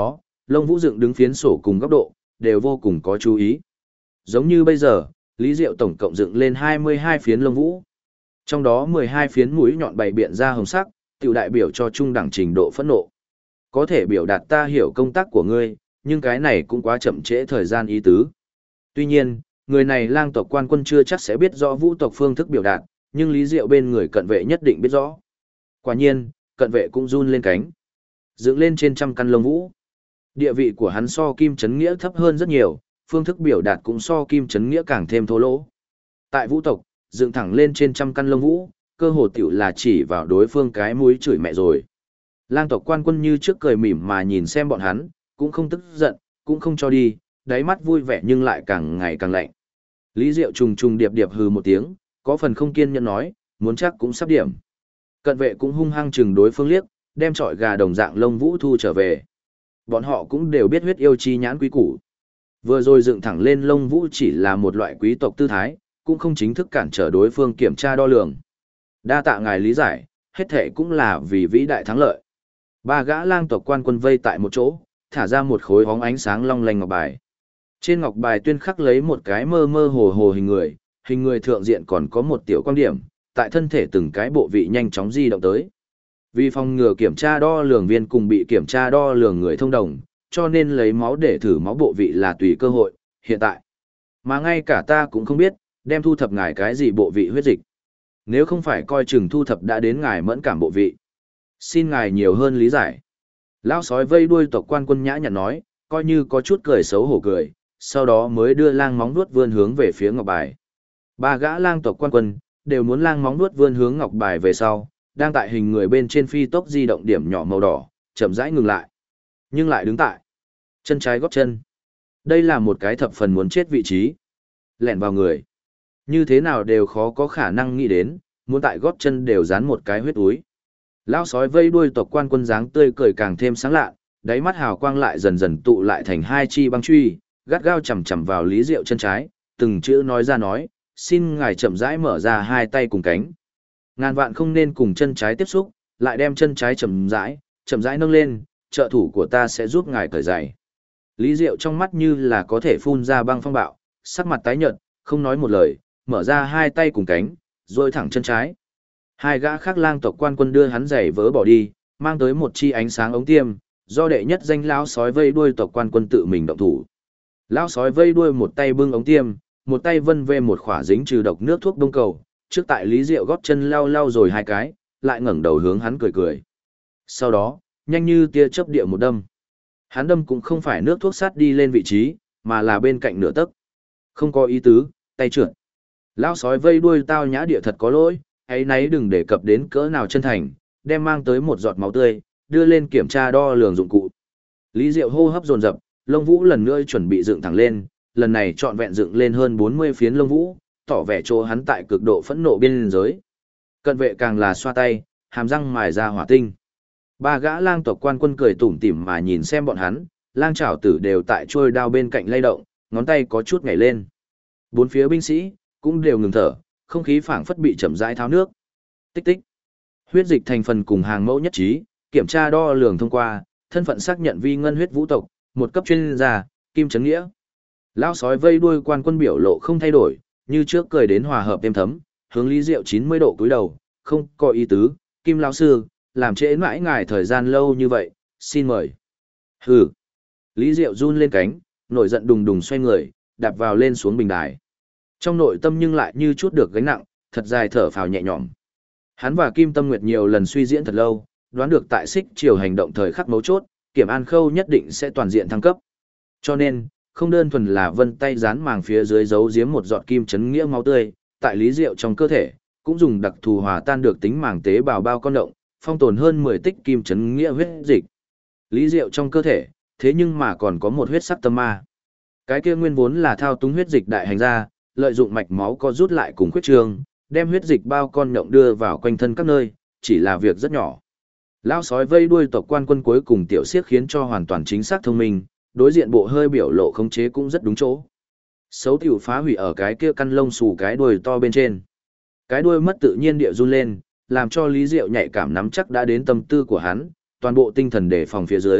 lông vũ dựng đứng phiến sổ cùng góc độ, đều vô cùng có chú ý. Giống như bây giờ, Lý Diệu tổng cộng dựng lên 22 phiến lông vũ. Trong đó 12 phiến mũi nhọn bày biện ra hồng sắc, tiểu đại biểu cho trung đẳng trình độ phẫn nộ. Có thể biểu đạt ta hiểu công tác của ngươi, nhưng cái này cũng quá chậm trễ thời gian ý tứ. Tuy nhiên, người này lang tộc quan quân chưa chắc sẽ biết rõ vũ tộc phương thức biểu đạt, nhưng Lý Diệu bên người cận vệ nhất định biết rõ. Quả nhiên, cận vệ cũng run lên cánh. Dựng lên trên trăm căn lông vũ. Địa vị của hắn so Kim Chấn Nghĩa thấp hơn rất nhiều, phương thức biểu đạt cũng so Kim Chấn Nghĩa càng thêm thô lỗ. Tại vũ tộc, dựng thẳng lên trên trăm căn lông vũ, cơ hồ tiểu là chỉ vào đối phương cái mũi chửi mẹ rồi. Lang tộc quan quân như trước cười mỉm mà nhìn xem bọn hắn, cũng không tức giận, cũng không cho đi, đáy mắt vui vẻ nhưng lại càng ngày càng lạnh. Lý Diệu trùng trùng điệp điệp hừ một tiếng, có phần không kiên nhẫn nói, muốn chắc cũng sắp điểm. Cận vệ cũng hung hăng chừng đối phương liếc, đem trọi gà đồng dạng lông vũ thu trở về. Bọn họ cũng đều biết huyết yêu chi nhãn quý củ. Vừa rồi dựng thẳng lên lông vũ chỉ là một loại quý tộc tư thái, cũng không chính thức cản trở đối phương kiểm tra đo lường. Đa tạ ngài lý giải, hết thệ cũng là vì vĩ đại thắng lợi. Ba gã lang tộc quan quân vây tại một chỗ, thả ra một khối hóng ánh sáng long lanh ngọc bài. Trên ngọc bài tuyên khắc lấy một cái mơ mơ hồ hồ hình người thượng diện còn có một tiểu quan điểm, tại thân thể từng cái bộ vị nhanh chóng di động tới. Vì phòng ngừa kiểm tra đo lường viên cùng bị kiểm tra đo lường người thông đồng, cho nên lấy máu để thử máu bộ vị là tùy cơ hội, hiện tại. Mà ngay cả ta cũng không biết, đem thu thập ngài cái gì bộ vị huyết dịch. Nếu không phải coi chừng thu thập đã đến ngài mẫn cảm bộ vị. Xin ngài nhiều hơn lý giải. Lão sói vây đuôi tộc quan quân nhã nhặn nói, coi như có chút cười xấu hổ cười, sau đó mới đưa lang móng vuốt vươn hướng về phía ngọc bài. Ba gã lang tộc quan quân đều muốn lang móng vuốt vươn hướng ngọc bài về sau, đang tại hình người bên trên phi tốc di động điểm nhỏ màu đỏ, chậm rãi ngừng lại. Nhưng lại đứng tại chân trái gót chân. Đây là một cái thập phần muốn chết vị trí. Lẹn vào người. Như thế nào đều khó có khả năng nghĩ đến, muốn tại gót chân đều dán một cái huyết túi. Lão sói vây đuôi tộc quan quân dáng tươi cười càng thêm sáng lạ, đáy mắt hào quang lại dần dần tụ lại thành hai chi băng truy, gắt gao chầm chầm vào Lý Diệu chân trái, từng chữ nói ra nói, xin ngài chậm rãi mở ra hai tay cùng cánh. Ngàn vạn không nên cùng chân trái tiếp xúc, lại đem chân trái chậm rãi nâng lên, trợ thủ của ta sẽ giúp ngài cởi giày. Lý Diệu trong mắt như là có thể phun ra băng phong bạo, sắc mặt tái nhợt, không nói một lời, mở ra hai tay cùng cánh, rồi thẳng chân trái. Hai gã khác lang tộc quan quân đưa hắn giày vớ bỏ đi, mang tới một chi ánh sáng ống tiêm, do đệ nhất danh lão sói vây đuôi tộc quan quân tự mình động thủ. Lão sói vây đuôi một tay bưng ống tiêm, một tay vân về một khỏa dính trừ độc nước thuốc đông cầu, trước tại Lý Diệu gót chân lau rồi hai cái, lại ngẩng đầu hướng hắn cười cười. Sau đó, nhanh như tia chớp địa một đâm. Hắn đâm cũng không phải nước thuốc sát đi lên vị trí, mà là bên cạnh nửa tấc. Không có ý tứ, tay trượt. Lão sói vây đuôi tao nhã địa thật có lỗi, ấy nấy đừng đề cập đến cỡ nào chân thành, đem mang tới một giọt máu tươi, đưa lên kiểm tra đo lường dụng cụ. Lý Diệu hô hấp dồn dập, lông vũ lần nữa chuẩn bị dựng thẳng lên, lần này trọn vẹn dựng lên hơn 40 phiến lông vũ, tỏ vẻ chỗ hắn tại cực độ phẫn nộ biên giới. Cận vệ càng là xoa tay, hàm răng mài ra hỏa tinh. Ba gã lang tộc quan quân cười tủm tỉm mà nhìn xem bọn hắn, lang trảo tử đều tại trôi đao bên cạnh lay động, ngón tay có chút nhảy lên. Bốn phía binh sĩ cũng đều ngừng thở, không khí phảng phất bị chậm rãi tháo nước. Tích tích. Huyết dịch thành phần cùng hàng mẫu nhất trí, kiểm tra đo lường thông qua, thân phận xác nhận vi ngân huyết vũ tộc, một cấp chuyên gia, Kim Chấn Nghĩa. Lão sói vây đuôi quan quân biểu lộ không thay đổi, như trước cười đến hòa hợp êm thấm, hướng Lý Diệu 90 độ cúi đầu, không có ý tứ, Kim lão sư, làm trễ mãi ngài thời gian lâu như vậy, xin mời. Hừ. Lý Diệu run lên cánh, nổi giận đùng đùng xoay người, đạp vào lên xuống bình đài. Trong nội tâm nhưng lại như chút được gánh nặng, thật dài thở phào nhẹ nhõm. Hắn và Kim Tâm Nguyệt nhiều lần suy diễn thật lâu, đoán được tại xích chiều hành động thời khắc mấu chốt, Kiểm An Khâu nhất định sẽ toàn diện thăng cấp. Cho nên, không đơn thuần là vân tay dán màng phía dưới giấu giếm một giọt Kim Chấn Nghĩa máu tươi, tại Lý Diệu trong cơ thể, cũng dùng đặc thù hòa tan được tính màng tế bào bao con động, phong tồn hơn 10 tích Kim Chấn Nghĩa huyết dịch. Lý Diệu trong cơ thể, thế nhưng mà còn có một huyết sắc tâm ma. Cái kia nguyên vốn là thao túng huyết dịch đại hành gia, lợi dụng mạch máu co rút lại cùng khuyết trương, đem huyết dịch bao con nhộng đưa vào quanh thân các nơi, chỉ là việc rất nhỏ. Lão sói vây đuôi tộc quan quân cuối cùng tiểu siết khiến cho hoàn toàn chính xác thông minh, đối diện bộ hơi biểu lộ khống chế cũng rất đúng chỗ. Xấu tiểu phá hủy ở cái kia căn lông xù cái đuôi to bên trên. Cái đuôi mất tự nhiên địa run lên, làm cho Lý Diệu nhạy cảm nắm chắc đã đến tâm tư của hắn, toàn bộ tinh thần đề phòng phía dưới,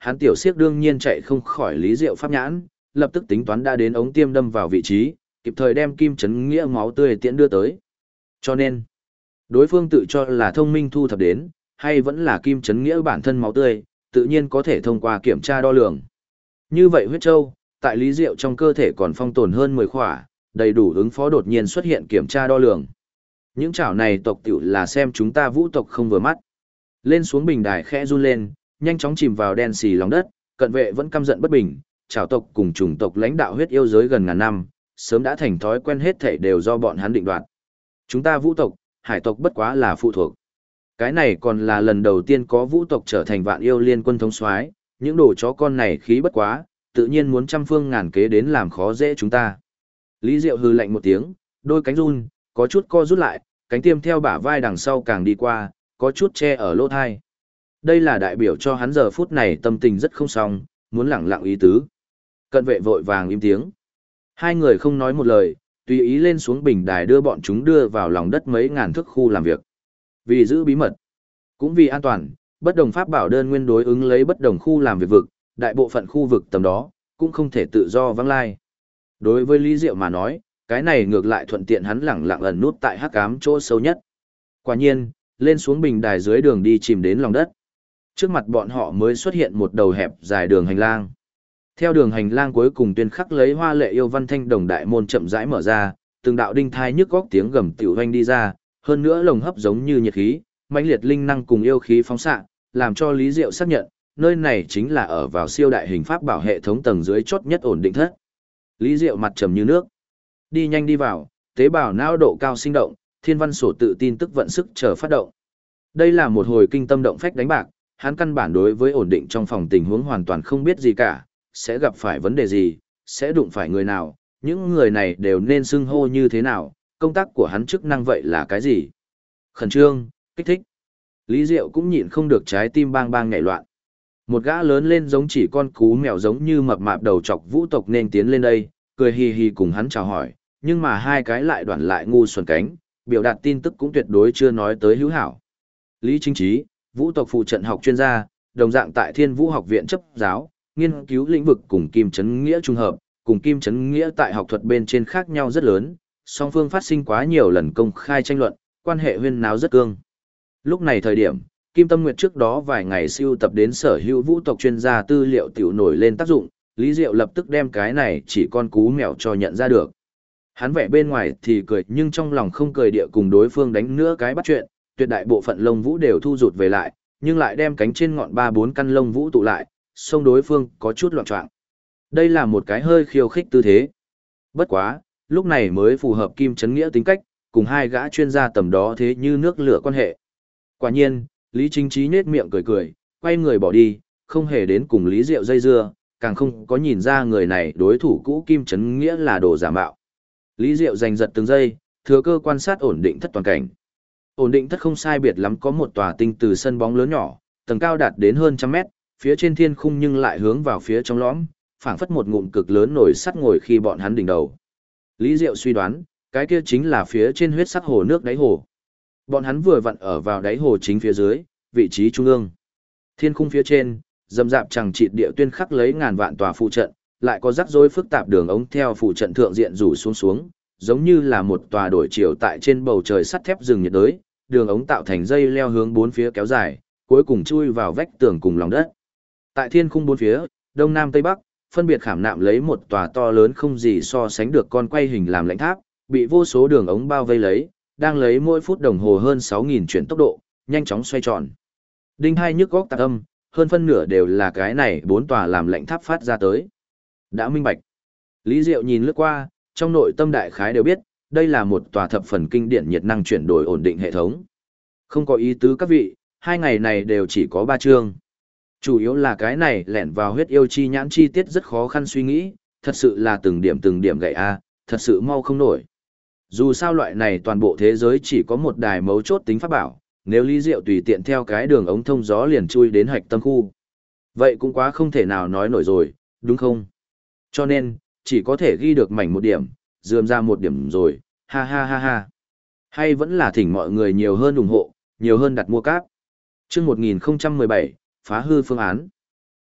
hắn tiểu siếc đương nhiên chạy không khỏi Lý Diệu pháp nhãn, lập tức tính toán đã đến ống tiêm đâm vào vị trí, kịp thời đem Kim Chấn Nghĩa máu tươi tiễn đưa tới. Cho nên, đối phương tự cho là thông minh thu thập đến, hay vẫn là Kim Chấn Nghĩa bản thân máu tươi, tự nhiên có thể thông qua kiểm tra đo lường. Như vậy huyết châu, tại Lý Diệu trong cơ thể còn phong tồn hơn 10 khỏa, đầy đủ ứng phó đột nhiên xuất hiện kiểm tra đo lường. Những chảo này tộc tiểu là xem chúng ta vũ tộc không vừa mắt. Lên xuống bình đài khẽ run lên, nhanh chóng chìm vào đen xì lòng đất, cận vệ vẫn căm giận bất bình, chảo tộc cùng chủng tộc lãnh đạo huyết yêu giới gần ngàn năm, sớm đã thành thói quen hết thảy đều do bọn hắn định đoạt. Chúng ta vũ tộc, hải tộc bất quá là phụ thuộc. Cái này còn là lần đầu tiên có vũ tộc trở thành vạn yêu liên quân thống soái, những đồ chó con này khí bất quá, tự nhiên muốn trăm phương ngàn kế đến làm khó dễ chúng ta. Lý Diệu hừ lạnh một tiếng, đôi cánh run, có chút co rút lại, cánh tiêm theo bả vai đằng sau càng đi qua, có chút che ở lỗ thai. Đây là đại biểu cho hắn giờ phút này tâm tình rất không xong, muốn lẳng lặng ý tứ. Cận vệ vội vàng im tiếng. Hai người không nói một lời, tùy ý lên xuống bình đài đưa bọn chúng đưa vào lòng đất mấy ngàn thước khu làm việc. Vì giữ bí mật, cũng vì an toàn, bất đồng pháp bảo đơn nguyên đối ứng lấy bất đồng khu làm việc vực, đại bộ phận khu vực tầm đó, cũng không thể tự do vắng lai. Đối với Lý Diệu mà nói, cái này ngược lại thuận tiện hắn lẳng lặng ẩn nút tại hắc ám chỗ sâu nhất. Quả nhiên, lên xuống bình đài dưới đường đi chìm đến lòng đất. Trước mặt bọn họ mới xuất hiện một đầu hẹp dài đường hành lang. Theo đường hành lang cuối cùng tuyên khắc lấy hoa lệ yêu văn thanh đồng đại môn chậm rãi mở ra, từng đạo đinh thai nhức góc tiếng gầm tiểu hoanh đi ra, hơn nữa lồng hấp giống như nhiệt khí, mãnh liệt linh năng cùng yêu khí phóng xạ, làm cho Lý Diệu xác nhận, nơi này chính là ở vào siêu đại hình pháp bảo hệ thống tầng dưới chốt nhất ổn định thất. Lý Diệu mặt trầm như nước. Đi nhanh đi vào, tế bào não độ cao sinh động, thiên văn sổ tự tin tức vận sức chờ phát động. Đây là một hồi kinh tâm động phách đánh bạc, hắn căn bản đối với ổn định trong phòng tình huống hoàn toàn không biết gì cả, sẽ gặp phải vấn đề gì, sẽ đụng phải người nào, những người này đều nên xưng hô như thế nào, công tác của hắn chức năng vậy là cái gì. Khẩn trương, kích thích. Lý Diệu cũng nhịn không được trái tim bang bang nhảy loạn. Một gã lớn lên giống chỉ con cú mèo giống như mập mạp đầu chọc vũ tộc nên tiến lên đây, cười hì hì cùng hắn chào hỏi, nhưng mà hai cái lại đoản lại ngu xuẩn cánh, biểu đạt tin tức cũng tuyệt đối chưa nói tới hữu hảo. Lý Chính Trí, vũ tộc phụ trận học chuyên gia, đồng dạng tại Thiên Vũ học viện chấp giáo, nghiên cứu lĩnh vực cùng Kim Chấn Nghĩa trùng hợp, cùng Kim Chấn Nghĩa tại học thuật bên trên khác nhau rất lớn, song phương phát sinh quá nhiều lần công khai tranh luận, quan hệ huyên náo rất cương. Lúc này thời điểm, Kim Tâm Nguyệt trước đó vài ngày siêu tập đến sở hữu vũ tộc chuyên gia tư liệu tiểu nổi lên tác dụng, Lý Diệu lập tức đem cái này chỉ con cú mèo cho nhận ra được. Hắn vẻ bên ngoài thì cười nhưng trong lòng không cười địa cùng đối phương đánh nữa cái bắt chuyện, tuyệt đại bộ phận lông vũ đều thu rụt về lại, nhưng lại đem cánh trên ngọn 3-4 căn lông vũ tụ lại, xông đối phương có chút loạn choạng. Đây là một cái hơi khiêu khích tư thế. Bất quá, lúc này mới phù hợp Kim Chấn Nghĩa tính cách, cùng hai gã chuyên gia tầm đó thế như nước lửa quan hệ. Quả nhiên, Lý Chính Trí nhếch miệng cười cười, quay người bỏ đi, không hề đến cùng Lý Diệu dây dưa, càng không có nhìn ra người này đối thủ cũ Kim Chấn Nghĩa là đồ giả mạo. Lý Diệu giành giật từng giây, thừa cơ quan sát ổn định thất toàn cảnh. Ổn định thất không sai biệt lắm có một tòa tinh từ sân bóng lớn nhỏ, tầng cao đạt đến hơn 100 mét, phía trên thiên khung nhưng lại hướng vào phía trong lõm, phảng phất một ngụm cực lớn nổi sắt ngồi khi bọn hắn đỉnh đầu. Lý Diệu suy đoán, cái kia chính là phía trên huyết sắc hồ nước đáy hồ. Bọn hắn vừa vặn ở vào đáy hồ chính phía dưới, vị trí trung ương. Thiên khung phía trên, rậm rạp chẳng chịt địa tuyên khắc lấy ngàn vạn tòa phụ trận, lại có rắc rối phức tạp đường ống theo phụ trận thượng diện rủ xuống, giống như là một tòa đổi chiều tại trên bầu trời sắt thép rừng nhiệt đới, đường ống tạo thành dây leo hướng bốn phía kéo dài, cuối cùng chui vào vách tường cùng lòng đất. Tại thiên khung bốn phía, đông nam tây bắc, phân biệt khảm nạm lấy một tòa to lớn không gì so sánh được con quay hình làm lãnh tháp, bị vô số đường ống bao vây lấy, đang lấy mỗi phút đồng hồ hơn 6.000 chuyển tốc độ, nhanh chóng xoay tròn. Đinh hai nhức góc tạc âm, hơn phân nửa đều là cái này bốn tòa làm lãnh tháp phát ra tới. Đã minh bạch. Lý Diệu nhìn lướt qua, trong nội tâm đại khái đều biết, đây là một tòa thập phần kinh điển nhiệt năng chuyển đổi ổn định hệ thống. Không có ý tứ các vị, 2 ngày này đều chỉ có 3 chương. Chủ yếu là cái này lẻn vào huyết yêu chi nhãn chi tiết rất khó khăn suy nghĩ, thật sự là từng điểm gậy a, thật sự mau không nổi. Dù sao loại này toàn bộ thế giới chỉ có một đài mấu chốt tính pháp bảo, nếu Lý Diệu tùy tiện theo cái đường ống thông gió liền chui đến hạch tâm khu. Vậy cũng quá không thể nào nói nổi rồi, đúng không? Cho nên, chỉ có thể ghi được mảnh một điểm, dườm ra một điểm rồi, ha ha ha ha. Hay vẫn là thỉnh mọi người nhiều hơn ủng hộ, nhiều hơn đặt mua cáp. Chương 1017, phá hư phương án.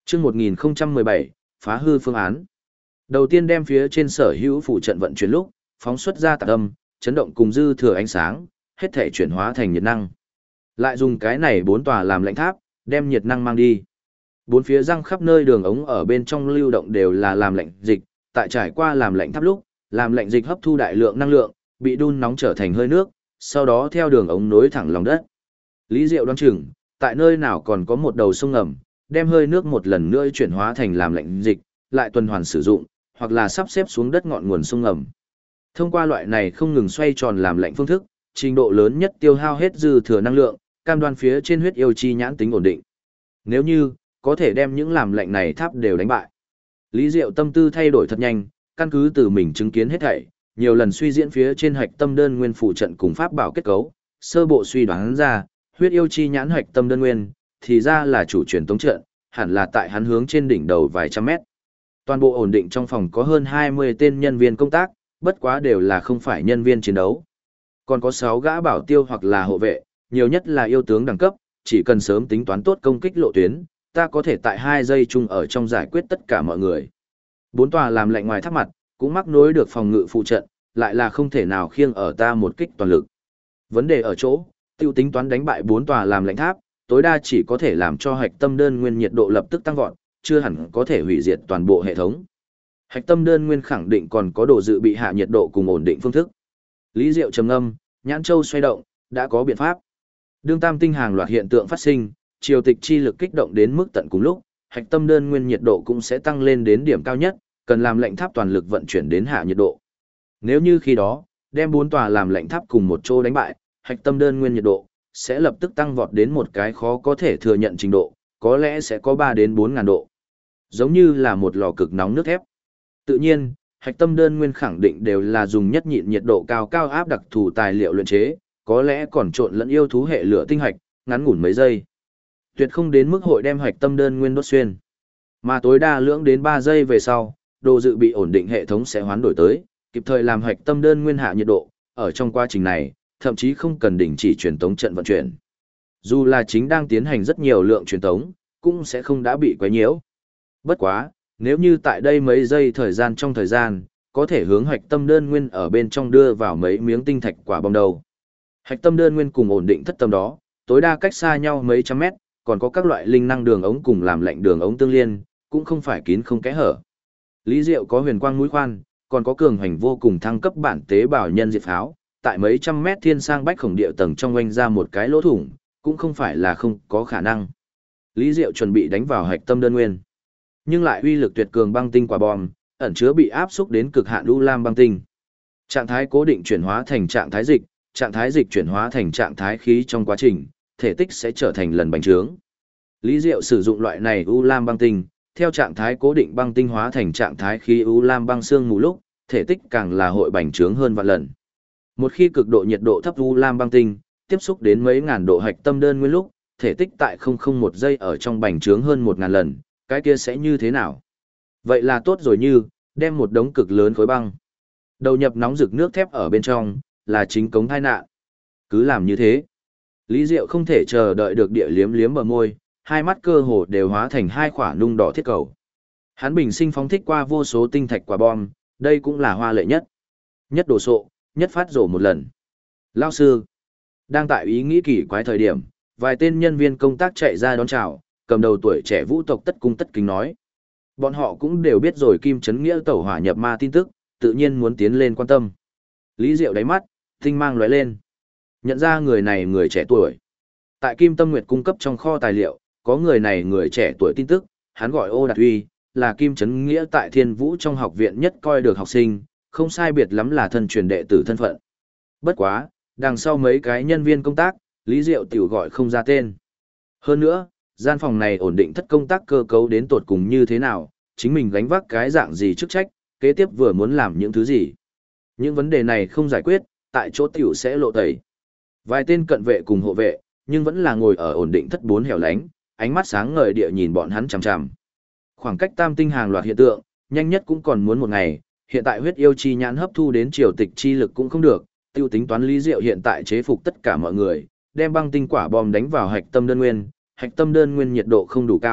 Chương 1017, phá hư phương án. Đầu tiên đem phía trên sở hữu phụ trận vận chuyển lúc, phóng xuất ra tạc âm, chấn động cùng dư thừa ánh sáng, hết thể chuyển hóa thành nhiệt năng. Lại dùng cái này 4 tòa làm lạnh tháp, đem nhiệt năng mang đi. Bốn phía răng khắp nơi đường ống ở bên trong lưu động đều là làm lạnh dịch, tại trải qua làm lạnh tháp lúc, làm lạnh dịch hấp thu đại lượng năng lượng, bị đun nóng trở thành hơi nước, sau đó theo đường ống nối thẳng lòng đất. Lý Diệu đoán chừng, tại nơi nào còn có một đầu sông ngầm, đem hơi nước một lần nữa chuyển hóa thành làm lạnh dịch, lại tuần hoàn sử dụng, hoặc là sắp xếp xuống đất ngọn nguồn sông ngầm. Thông qua loại này không ngừng xoay tròn làm lạnh phương thức, trình độ lớn nhất tiêu hao hết dư thừa năng lượng, cam đoan phía trên huyết yêu chi nhãn tính ổn định. Nếu như có thể đem những làm lạnh này tháp đều đánh bại. Lý Diệu tâm tư thay đổi thật nhanh, căn cứ từ mình chứng kiến hết thảy, nhiều lần suy diễn phía trên hạch tâm đơn nguyên phụ trận cùng pháp bảo kết cấu, sơ bộ suy đoán ra, huyết yêu chi nhãn hạch tâm đơn nguyên, thì ra là chủ truyền tống trận, hẳn là tại hắn hướng trên đỉnh đầu vài trăm mét. Toàn bộ ổn định trong phòng có hơn 20 tên nhân viên công tác, bất quá đều là không phải nhân viên chiến đấu. Còn có 6 gã bảo tiêu hoặc là hộ vệ, nhiều nhất là yêu tướng đẳng cấp, chỉ cần sớm tính toán tốt công kích lộ tuyến, ta có thể tại 2 giây chung ở trong giải quyết tất cả mọi người. 4 tòa làm lạnh ngoài tháp mặt, cũng mắc nối được phòng ngự phụ trận, lại là không thể nào khiêng ở ta một kích toàn lực. Vấn đề ở chỗ, tiêu tính toán đánh bại 4 tòa làm lạnh tháp, tối đa chỉ có thể làm cho hạch tâm đơn nguyên nhiệt độ lập tức tăng vọt, chưa hẳn có thể hủy diệt toàn bộ hệ thống. Hạch tâm đơn nguyên khẳng định còn có độ dự bị hạ nhiệt độ cùng ổn định phương thức. Lý Diệu trầm ngâm, nhãn châu xoay động, đã có biện pháp. Đương tam tinh hàng loạt hiện tượng phát sinh, triều tịch chi lực kích động đến mức tận cùng lúc, hạch tâm đơn nguyên nhiệt độ cũng sẽ tăng lên đến điểm cao nhất, cần làm lệnh tháp toàn lực vận chuyển đến hạ nhiệt độ. Nếu như khi đó, đem 4 tòa làm lệnh tháp cùng một chỗ đánh bại, hạch tâm đơn nguyên nhiệt độ sẽ lập tức tăng vọt đến một cái khó có thể thừa nhận trình độ, có lẽ sẽ có 3 đến 4 ngàn độ. Giống như là một lò cực nóng nước thép. Tự nhiên, hạch tâm đơn nguyên khẳng định đều là dùng nhất nhịn nhiệt độ cao cao áp đặc thù tài liệu luyện chế, có lẽ còn trộn lẫn yêu thú hệ lửa tinh hạch, ngắn ngủn mấy giây. Tuyệt không đến mức hội đem hạch tâm đơn nguyên đốt xuyên. Mà tối đa lưỡng đến 3 giây về sau, đồ dự bị ổn định hệ thống sẽ hoán đổi tới, kịp thời làm hạch tâm đơn nguyên hạ nhiệt độ, ở trong quá trình này, thậm chí không cần đình chỉ truyền tống trận vận chuyển. Dù là chính đang tiến hành rất nhiều lượng truyền tống, cũng sẽ không đã bị quấy nhiễu. Bất quá, nếu như tại đây mấy giây thời gian trong thời gian, có thể hướng hạch tâm đơn nguyên ở bên trong đưa vào mấy miếng tinh thạch quả bom đầu. Hạch tâm đơn nguyên cùng ổn định thất tâm đó, tối đa cách xa nhau mấy trăm mét, còn có các loại linh năng đường ống cùng làm lạnh đường ống tương liên, cũng không phải kín không kẽ hở. Lý Diệu có huyền quang mũi khoan, còn có cường hành vô cùng thăng cấp bản tế bào nhân diệt pháo, tại mấy trăm mét thiên sang bách khổng địa tầng trong oanh ra một cái lỗ thủng, cũng không phải là không có khả năng. Lý Diệu chuẩn bị đánh vào hạch tâm đơn nguyên, nhưng lại uy lực tuyệt cường băng tinh quả bom, ẩn chứa bị áp xúc đến cực hạn u lam băng tinh. Trạng thái cố định chuyển hóa thành trạng thái dịch chuyển hóa thành trạng thái khí trong quá trình, thể tích sẽ trở thành lần bành trướng. Lý Diệu sử dụng loại này u lam băng tinh, theo trạng thái cố định băng tinh hóa thành trạng thái khí u lam băng xương mù lúc, thể tích càng là hội bành trướng hơn vạn lần. Một khi cực độ nhiệt độ thấp u lam băng tinh tiếp xúc đến mấy ngàn độ hạch tâm đơn nguyên lúc, thể tích tại 001 giây ở trong bành trướng hơn 1000 lần, cái kia sẽ như thế nào? Vậy là tốt rồi, như đem một đống cực lớn khối băng đầu nhập nóng rực nước thép ở bên trong, là chính cống tai nạn. Cứ làm như thế. Lý Diệu không thể chờ đợi được địa liếm liếm bờ môi, hai mắt cơ hồ đều hóa thành hai quả nung đỏ thiết cầu. Hắn bình sinh phóng thích qua vô số tinh thạch quả bom, đây cũng là hoa lệ nhất. Nhất đồ sộ, nhất phát rổ một lần. Lao sư. Đang tại ý nghĩ kỳ quái thời điểm, vài tên nhân viên công tác chạy ra đón chào, cầm đầu tuổi trẻ vũ tộc tất cung tất kính nói. Bọn họ cũng đều biết rồi Kim Trấn Nghĩa tẩu hỏa nhập ma tin tức, tự nhiên muốn tiến lên quan tâm. Lý Diệu đáy mắt, tinh mang lóe lên. Nhận ra người này người trẻ tuổi. Tại Kim Tâm Nguyệt cung cấp trong kho tài liệu, có người này người trẻ tuổi tin tức, hắn gọi Ô Đạt Uy, là Kim Trấn Nghĩa tại Thiên Vũ trong học viện nhất coi được học sinh, không sai biệt lắm là thân truyền đệ tử thân phận. Bất quá, đằng sau mấy cái nhân viên công tác, Lý Diệu tiểu gọi không ra tên. Hơn nữa, gian phòng này ổn định thất công tác cơ cấu đến tột cùng như thế nào, chính mình gánh vác cái dạng gì chức trách, kế tiếp vừa muốn làm những thứ gì. Những vấn đề này không giải quyết, tại chỗ tiểu sẽ lộ tẩy. Vài tên cận vệ cùng hộ vệ, nhưng vẫn là ngồi ở ổn định thất bốn hẻo lánh, ánh mắt sáng ngời địa nhìn bọn hắn chằm chằm. Khoảng cách tam tinh hàng loạt hiện tượng, nhanh nhất cũng còn muốn một ngày, hiện tại huyết yêu chi nhãn hấp thu đến triều tịch chi lực cũng không được, tiêu tính toán Lý Diệu hiện tại chế phục tất cả mọi người, đem băng tinh quả bom đánh vào hạch tâm đơn nguyên nhiệt độ không đủ cao,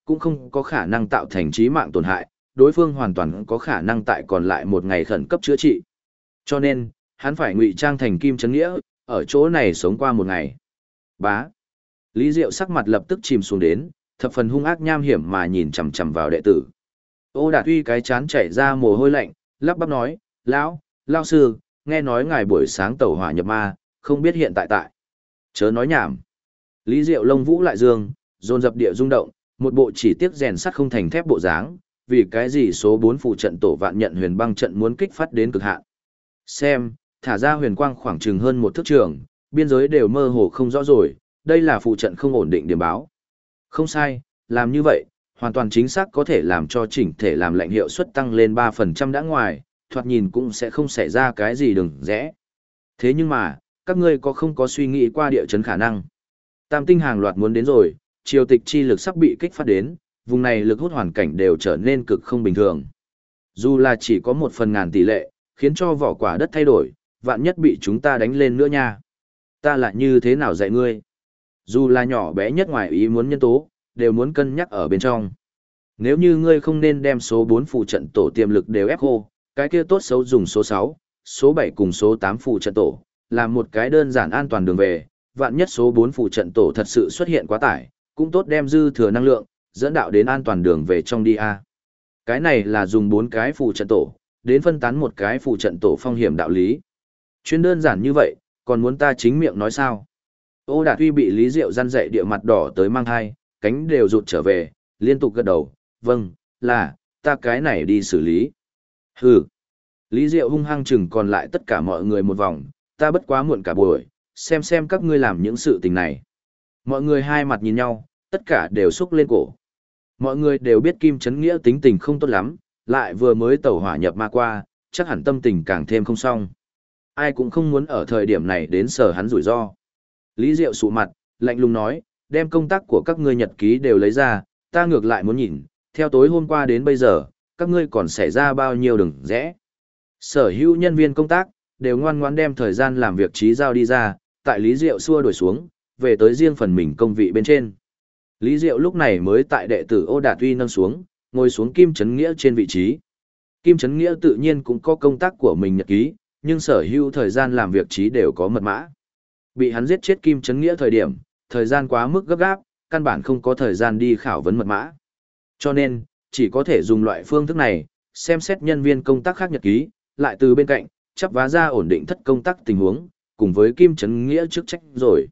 cũng không có khả năng tạo thành chí mạng tổn hại, đối phương hoàn toàn có khả năng tại còn lại một ngày khẩn cấp chữa trị. Cho nên, hắn phải ngụy trang thành Kim Chấn Nghĩa, ở chỗ này sống qua một ngày. Bá. Lý Diệu sắc mặt lập tức chìm xuống đến, thập phần hung ác nham hiểm mà nhìn chằm chằm vào đệ tử. Ô Đạt Uy cái chán chảy ra mồ hôi lạnh, lắp bắp nói, lão sư, nghe nói ngài buổi sáng tẩu hỏa nhập ma, không biết hiện tại. Chớ nói nhảm. Lý Diệu lông vũ lại dương, dồn dập địa rung động, một bộ chỉ tiếc rèn sắt không thành thép bộ dáng, vì cái gì số 4 phù trận tổ vạn nhận huyền băng trận muốn kích phát đến cực hạn. Xem, thả ra huyền quang khoảng chừng hơn một thước trường, biên giới đều mơ hồ không rõ rồi, đây là phù trận không ổn định điểm báo. Không sai, làm như vậy, hoàn toàn chính xác có thể làm cho chỉnh thể làm lạnh hiệu suất tăng lên 3% đã ngoài, thoạt nhìn cũng sẽ không xảy ra cái gì đừng rẽ. Thế nhưng mà, các ngươi không có suy nghĩ qua địa chấn khả năng. Tam tinh hàng loạt muốn đến rồi, triều tịch chi lực sắp bị kích phát đến, vùng này lực hút hoàn cảnh đều trở nên cực không bình thường. Dù là chỉ có 1/1000 tỷ lệ, khiến cho vỏ quả đất thay đổi, vạn nhất bị chúng ta đánh lên nữa nha. Ta lại như thế nào dạy ngươi? Dù là nhỏ bé nhất ngoài ý muốn nhân tố, đều muốn cân nhắc ở bên trong. Nếu như ngươi không nên đem số 4 phù trận tổ tiềm lực đều ép khô, cái kia tốt xấu dùng số 6, số 7 cùng số 8 phù trận tổ, làm một cái đơn giản an toàn đường về, vạn nhất số 4 phù trận tổ thật sự xuất hiện quá tải, cũng tốt đem dư thừa năng lượng, dẫn đạo đến an toàn đường về trong đi a. Cái này là dùng 4 cái phù trận tổ, đến phân tán một cái phù trận tổ phong hiểm đạo lý. Chuyên đơn giản như vậy, còn muốn ta chính miệng nói sao? Ô Đạt Uy bị Lý Diệu răn dạy địa mặt đỏ tới mang hai, cánh đều rụt trở về, liên tục gật đầu, vâng, là, ta cái này đi xử lý. Hừ. Lý Diệu hung hăng chừng còn lại tất cả mọi người một vòng, ta bất quá muộn cả buổi, xem các ngươi làm những sự tình này. Mọi người hai mặt nhìn nhau, tất cả đều xúc lên cổ. Mọi người đều biết Kim Chấn Nghĩa tính tình không tốt lắm, lại vừa mới tẩu hỏa nhập ma qua, chắc hẳn tâm tình càng thêm không xong. Ai cũng không muốn ở thời điểm này đến sở hắn rủi ro. Lý Diệu sụ mặt, lạnh lùng nói, đem công tác của các ngươi nhật ký đều lấy ra, ta ngược lại muốn nhìn, theo tối hôm qua đến bây giờ, các ngươi còn xảy ra bao nhiêu đừng rẽ. Sở hữu nhân viên công tác, đều ngoan ngoãn đem thời gian làm việc trí giao đi ra, tại Lý Diệu xua đuổi xuống, về tới riêng phần mình công vị bên trên. Lý Diệu lúc này mới tại đệ tử Ô Đạt Uy nâng xuống, ngồi xuống Kim Chấn Nghĩa trên vị trí. Kim Chấn Nghĩa tự nhiên cũng có công tác của mình nhật ký, nhưng sở hữu thời gian làm việc trí đều có mật mã. Bị hắn giết chết Kim Chấn Nghĩa thời gian quá mức gấp gáp, căn bản không có thời gian đi khảo vấn mật mã. Cho nên, chỉ có thể dùng loại phương thức này, xem xét nhân viên công tác khác nhật ký, lại từ bên cạnh, chắp vá ra ổn định thất công tác tình huống, cùng với Kim Chấn Nghĩa chức trách rồi.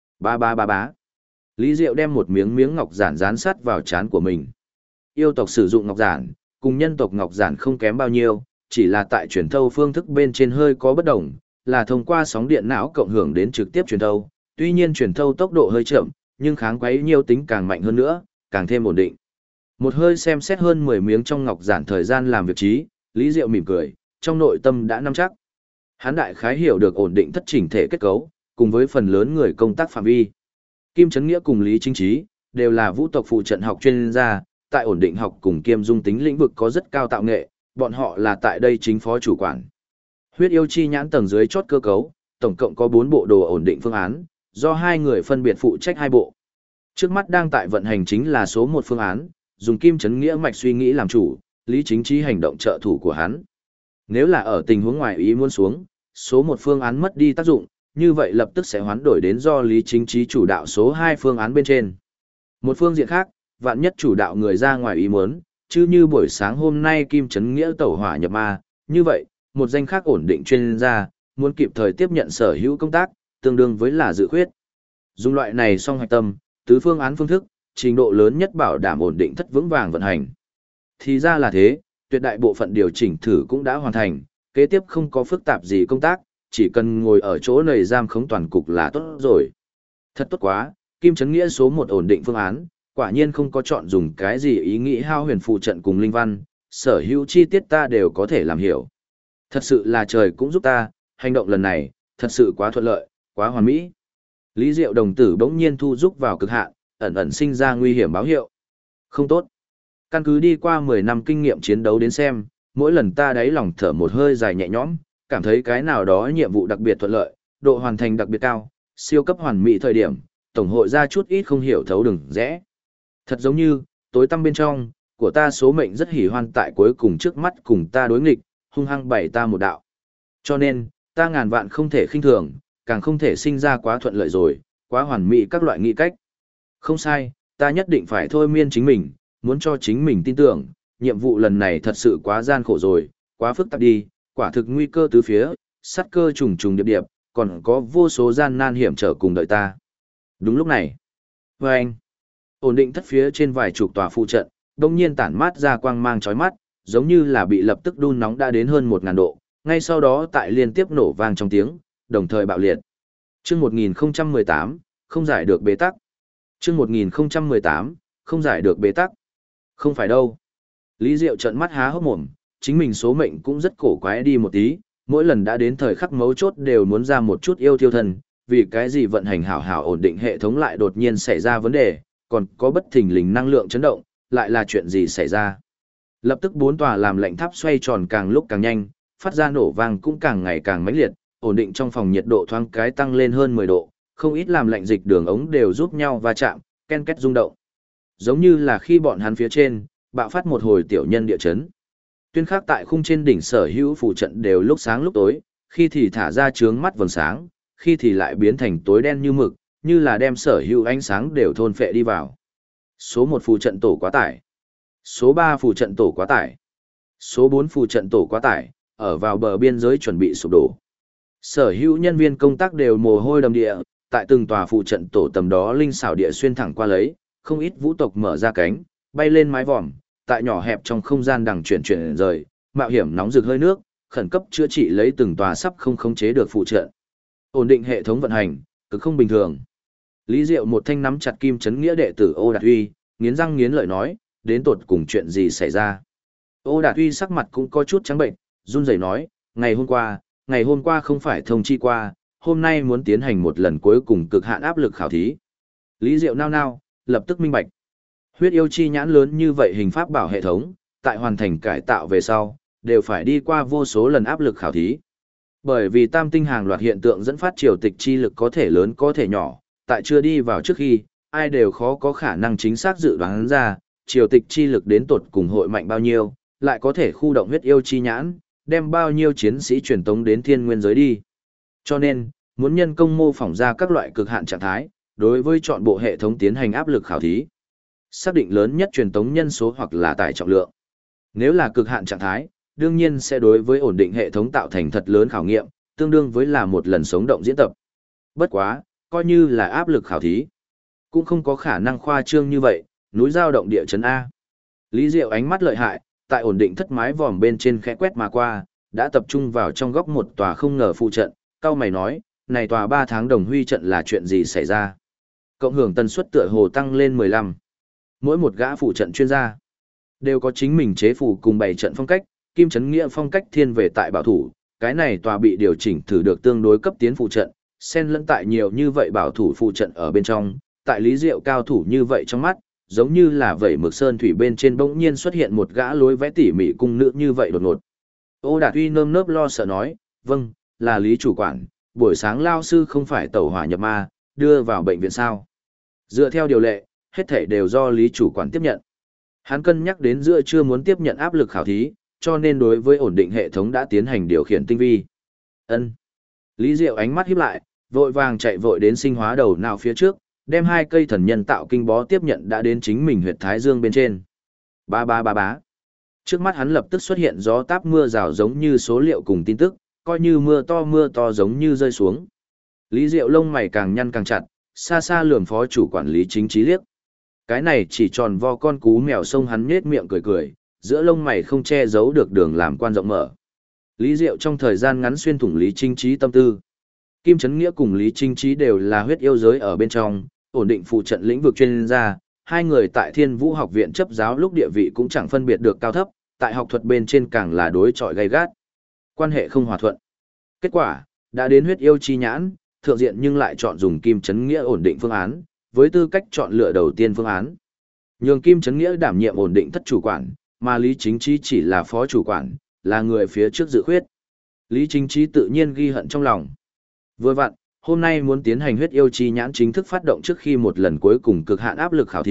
Bá. Lý Diệu đem một miếng ngọc giản dán sát vào trán của mình. Yêu tộc sử dụng ngọc giản, cùng nhân tộc ngọc giản không kém bao nhiêu, chỉ là tại truyền thâu phương thức bên trên hơi có bất đồng, là thông qua sóng điện não cộng hưởng đến trực tiếp truyền thâu. Tuy nhiên truyền thâu tốc độ hơi chậm, nhưng kháng quấy nhiêu tính càng mạnh hơn nữa, càng thêm ổn định. Một hơi xem xét hơn 10 miếng trong ngọc giản thời gian làm việc trí, Lý Diệu mỉm cười, trong nội tâm đã nắm chắc. Hắn đại khái hiểu được ổn định thất chỉnh thể kết cấu, cùng với phần lớn người công tác phạm vi. Kim Chấn Nghĩa cùng Lý Chính Trí, đều là vũ tộc phụ trận học chuyên gia, tại ổn định học cùng kiêm dung tính lĩnh vực có rất cao tạo nghệ, bọn họ là tại đây chính phó chủ quản. Huyết yêu chi nhãn tầng dưới chốt cơ cấu, tổng cộng có 4 bộ đồ ổn định phương án, do 2 người phân biệt phụ trách 2 bộ. Trước mắt đang tại vận hành chính là số 1 phương án, dùng Kim Chấn Nghĩa mạch suy nghĩ làm chủ, Lý Chính Trí hành động trợ thủ của hắn. Nếu là ở tình huống ngoài ý muốn xuống, số 1 phương án mất đi tác dụng, như vậy lập tức sẽ hoán đổi đến do Lý Chính Trí chủ đạo số 2 phương án bên trên. Một phương diện khác, vạn nhất chủ đạo người ra ngoài ý muốn, chứ như buổi sáng hôm nay Kim Chấn Nghĩa tẩu hỏa nhập ma, như vậy, một danh khác ổn định chuyên gia, muốn kịp thời tiếp nhận sở hữu công tác, tương đương với là dự khuyết. Dùng loại này song hoạch tâm, tứ phương án phương thức, trình độ lớn nhất bảo đảm ổn định thất vững vàng vận hành. Thì ra là thế, tuyệt đại bộ phận điều chỉnh thử cũng đã hoàn thành, kế tiếp không có phức tạp gì công tác, chỉ cần ngồi ở chỗ này giam khống toàn cục là tốt rồi. Thật tốt quá, Kim Chấn Nghĩa số 1 ổn định phương án, quả nhiên không có chọn dùng cái gì ý nghĩ hao huyền phụ trận cùng linh văn, sở hữu chi tiết ta đều có thể làm hiểu. Thật sự là trời cũng giúp ta, hành động lần này, thật sự quá thuận lợi, quá hoàn mỹ. Lý Diệu đồng tử bỗng nhiên thu rúc vào cực hạn, ẩn ẩn sinh ra nguy hiểm báo hiệu. Không tốt. Căn cứ đi qua 10 năm kinh nghiệm chiến đấu đến xem, mỗi lần ta đáy lòng thở một hơi dài nhẹ nhõm, cảm thấy cái nào đó nhiệm vụ đặc biệt thuận lợi, độ hoàn thành đặc biệt cao, siêu cấp hoàn mỹ thời điểm, tổng hội ra chút ít không hiểu thấu đừng rẽ. Thật giống như, tối tăm bên trong, của ta số mệnh rất hỉ hoan tại cuối cùng trước mắt cùng ta đối nghịch, hung hăng bày ta một đạo. Cho nên, ta ngàn vạn không thể khinh thường, càng không thể sinh ra quá thuận lợi rồi, quá hoàn mỹ các loại nghĩ cách. Không sai, ta nhất định phải thôi miên chính mình, muốn cho chính mình tin tưởng, nhiệm vụ lần này thật sự quá gian khổ rồi, quá phức tạp đi, quả thực nguy cơ tứ phía, sát cơ trùng trùng điệp điệp, còn có vô số gian nan hiểm trở cùng đợi ta. Đúng lúc này, vâng, ổn định thất phía trên vài chục tòa phụ trận, đông nhiên tản mát ra quang mang chói mắt, giống như là bị lập tức đun nóng đã đến hơn 1000 độ, ngay sau đó tại liên tiếp nổ vang trong tiếng, đồng thời bạo liệt. Chương 1018, không giải được bế tắc. Chương 1018, không giải được bế tắc. Không phải đâu. Lý Diệu trợn mắt há hốc mồm, chính mình số mệnh cũng rất cổ quái đi một tí, mỗi lần đã đến thời khắc mấu chốt đều muốn ra một chút yêu tiêu thần, vì cái gì vận hành hảo hảo ổn định hệ thống lại đột nhiên xảy ra vấn đề, còn có bất thình lình năng lượng chấn động, lại là chuyện gì xảy ra. Lập tức 4 tòa làm lệnh tháp xoay tròn càng lúc càng nhanh, phát ra nổ vang cũng càng ngày càng mãnh liệt, ổn định trong phòng nhiệt độ thoáng cái tăng lên hơn 10 độ, không ít làm lệnh dịch đường ống đều giúp nhau va chạm, ken két rung động. Giống như là khi bọn hắn phía trên, bạo phát một hồi tiểu nhân địa chấn. Tuyên khắc tại khung trên đỉnh sở hữu phù trận đều lúc sáng lúc tối, khi thì thả ra chướng mắt vầng sáng, khi thì lại biến thành tối đen như mực, như là đem sở hữu ánh sáng đều thôn phệ đi vào. Số 1 phù trận tổ quá tải. Số 3 phù trận tổ quá tải. Số 4 phù trận tổ quá tải, ở vào bờ biên giới chuẩn bị sụp đổ. Sở hữu nhân viên công tác đều mồ hôi đầm địa, tại từng tòa phù trận tổ tầm đó linh xảo địa xuyên thẳng qua lấy, không ít vũ tộc mở ra cánh, bay lên mái vòm, tại nhỏ hẹp trong không gian đằng chuyển rời, mạo hiểm nóng rực hơi nước, khẩn cấp chữa trị lấy từng tòa sắp không khống chế được phù trận. Ổn định hệ thống vận hành, cực không bình thường. Lý Diệu một thanh nắm chặt kim chấn nghĩa đệ tử Ô Đạt Uy, nghiến răng nghiến lợi nói, đến tột cùng chuyện gì xảy ra. Ô Đạt Uy sắc mặt cũng có chút trắng bệnh, run rẩy nói, ngày hôm qua không phải thông chi qua, hôm nay muốn tiến hành một lần cuối cùng cực hạn áp lực khảo thí. Lý Diệu nao nao, lập tức minh bạch. Huyết yêu chi nhãn lớn như vậy hình pháp bảo hệ thống, tại hoàn thành cải tạo về sau, đều phải đi qua vô số lần áp lực khảo thí. Bởi vì tam tinh hàng loạt hiện tượng dẫn phát triều tịch chi lực có thể lớn có thể nhỏ, tại chưa đi vào trước khi, ai đều khó có khả năng chính xác dự đoán ra, triều tịch chi lực đến tột cùng hội mạnh bao nhiêu, lại có thể khu động huyết yêu chi nhãn, đem bao nhiêu chiến sĩ truyền tống đến thiên nguyên giới đi. Cho nên, muốn nhân công mô phỏng ra các loại cực hạn trạng thái, đối với chọn bộ hệ thống tiến hành áp lực khảo thí. Xác định lớn nhất truyền tống nhân số hoặc là tải trọng lượng. Nếu là cực hạn trạng thái, đương nhiên sẽ đối với ổn định hệ thống tạo thành thật lớn khảo nghiệm, tương đương với là một lần sống động diễn tập. Bất quá, coi như là áp lực khảo thí, cũng không có khả năng khoa trương như vậy, núi giao động địa chấn A. Lý Diệu ánh mắt lợi hại, tại ổn định thất mái vòm bên trên khẽ quét mà qua, đã tập trung vào trong góc một tòa không ngờ phụ trận, cao mày nói, này tòa 3 tháng đồng huy trận là chuyện gì xảy ra. Cộng hưởng tần suất tựa hồ tăng lên 15. Mỗi một gã phụ trận chuyên gia đều có chính mình chế phù cùng bày trận phong cách, Kim Chấn Nghĩa phong cách thiên về tại bảo thủ, cái này tòa bị điều chỉnh thử được tương đối cấp tiến phụ trận, xen lẫn tại nhiều như vậy bảo thủ phụ trận ở bên trong, tại Lý Diệu cao thủ như vậy trong mắt, giống như là vẩy mực sơn thủy bên trên bỗng nhiên xuất hiện một gã lối vẽ tỉ mỉ cung nữ như vậy đột ngột. Ô Đạt Uy nơm nớp lo sợ nói, vâng, là Lý chủ quản, buổi sáng lao sư không phải tẩu hỏa nhập ma, đưa vào bệnh viện sao. Dựa theo điều lệ, hết thảy đều do Lý chủ quản tiếp nhận. Hắn cân nhắc đến giữa chưa muốn tiếp nhận áp lực khảo thí, cho nên đối với ổn định hệ thống đã tiến hành điều khiển tinh vi. Ân. Lý Diệu ánh mắt híp lại, vội vàng chạy vội đến sinh hóa đầu nào phía trước, đem 2 cây thần nhân tạo kinh bó tiếp nhận đã đến chính mình huyệt thái dương bên trên. Ba ba ba bá. Trước mắt hắn lập tức xuất hiện gió táp mưa rào giống như số liệu cùng tin tức, coi như mưa to giống như rơi xuống. Lý Diệu lông mày càng nhăn càng chặt, xa xa lườm phó chủ quản lý chính trí liếc. Cái này chỉ tròn vo con cú mèo sông hắn nhếch miệng cười cười, giữa lông mày không che giấu được đường làm quan rộng mở. Lý Diệu trong thời gian ngắn xuyên thủng Lý Chính Trí tâm tư. Kim Chấn Nghĩa cùng Lý Chính Trí đều là huyết yêu giới ở bên trong, ổn định phụ trận lĩnh vực chuyên gia, hai người tại Thiên Vũ học viện chấp giáo lúc địa vị cũng chẳng phân biệt được cao thấp, tại học thuật bên trên càng là đối chọi gay gắt. Quan hệ không hòa thuận. Kết quả, đã đến huyết yêu chi nhãn, thượng diện nhưng lại chọn dùng Kim Chấn Nghĩa ổn định phương án, với tư cách chọn lựa đầu tiên phương án. Nhường Kim Chấn Nghĩa đảm nhiệm ổn định thất chủ quản, mà Lý Chính Trí chỉ là phó chủ quản, là người phía trước dự khuyết. Lý Chính Trí tự nhiên ghi hận trong lòng. Vừa vặn, hôm nay muốn tiến hành huyết yêu chi nhãn chính thức phát động trước khi một lần cuối cùng cực hạn áp lực khảo thí,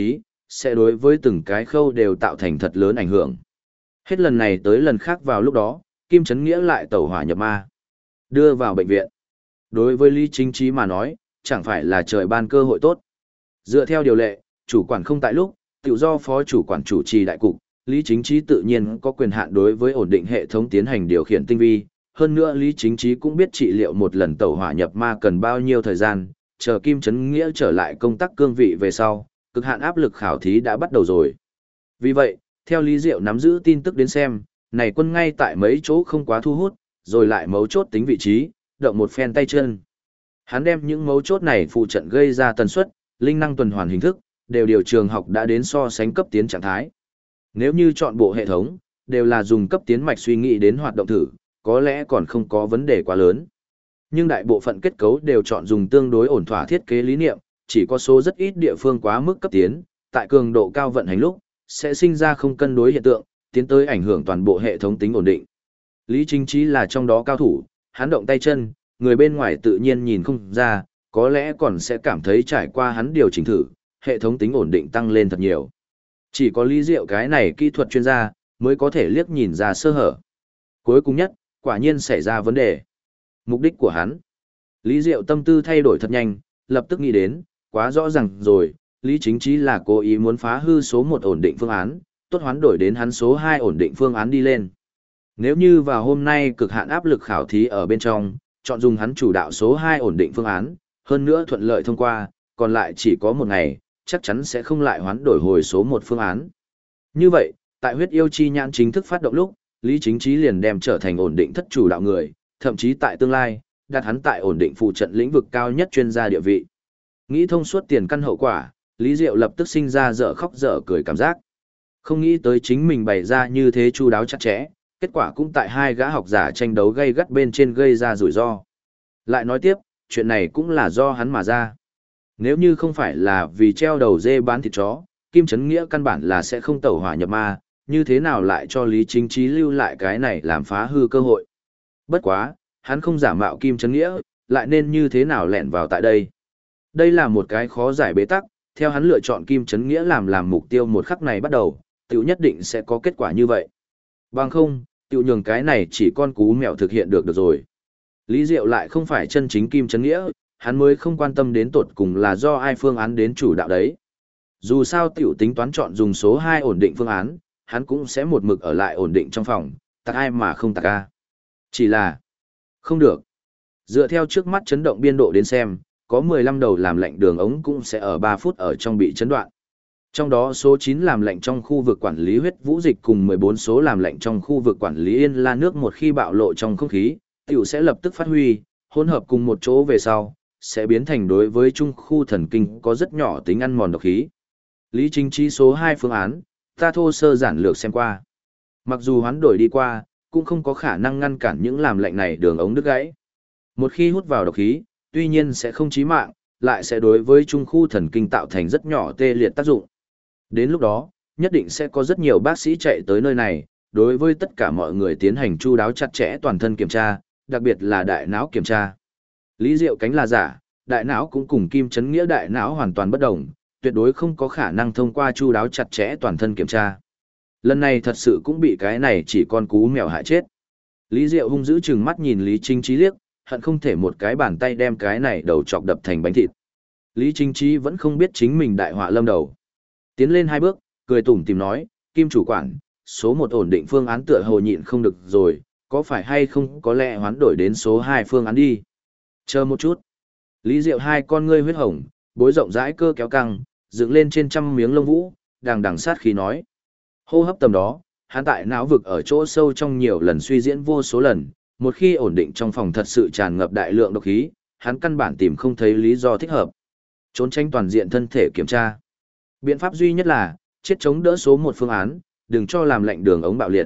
sẽ đối với từng cái khâu đều tạo thành thật lớn ảnh hưởng. Hết lần này tới lần khác vào lúc đó, Kim Chấn Nghĩa lại tẩu hỏa nhập ma, đưa vào bệnh viện. Đối với Lý Chính Trí mà nói, chẳng phải là trời ban cơ hội tốt. Dựa theo điều lệ, chủ quản không tại lúc, tự do phó chủ quản chủ trì đại cục, Lý Chính Trí tự nhiên có quyền hạn đối với ổn định hệ thống tiến hành điều khiển tinh vi. Hơn nữa Lý Chính Trí cũng biết trị liệu một lần tẩu hỏa nhập ma cần bao nhiêu thời gian, chờ Kim Chấn Nghĩa trở lại công tác cương vị về sau, cực hạn áp lực khảo thí đã bắt đầu rồi. Vì vậy, theo Lý Diệu nắm giữ tin tức đến xem, này quân ngay tại mấy chỗ không quá thu hút, rồi lại mấu chốt tính vị trí, động một phen tay chân. Hắn đem những mấu chốt này phụ trận gây ra tần suất, linh năng tuần hoàn hình thức, đều điều trường học đã đến so sánh cấp tiến trạng thái. Nếu như chọn bộ hệ thống, đều là dùng cấp tiến mạch suy nghĩ đến hoạt động thử, có lẽ còn không có vấn đề quá lớn. Nhưng đại bộ phận kết cấu đều chọn dùng tương đối ổn thỏa thiết kế lý niệm, chỉ có số rất ít địa phương quá mức cấp tiến, tại cường độ cao vận hành lúc, sẽ sinh ra không cân đối hiện tượng, tiến tới ảnh hưởng toàn bộ hệ thống tính ổn định. Lý Chính Trí là trong đó cao thủ, hắn động tay chân, người bên ngoài tự nhiên nhìn không ra, có lẽ còn sẽ cảm thấy trải qua hắn điều chỉnh thử, hệ thống tính ổn định tăng lên thật nhiều. Chỉ có Lý Diệu cái này kỹ thuật chuyên gia, mới có thể liếc nhìn ra sơ hở. Cuối cùng nhất, quả nhiên xảy ra vấn đề. Mục đích của hắn. Lý Diệu tâm tư thay đổi thật nhanh, lập tức nghĩ đến, quá rõ ràng rồi, Lý Chính Trí là cố ý muốn phá hư số 1 ổn định phương án, tốt hoán đổi đến hắn số 2 ổn định phương án đi lên. Nếu như vào hôm nay cực hạn áp lực khảo thí ở bên trong, chọn dùng hắn chủ đạo số 2 ổn định phương án, hơn nữa thuận lợi thông qua, còn lại chỉ có một ngày, chắc chắn sẽ không lại hoán đổi hồi số 1 phương án. Như vậy, tại huyết yêu chi nhãn chính thức phát động lúc, Lý Chính Trí liền đem trở thành ổn định thất chủ đạo người, thậm chí tại tương lai, đặt hắn tại ổn định phụ trận lĩnh vực cao nhất chuyên gia địa vị. Nghĩ thông suốt tiền căn hậu quả, Lý Diệu lập tức sinh ra dở khóc dở cười cảm giác. Không nghĩ tới chính mình bày ra như thế chu đáo chặt chẽ, kết quả cũng tại hai gã học giả tranh đấu gay gắt bên trên gây ra rủi ro. Lại nói tiếp, chuyện này cũng là do hắn mà ra. Nếu như không phải là vì treo đầu dê bán thịt chó, Kim Chấn Nghĩa căn bản là sẽ không tẩu hỏa nhập ma, như thế nào lại cho Lý Chính Trí lưu lại cái này làm phá hư cơ hội. Bất quá, hắn không giả mạo Kim Chấn Nghĩa, lại nên như thế nào lẻn vào tại đây. Đây là một cái khó giải bế tắc, theo hắn lựa chọn Kim Chấn Nghĩa làm mục tiêu một khắc này bắt đầu, tiểu nhất định sẽ có kết quả như vậy. Bằng không, tiểu nhường cái này chỉ con cú mèo thực hiện được rồi. Lý Diệu lại không phải chân chính Kim Chấn Nghĩa, hắn mới không quan tâm đến tột cùng là do ai phương án đến chủ đạo đấy. Dù sao tiểu tính toán chọn dùng số 2 ổn định phương án, hắn cũng sẽ một mực ở lại ổn định trong phòng, tạc ai mà không tạc a. Chỉ là, không được. Dựa theo trước mắt chấn động biên độ đến xem, có 15 đầu làm lệnh đường ống cũng sẽ ở 3 phút ở trong bị chấn đoạn. Trong đó số 9 làm lệnh trong khu vực quản lý huyết vũ dịch cùng 14 số làm lệnh trong khu vực quản lý yên la nước một khi bạo lộ trong không khí, tiểu sẽ lập tức phát huy, hỗn hợp cùng một chỗ về sau, sẽ biến thành đối với trung khu thần kinh có rất nhỏ tính ăn mòn độc khí. Lý Chính Trí số 2 phương án, ta thô sơ giản lược xem qua. Mặc dù hoán đổi đi qua, cũng không có khả năng ngăn cản những làm lệnh này đường ống đứt gãy. Một khi hút vào độc khí, tuy nhiên sẽ không chí mạng, lại sẽ đối với trung khu thần kinh tạo thành rất nhỏ tê liệt tác dụng. Đến lúc đó, nhất định sẽ có rất nhiều bác sĩ chạy tới nơi này, đối với tất cả mọi người tiến hành chu đáo chặt chẽ toàn thân kiểm tra, đặc biệt là đại não kiểm tra. Lý Diệu cánh là giả, đại não cũng cùng Kim Chấn Nghĩa đại não hoàn toàn bất đồng, tuyệt đối không có khả năng thông qua chu đáo chặt chẽ toàn thân kiểm tra. Lần này thật sự cũng bị cái này chỉ con cú mèo hại chết. Lý Diệu hung dữ chừng mắt nhìn Lý Chính Trí liếc, hận không thể một cái bàn tay đem cái này đầu chọc đập thành bánh thịt. Lý Chính Trí vẫn không biết chính mình đại họa lâm đầu. Tiến lên 2 bước, cười tủm tỉm nói, Kim chủ quản, số 1 ổn định phương án tựa hồ nhịn không được rồi, có phải hay không có lẽ hoán đổi đến số 2 phương án đi. Chờ một chút. Lý Diệu hai con ngươi huyết hồng, bối rộng rãi cơ kéo căng, dựng lên trên trăm miếng lông vũ, đằng đằng sát khí nói. Hô hấp tầm đó, hắn tại não vực ở chỗ sâu trong nhiều lần suy diễn vô số lần, một khi ổn định trong phòng thật sự tràn ngập đại lượng độc khí, hắn căn bản tìm không thấy lý do thích hợp. Trốn tránh toàn diện thân thể kiểm tra. Biện pháp duy nhất là, chết chống đỡ số 1 phương án, đừng cho làm lệnh đường ống bạo liệt.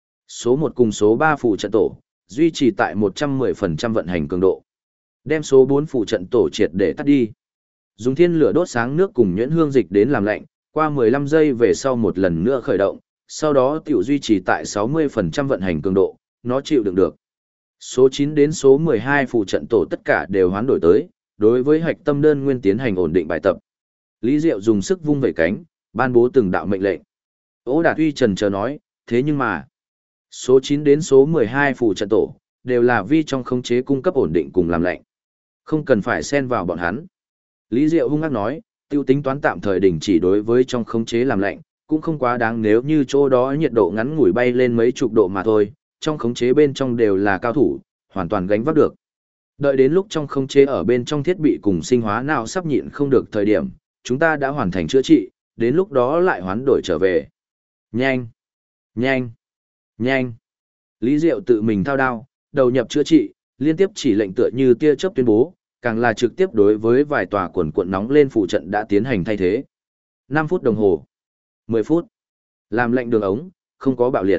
Số 1 cùng số 3 phụ trận tổ, duy trì tại 110% vận hành cường độ. Đem số 4 phụ trận tổ triệt để tắt đi. Dùng thiên lửa đốt sáng nước cùng nhuyễn hương dịch đến làm lạnh, qua 15 giây về sau một lần nữa khởi động, sau đó tiểu duy trì tại 60% vận hành cường độ, nó chịu đựng được. Số 9 đến số 12 phụ trận tổ tất cả đều hoán đổi tới, đối với hạch tâm đơn nguyên tiến hành ổn định bài tập. Lý Diệu dùng sức vung vẩy cánh, ban bố từng đạo mệnh lệnh. Ô Đạt Uy trần chờ nói, thế nhưng mà, số 9 đến số 12 phù trận tổ, đều là vi trong khống chế cung cấp ổn định cùng làm lệnh. Không cần phải xen vào bọn hắn. Lý Diệu hung ác nói, tiêu tính toán tạm thời đình chỉ đối với trong khống chế làm lệnh, cũng không quá đáng nếu như chỗ đó nhiệt độ ngắn ngủi bay lên mấy chục độ mà thôi, trong khống chế bên trong đều là cao thủ, hoàn toàn gánh vác được. Đợi đến lúc trong khống chế ở bên trong thiết bị cùng sinh hóa nào sắp nhịn không được thời điểm, chúng ta đã hoàn thành chữa trị, đến lúc đó lại hoán đổi trở về. Nhanh! Nhanh! Nhanh! Lý Diệu tự mình thao đao, đầu nhập chữa trị, liên tiếp chỉ lệnh tựa như tia chớp tuyên bố, càng là trực tiếp đối với vài tòa quần cuộn nóng lên phụ trận đã tiến hành thay thế. 5 phút đồng hồ. 10 phút. Làm lệnh đường ống, không có bạo liệt.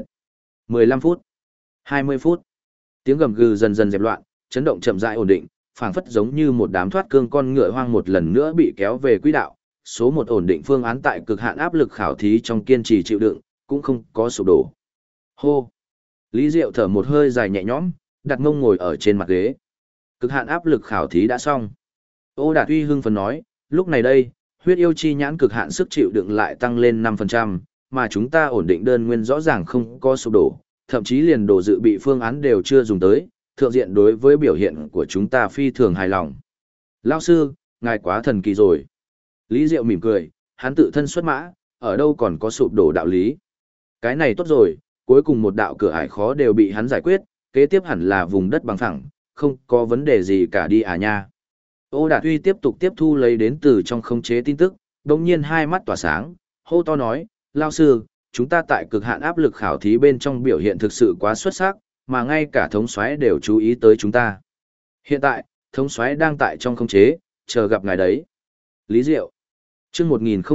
15 phút. 20 phút. Tiếng gầm gừ dần dần dẹp loạn, chấn động chậm rãi ổn định, phảng phất giống như một đám thoát cương con ngựa hoang một lần nữa bị kéo về quỹ đạo. Số 1 ổn định phương án tại cực hạn áp lực khảo thí trong kiên trì chịu đựng, cũng không có sụp đổ. Hô. Lý Diệu thở một hơi dài nhẹ nhõm, đặt mông ngồi ở trên mặt ghế. Cực hạn áp lực khảo thí đã xong. Ô Đạt Uy hưng phấn nói, lúc này đây, huyết yêu chi nhãn cực hạn sức chịu đựng lại tăng lên 5%, mà chúng ta ổn định đơn nguyên rõ ràng không có sụp đổ, thậm chí liền đồ dự bị phương án đều chưa dùng tới, thượng diện đối với biểu hiện của chúng ta phi thường hài lòng. Lão sư, ngài quá thần kỳ rồi. Lý Diệu mỉm cười, hắn tự thân xuất mã, ở đâu còn có sụp đổ đạo lý. Cái này tốt rồi, cuối cùng một đạo cửa ải khó đều bị hắn giải quyết, kế tiếp hẳn là vùng đất bằng phẳng, không có vấn đề gì cả đi à nha. Ô Đạt Uy tiếp tục tiếp thu lấy đến từ trong khống chế tin tức, đồng nhiên hai mắt tỏa sáng, hô to nói, Lao sư, chúng ta tại cực hạn áp lực khảo thí bên trong biểu hiện thực sự quá xuất sắc, mà ngay cả thống soái đều chú ý tới chúng ta. Hiện tại, thống soái đang tại trong khống chế, chờ gặp ngài đấy. Lý Diệu. Chương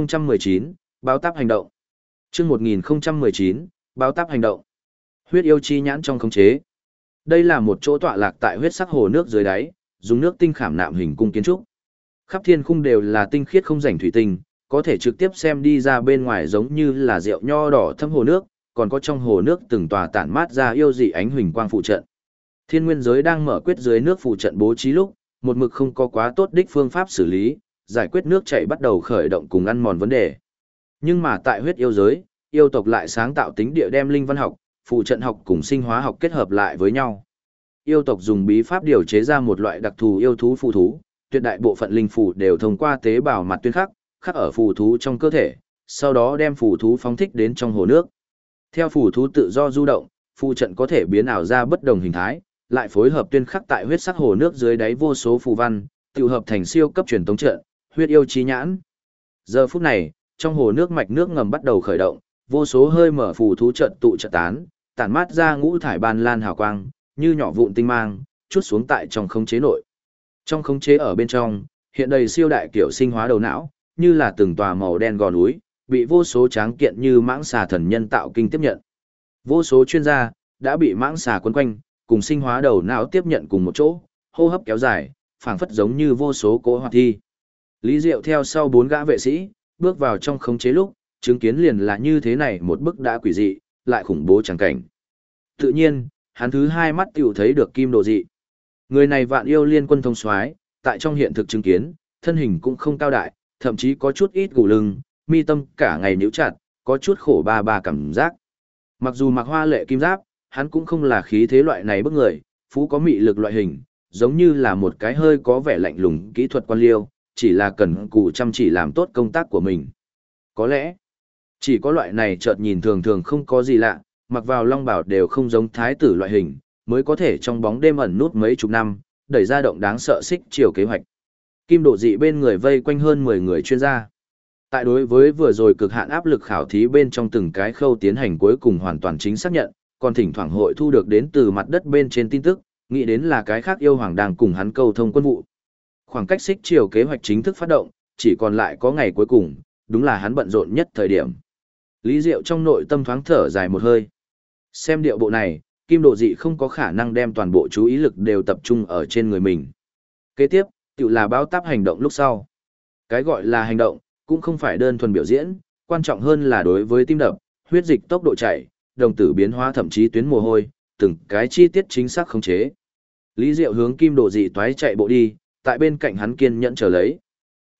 1019, báo táp hành động. Chương 1019, báo táp hành động. Huyết yêu chi nhãn trong khống chế. Đây là một chỗ tọa lạc tại huyết sắc hồ nước dưới đáy, dùng nước tinh khảm nạm hình cung kiến trúc. Khắp thiên khung đều là tinh khiết không rảnh thủy tinh, có thể trực tiếp xem đi ra bên ngoài giống như là rượu nho đỏ thâm hồ nước, còn có trong hồ nước từng tòa tản mát ra yêu dị ánh huỳnh quang phụ trận. Thiên nguyên giới đang mở quyết dưới nước phụ trận bố trí lúc, một mực không có quá tốt đích phương pháp xử lý, giải quyết nước chảy bắt đầu khởi động cùng ăn mòn vấn đề. Nhưng mà tại huyết yêu giới, yêu tộc lại sáng tạo tính địa đem linh văn học, phụ trận học cùng sinh hóa học kết hợp lại với nhau. Yêu tộc dùng bí pháp điều chế ra một loại đặc thù yêu thú phù thú, tuyệt đại bộ phận linh phù đều thông qua tế bào mặt tuyên khắc ở phù thú trong cơ thể, sau đó đem phù thú phóng thích đến trong hồ nước. Theo phù thú tự do du động, phù trận có thể biến ảo ra bất đồng hình thái, lại phối hợp tuyên khắc tại huyết sắc hồ nước dưới đáy vô số phù văn, tự hợp thành siêu cấp truyền tống trận, huyết yêu chí nhãn. Giờ phút này, trong hồ nước mạch nước ngầm bắt đầu khởi động, vô số hơi mở phù thú trận tụ trận tán, tản mát ra ngũ thải ban lan hào quang, như nhỏ vụn tinh mang, chút xuống tại trong khống chế nội. Trong khống chế ở bên trong, hiện đầy siêu đại kiểu sinh hóa đầu não, như là từng tòa màu đen gò núi, bị vô số tráng kiện như mãng xà thần nhân tạo kinh tiếp nhận. Vô số chuyên gia đã bị mãng xà quấn quanh, cùng sinh hóa đầu não tiếp nhận cùng một chỗ, hô hấp kéo dài, phảng phất giống như vô số cỗ hoạt thi. Lý Diệu theo sau 4 gã vệ sĩ, bước vào trong khống chế lúc, chứng kiến liền là như thế này một bức đã quỷ dị, lại khủng bố chẳng cảnh. Tự nhiên, hắn thứ hai mắt tiểu thấy được kim độ dị. Người này vạn yêu liên quân thông soái, tại trong hiện thực chứng kiến, thân hình cũng không cao đại, thậm chí có chút ít gù lưng, mi tâm cả ngày nhíu chặt, có chút khổ ba ba cảm giác. Mặc dù mặc hoa lệ kim giáp, hắn cũng không là khí thế loại này bức người, phú có mị lực loại hình, giống như là một cái hơi có vẻ lạnh lùng kỹ thuật quan liêu, chỉ là cần cù chăm chỉ làm tốt công tác của mình. Có lẽ, chỉ có loại này chợt nhìn thường thường không có gì lạ, mặc vào long bào đều không giống thái tử loại hình, mới có thể trong bóng đêm ẩn nút mấy chục năm, đẩy ra động đáng sợ xích chiều kế hoạch. Kim độ dị bên người vây quanh hơn 10 người chuyên gia. Tại đối với vừa rồi cực hạn áp lực khảo thí bên trong từng cái khâu tiến hành cuối cùng hoàn toàn chính xác nhận, còn thỉnh thoảng hội thu được đến từ mặt đất bên trên tin tức, nghĩ đến là cái khác yêu hoàng đang cùng hắn câu thông quân vụ. Khoảng cách xích chiều kế hoạch chính thức phát động, chỉ còn lại có ngày cuối cùng, đúng là hắn bận rộn nhất thời điểm. Lý Diệu trong nội tâm thoáng thở dài một hơi. Xem điệu bộ này, Kim độ dị không có khả năng đem toàn bộ chú ý lực đều tập trung ở trên người mình. Kế tiếp, tự là báo táp hành động lúc sau. Cái gọi là hành động, cũng không phải đơn thuần biểu diễn, quan trọng hơn là đối với tim đập, huyết dịch tốc độ chảy, đồng tử biến hóa thậm chí tuyến mồ hôi, từng cái chi tiết chính xác khống chế. Lý Diệu hướng Kim độ dị toái chạy bộ đi, tại bên cạnh hắn kiên nhẫn chờ lấy.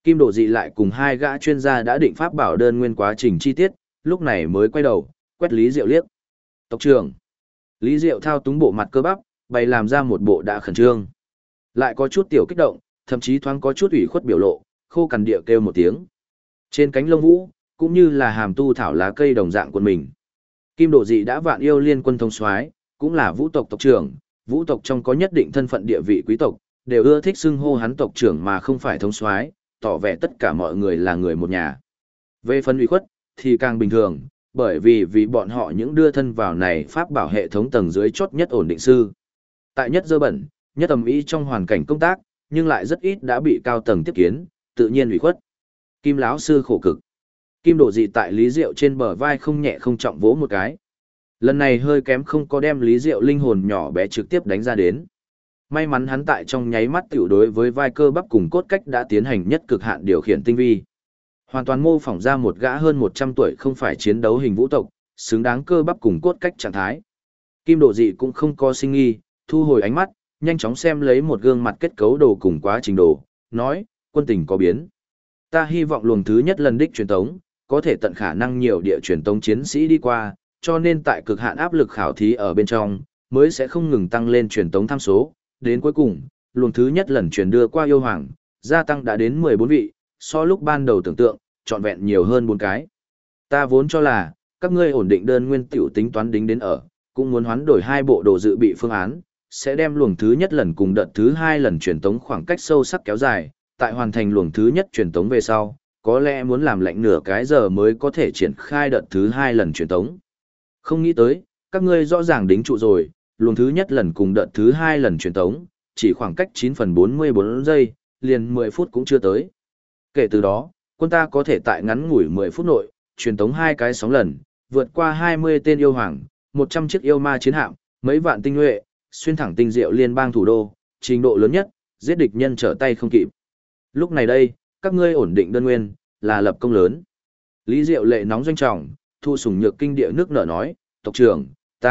Kim Độ Dị lại cùng hai gã chuyên gia đã định pháp bảo đơn nguyên quá trình chi tiết, lúc này mới quay đầu, quét Lý Diệu liếc. Tộc trưởng. Lý Diệu thao túng bộ mặt cơ bắp, bày làm ra một bộ đã khẩn trương. Lại có chút tiểu kích động, thậm chí thoáng có chút ủy khuất biểu lộ, khô cằn địa kêu một tiếng. Trên cánh lông vũ, cũng như là hàm tu thảo lá cây đồng dạng của mình. Kim Độ Dị đã vạn yêu liên quân thống soái, cũng là vũ tộc tộc trưởng, vũ tộc trong có nhất định thân phận địa vị quý tộc, đều ưa thích xưng hô hắn tộc trưởng mà không phải thống soái, tỏ vẻ tất cả mọi người là người một nhà. Về phần ủy khuất, thì càng bình thường, bởi vì bọn họ những đưa thân vào này pháp bảo hệ thống tầng dưới chốt nhất ổn định sư. Tại nhất dơ bẩn, nhất tầm ý trong hoàn cảnh công tác, nhưng lại rất ít đã bị cao tầng tiếp kiến, tự nhiên ủy khuất. Kim lão sư khổ cực. Kim Độ Dị tại Lý Diệu trên bờ vai không nhẹ không trọng vỗ một cái. Lần này hơi kém không có đem Lý Diệu linh hồn nhỏ bé trực tiếp đánh ra đến. May mắn hắn tại trong nháy mắt tiểu đối với vai cơ bắp cùng cốt cách đã tiến hành nhất cực hạn điều khiển tinh vi. Hoàn toàn mô phỏng ra một gã hơn 100 tuổi không phải chiến đấu hình vũ tộc, xứng đáng cơ bắp cùng cốt cách trạng thái. Kim Độ Dị cũng không có sinh nghi, thu hồi ánh mắt, nhanh chóng xem lấy một gương mặt kết cấu đồ cùng quá trình đồ, nói, quân tình có biến. Ta hy vọng luồng thứ nhất lần đích truyền tống, có thể tận khả năng nhiều địa truyền tống chiến sĩ đi qua, cho nên tại cực hạn áp lực khảo thí ở bên trong, mới sẽ không ngừng tăng lên truyền tống tham số, đến cuối cùng, luồng thứ nhất lần truyền đưa qua yêu hoàng, gia tăng đã đến 14 vị, so lúc ban đầu tưởng tượng, trọn vẹn nhiều hơn 4 cái. Ta vốn cho là, các ngươi ổn định đơn nguyên tiểu tính toán đính đến ở, cũng muốn hoán đổi hai bộ đồ dự bị phương án, sẽ đem luồng thứ nhất lần cùng đợt thứ hai lần truyền tống khoảng cách sâu sắc kéo dài, tại hoàn thành luồng thứ nhất truyền tống về sau, có lẽ muốn làm lạnh nửa cái giờ mới có thể triển khai đợt thứ hai lần truyền tống. Không nghĩ tới, các ngươi rõ ràng đính trụ rồi, luồng thứ nhất lần cùng đợt thứ hai lần truyền tống, chỉ khoảng cách 9/44 giây, liền 10 phút cũng chưa tới. Kể từ đó, quân ta có thể tại ngắn ngủi 10 phút nội, truyền tống hai cái sóng lần, vượt qua 20 tên yêu hoàng, 100 chiếc yêu ma chiến hạm, mấy vạn tinh nhuệ, xuyên thẳng tinh diệu liên bang thủ đô, trình độ lớn nhất, giết địch nhân trở tay không kịp. Lúc này đây, các ngươi ổn định đơn nguyên, là lập công lớn. Lý Diệu lệ nóng doanh trọng, thu sủng nhược kinh địa nước nở nói, tộc trưởng,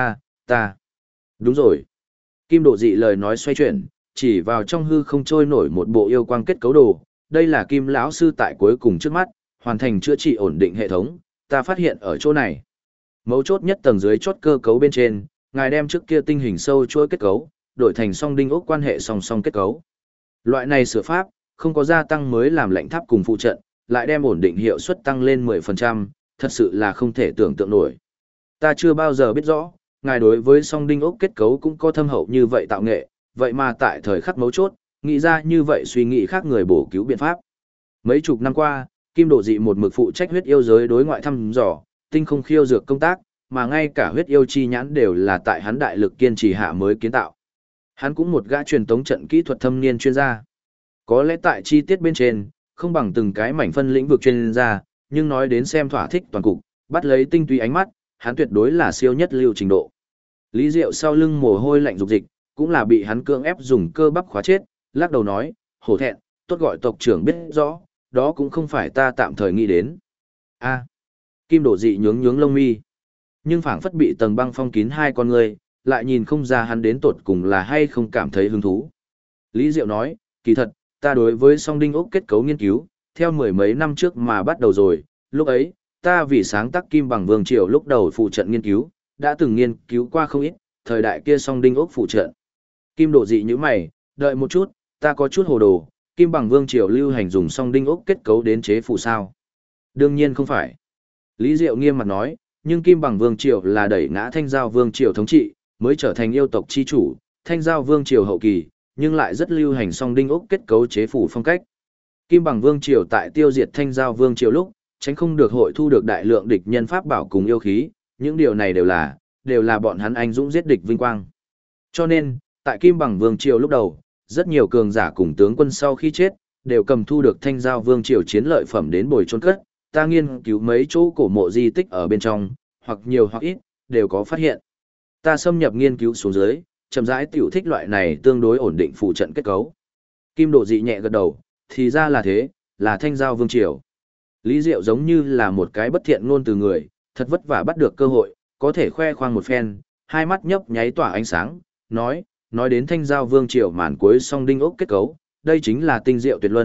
ta. Đúng rồi. Kim Độ Dị lời nói xoay chuyển, chỉ vào trong hư không trôi nổi một bộ yêu quang kết cấu đồ, đây là Kim lão sư tại cuối cùng trước mắt, hoàn thành chữa trị ổn định hệ thống, ta phát hiện ở chỗ này. Mấu chốt nhất tầng dưới chốt cơ cấu bên trên, ngài đem trước kia tinh hình sâu chuỗi kết cấu, đổi thành song đinh ốc quan hệ song song kết cấu. Loại này sửa pháp, không có gia tăng mới làm lệnh tháp cùng phụ trận, lại đem ổn định hiệu suất tăng lên 10%, thật sự là không thể tưởng tượng nổi. Ta chưa bao giờ biết rõ, ngài đối với song đinh ốc kết cấu cũng có thâm hậu như vậy tạo nghệ, vậy mà tại thời khắc mấu chốt, nghĩ ra như vậy suy nghĩ khác người bổ cứu biện pháp. Mấy chục năm qua, Kim Độ Dị một mực phụ trách huyết yêu giới đối ngoại thăm dò, tinh không khiêu dược công tác, mà ngay cả huyết yêu chi nhãn đều là tại hắn đại lực kiên trì hạ mới kiến tạo. Hắn cũng một gã truyền tống trận kỹ thuật thâm niên chuyên gia. Có lẽ tại chi tiết bên trên, không bằng từng cái mảnh phân lĩnh vực chuyên gia, nhưng nói đến xem thỏa thích toàn cục, bắt lấy tinh túy ánh mắt, hắn tuyệt đối là siêu nhất lưu trình độ. Lý Diệu sau lưng mồ hôi lạnh rục dịch, cũng là bị hắn cưỡng ép dùng cơ bắp khóa chết, lắc đầu nói, hổ thẹn, tốt gọi tộc trưởng biết rõ, đó cũng không phải ta tạm thời nghĩ đến. A. Kim Độ Dị nhướng lông mi, nhưng phảng phất bị tầng băng phong kín hai con người, lại nhìn không ra hắn đến tột cùng là hay không cảm thấy hứng thú. Lý Diệu nói, kỳ thật, ta đối với song đinh ốc kết cấu nghiên cứu, theo mười mấy năm trước mà bắt đầu rồi, lúc ấy, ta vì sáng tác Kim Bằng Vương Triều lúc đầu phụ trận nghiên cứu, đã từng nghiên cứu qua không ít, thời đại kia song đinh ốc phụ trận. Kim Độ Dị như mày, đợi một chút, ta có chút hồ đồ, Kim Bằng Vương Triều lưu hành dùng song đinh ốc kết cấu đến chế phụ sao? Đương nhiên không phải. Lý Diệu nghiêm mặt nói, nhưng Kim Bằng Vương Triều là đẩy ngã Thanh Giao Vương Triều thống trị, mới trở thành yêu tộc chi chủ, Thanh Giao Vương Triều hậu kỳ, nhưng lại rất lưu hành song đinh ốc kết cấu chế phủ phong cách. Kim Bằng Vương Triều tại tiêu diệt Thanh Giao Vương Triều lúc, tránh không được hội thu được đại lượng địch nhân pháp bảo cùng yêu khí, những điều này đều là bọn hắn anh dũng giết địch vinh quang. Cho nên, tại Kim Bằng Vương Triều lúc đầu, rất nhiều cường giả cùng tướng quân sau khi chết, đều cầm thu được Thanh Giao Vương Triều chiến lợi phẩm đến bồi chôn cất. Ta nghiên cứu mấy chỗ cổ mộ di tích ở bên trong, hoặc nhiều hoặc ít, đều có phát hiện. Ta xâm nhập nghiên cứu xuống dưới, chậm rãi tiểu thích loại này tương đối ổn định phụ trận kết cấu. Kim Độ Dị nhẹ gật đầu, thì ra là thế, là Thanh Giao Vương Triều. Lý Diệu giống như là một cái bất thiện ngôn từ người, thật vất vả bắt được cơ hội, có thể khoe khoang một phen, hai mắt nhấp nháy tỏa ánh sáng, nói đến Thanh Giao Vương Triều màn cuối song đinh ốc kết cấu, đây chính là tinh diệu tuyệt luân,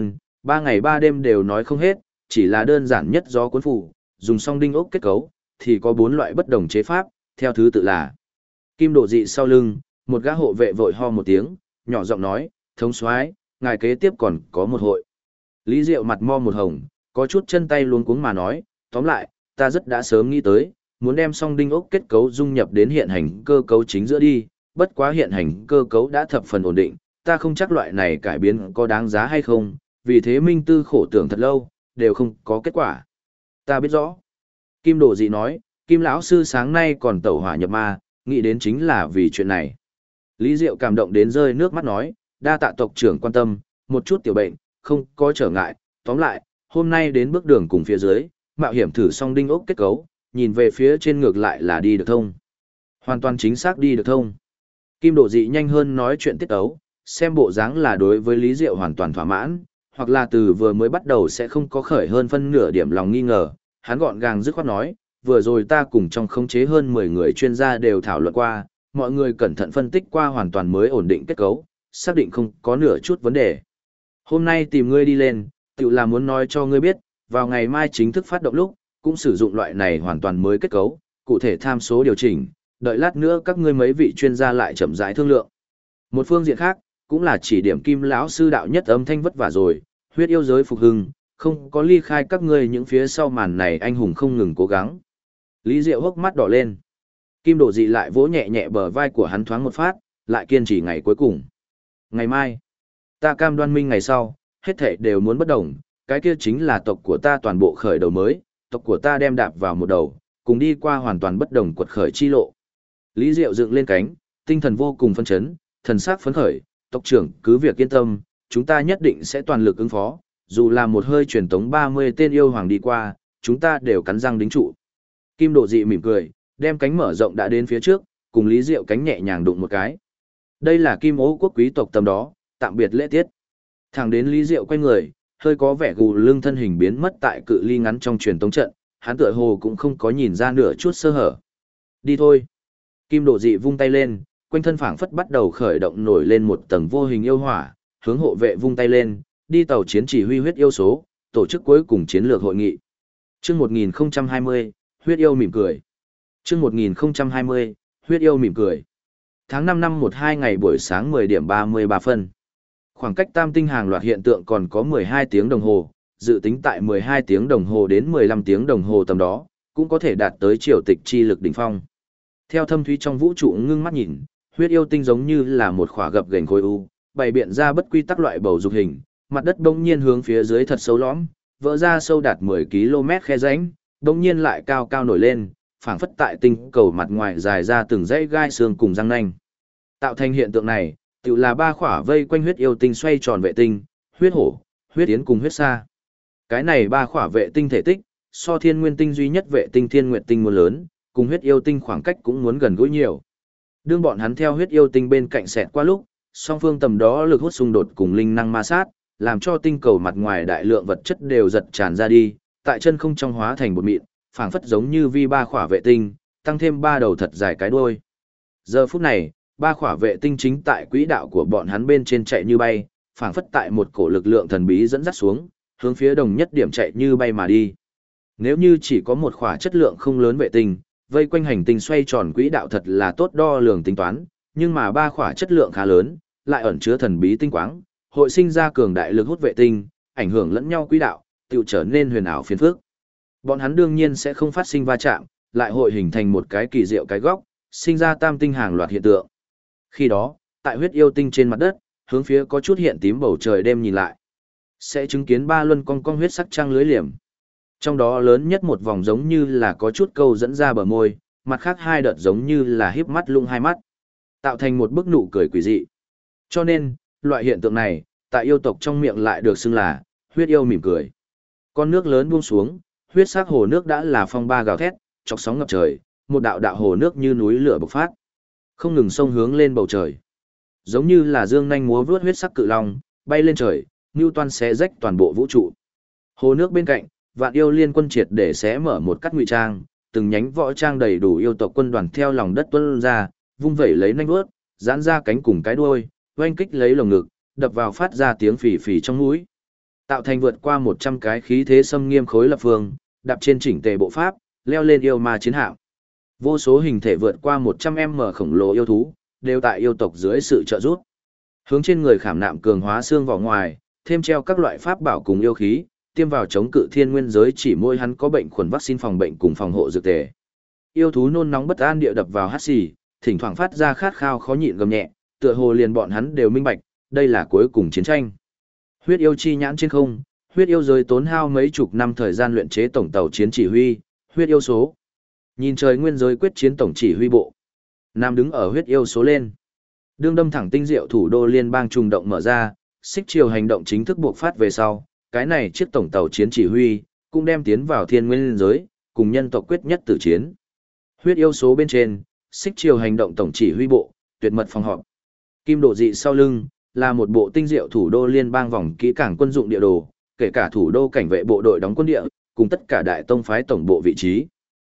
3 ngày 3 đêm đều nói không hết, chỉ là đơn giản nhất gió cuốn phủ, dùng song đinh ốc kết cấu, thì có 4 loại bất đồng chế pháp, theo thứ tự là kim độ dị sau lưng, một gã hộ vệ vội ho một tiếng, nhỏ giọng nói, thống soái, ngài kế tiếp còn có một hội. Lý Diệu mặt mo một hồng, có chút chân tay luống cuống mà nói, tóm lại, ta rất đã sớm nghĩ tới, muốn đem song đinh ốc kết cấu dung nhập đến hiện hành cơ cấu chính giữa đi, bất quá hiện hành cơ cấu đã thập phần ổn định, ta không chắc loại này cải biến có đáng giá hay không, vì thế Minh Tư khổ tưởng thật lâu, đều không có kết quả. Ta biết rõ. Kim Độ Dị nói, Kim lão sư sáng nay còn tẩu hỏa nhập ma, nghĩ đến chính là vì chuyện này. Lý Diệu cảm động đến rơi nước mắt nói, đa tạ tộc trưởng quan tâm, một chút tiểu bệnh, không có trở ngại, tóm lại, hôm nay đến bước đường cùng phía dưới, mạo hiểm thử song đinh ốc kết cấu, nhìn về phía trên ngược lại là đi được thông. Hoàn toàn chính xác đi được thông. Kim Độ Dị nhanh hơn nói chuyện tiết ấu, xem bộ dáng là đối với Lý Diệu hoàn toàn thỏa mãn, hoặc là từ vừa mới bắt đầu sẽ không có khởi hơn phân nửa điểm lòng nghi ngờ, hắn gọn gàng dứt khoát nói, vừa rồi ta cùng trong khống chế hơn 10 người chuyên gia đều thảo luận qua, mọi người cẩn thận phân tích qua hoàn toàn mới ổn định kết cấu, xác định không có nửa chút vấn đề. Hôm nay tìm ngươi đi lên, tự là muốn nói cho ngươi biết, vào ngày mai chính thức phát động lúc, cũng sử dụng loại này hoàn toàn mới kết cấu, cụ thể tham số điều chỉnh, đợi lát nữa các ngươi mấy vị chuyên gia lại chậm rãi thương lượng. Một phương diện khác, cũng là chỉ điểm Kim lão sư đạo nhất âm thanh vất vả rồi, huyết yêu giới phục hưng, không có ly khai các ngươi những phía sau màn này anh hùng không ngừng cố gắng. Lý Diệu hốc mắt đỏ lên. Kim Độ Dị lại vỗ nhẹ nhẹ bờ vai của hắn thoáng một phát, lại kiên trì ngày cuối cùng. Ngày mai, ta cam đoan minh ngày sau, hết thảy đều muốn bất đồng, cái kia chính là tộc của ta toàn bộ khởi đầu mới, tộc của ta đem đạp vào một đầu, cùng đi qua hoàn toàn bất đồng quật khởi chi lộ. Lý Diệu dựng lên cánh, tinh thần vô cùng phấn chấn, thần sắc phấn khởi, tộc trưởng cứ việc yên tâm, chúng ta nhất định sẽ toàn lực ứng phó, dù là một hơi truyền tống 30 tên yêu hoàng đi qua, chúng ta đều cắn răng đính trụ. Kim Độ Dị mỉm cười, đem cánh mở rộng đã đến phía trước, cùng Lý Diệu cánh nhẹ nhàng đụng một cái. Đây là Kim Ô quốc quý tộc tầm đó, tạm biệt lễ tiết. Thẳng đến Lý Diệu quay người, hơi có vẻ gù lưng thân hình biến mất tại cự ly ngắn trong truyền tống trận, hắn tựa hồ cũng không có nhìn ra nửa chút sơ hở. Đi thôi. Kim Độ Dị vung tay lên, quanh thân phảng phất bắt đầu khởi động nổi lên một tầng vô hình yêu hỏa, hướng hộ vệ vung tay lên, đi tàu chiến chỉ huy huyết yêu số, tổ chức cuối cùng chiến lược hội nghị. Chương 1020, huyết yêu mỉm cười. Chương 1020, huyết yêu mỉm cười. Tháng 5 năm 12 ngày buổi sáng 10 điểm 33 phân. Khoảng cách tam tinh hàng loạt hiện tượng còn có 12 tiếng đồng hồ, dự tính tại 12 tiếng đồng hồ đến 15 tiếng đồng hồ tầm đó, cũng có thể đạt tới triều tịch chi lực đỉnh phong. Theo thâm thúy trong vũ trụ ngưng mắt nhìn, huyết yêu tinh giống như là một khỏa gập ghềnh khối u, bày biện ra bất quy tắc loại bầu dục hình, mặt đất bỗng nhiên hướng phía dưới thật sâu lõm, vỡ ra sâu đạt 10 km khe rãnh, bỗng nhiên lại cao cao nổi lên, phảng phất tại tinh cầu mặt ngoài dài ra từng dãy gai xương cùng răng nanh. Tạo thành hiện tượng này, tự là ba khỏa vây quanh huyết yêu tinh xoay tròn vệ tinh, huyết hổ, huyết yến cùng huyết sa. Cái này ba khỏa vệ tinh thể tích, so thiên nguyên tinh duy nhất vệ tinh thiên nguyệt tinh muốn lớn, cùng huyết yêu tinh khoảng cách cũng muốn gần gũi nhiều. Đương bọn hắn theo huyết yêu tinh bên cạnh xẹt qua lúc, song phương tầm đó lực hút xung đột cùng linh năng ma sát, làm cho tinh cầu mặt ngoài đại lượng vật chất đều giật tràn ra đi, tại chân không trong hóa thành bột mịn, phảng phất giống như vi ba khỏa vệ tinh, tăng thêm ba đầu thật dài cái đuôi. Giờ phút này, ba khỏa vệ tinh chính tại quỹ đạo của bọn hắn bên trên chạy như bay, phảng phất tại một cổ lực lượng thần bí dẫn dắt xuống, hướng phía đồng nhất điểm chạy như bay mà đi. Nếu như chỉ có một khỏa chất lượng không lớn vệ tinh, vây quanh hành tinh xoay tròn quỹ đạo thật là tốt đo lường tính toán, nhưng mà ba khỏa chất lượng khá lớn, lại ẩn chứa thần bí tinh quáng, hội sinh ra cường đại lực hút vệ tinh, ảnh hưởng lẫn nhau quỹ đạo, tự trở nên huyền ảo phiền phức. Bọn hắn đương nhiên sẽ không phát sinh va chạm, lại hội hình thành một cái kỳ diệu cái góc, sinh ra tam tinh hàng loạt hiện tượng. Khi đó, tại huyết yêu tinh trên mặt đất, hướng phía có chút hiện tím bầu trời đêm nhìn lại, sẽ chứng kiến ba luân cong cong huyết sắc trăng lưới liềm. Trong đó lớn nhất một vòng giống như là có chút câu dẫn ra bờ môi, mặt khác hai đợt giống như là híp mắt lung hai mắt, tạo thành một bức nụ cười quỷ dị. Cho nên, loại hiện tượng này, tại yêu tộc trong miệng lại được xưng là huyết yêu mỉm cười. Con nước lớn buông xuống, huyết sắc hồ nước đã là phong ba gào thét, chọc sóng ngập trời, một đạo đạo hồ nước như núi lửa bộc phát, không ngừng xông hướng lên bầu trời. Giống như là dương nhanh múa vướt huyết sắc cự long, bay lên trời, Newton xé rách toàn bộ vũ trụ. Hồ nước bên cạnh, vạn yêu liên quân triệt để xé mở một cắt ngụy trang, từng nhánh võ trang đầy đủ yêu tộc quân đoàn theo lòng đất tuôn ra, vung vẩy lấy nanh vuốt, giãn ra cánh cùng cái đuôi, oanh kích lấy lồng ngực, đập vào phát ra tiếng phì phì trong mũi. Tạo thành vượt qua 100 cái khí thế xâm nghiêm khối lập phương, đạp trên chỉnh tề bộ pháp, leo lên yêu ma chiến hạm. Vô số hình thể vượt qua 100m khổng lồ yêu thú, đều tại yêu tộc dưới sự trợ giúp. Hướng trên người khảm nạm cường hóa xương vào ngoài, thêm treo các loại pháp bảo cùng yêu khí, tiêm vào chống cự thiên nguyên giới chỉ môi hắn có bệnh khuẩn vaccine phòng bệnh cùng phòng hộ dược tề. Yêu thú nôn nóng bất an địa đập vào hắt xì, thỉnh thoảng phát ra khát khao khó nhịn gầm nhẹ, tựa hồ liền bọn hắn đều minh bạch, đây là cuối cùng chiến tranh. Huyết yêu chi nhãn trên không, huyết yêu giới tốn hao mấy chục năm thời gian luyện chế tổng tàu chiến chỉ huy, huyết yêu số. Nhìn trời nguyên giới quyết chiến tổng chỉ huy bộ. Nam đứng ở huyết yêu số lên. Đương đâm thẳng tinh diệu thủ đô liên bang trùng động mở ra, xích chiều hành động chính thức buộc phát về sau, cái này chiếc tổng tàu chiến chỉ huy, cũng đem tiến vào thiên nguyên giới, cùng nhân tộc quyết nhất tử chiến. Huyết yêu số bên trên, xích chiều hành động tổng chỉ huy bộ, tuyệt mật phòng họp. Kim độ dị sau lưng, là một bộ tinh diệu thủ đô liên bang vòng kỹ cảng quân dụng địa đồ, kể cả thủ đô cảnh vệ bộ đội đóng quân địa, cùng tất cả đại tông phái tổng bộ vị trí.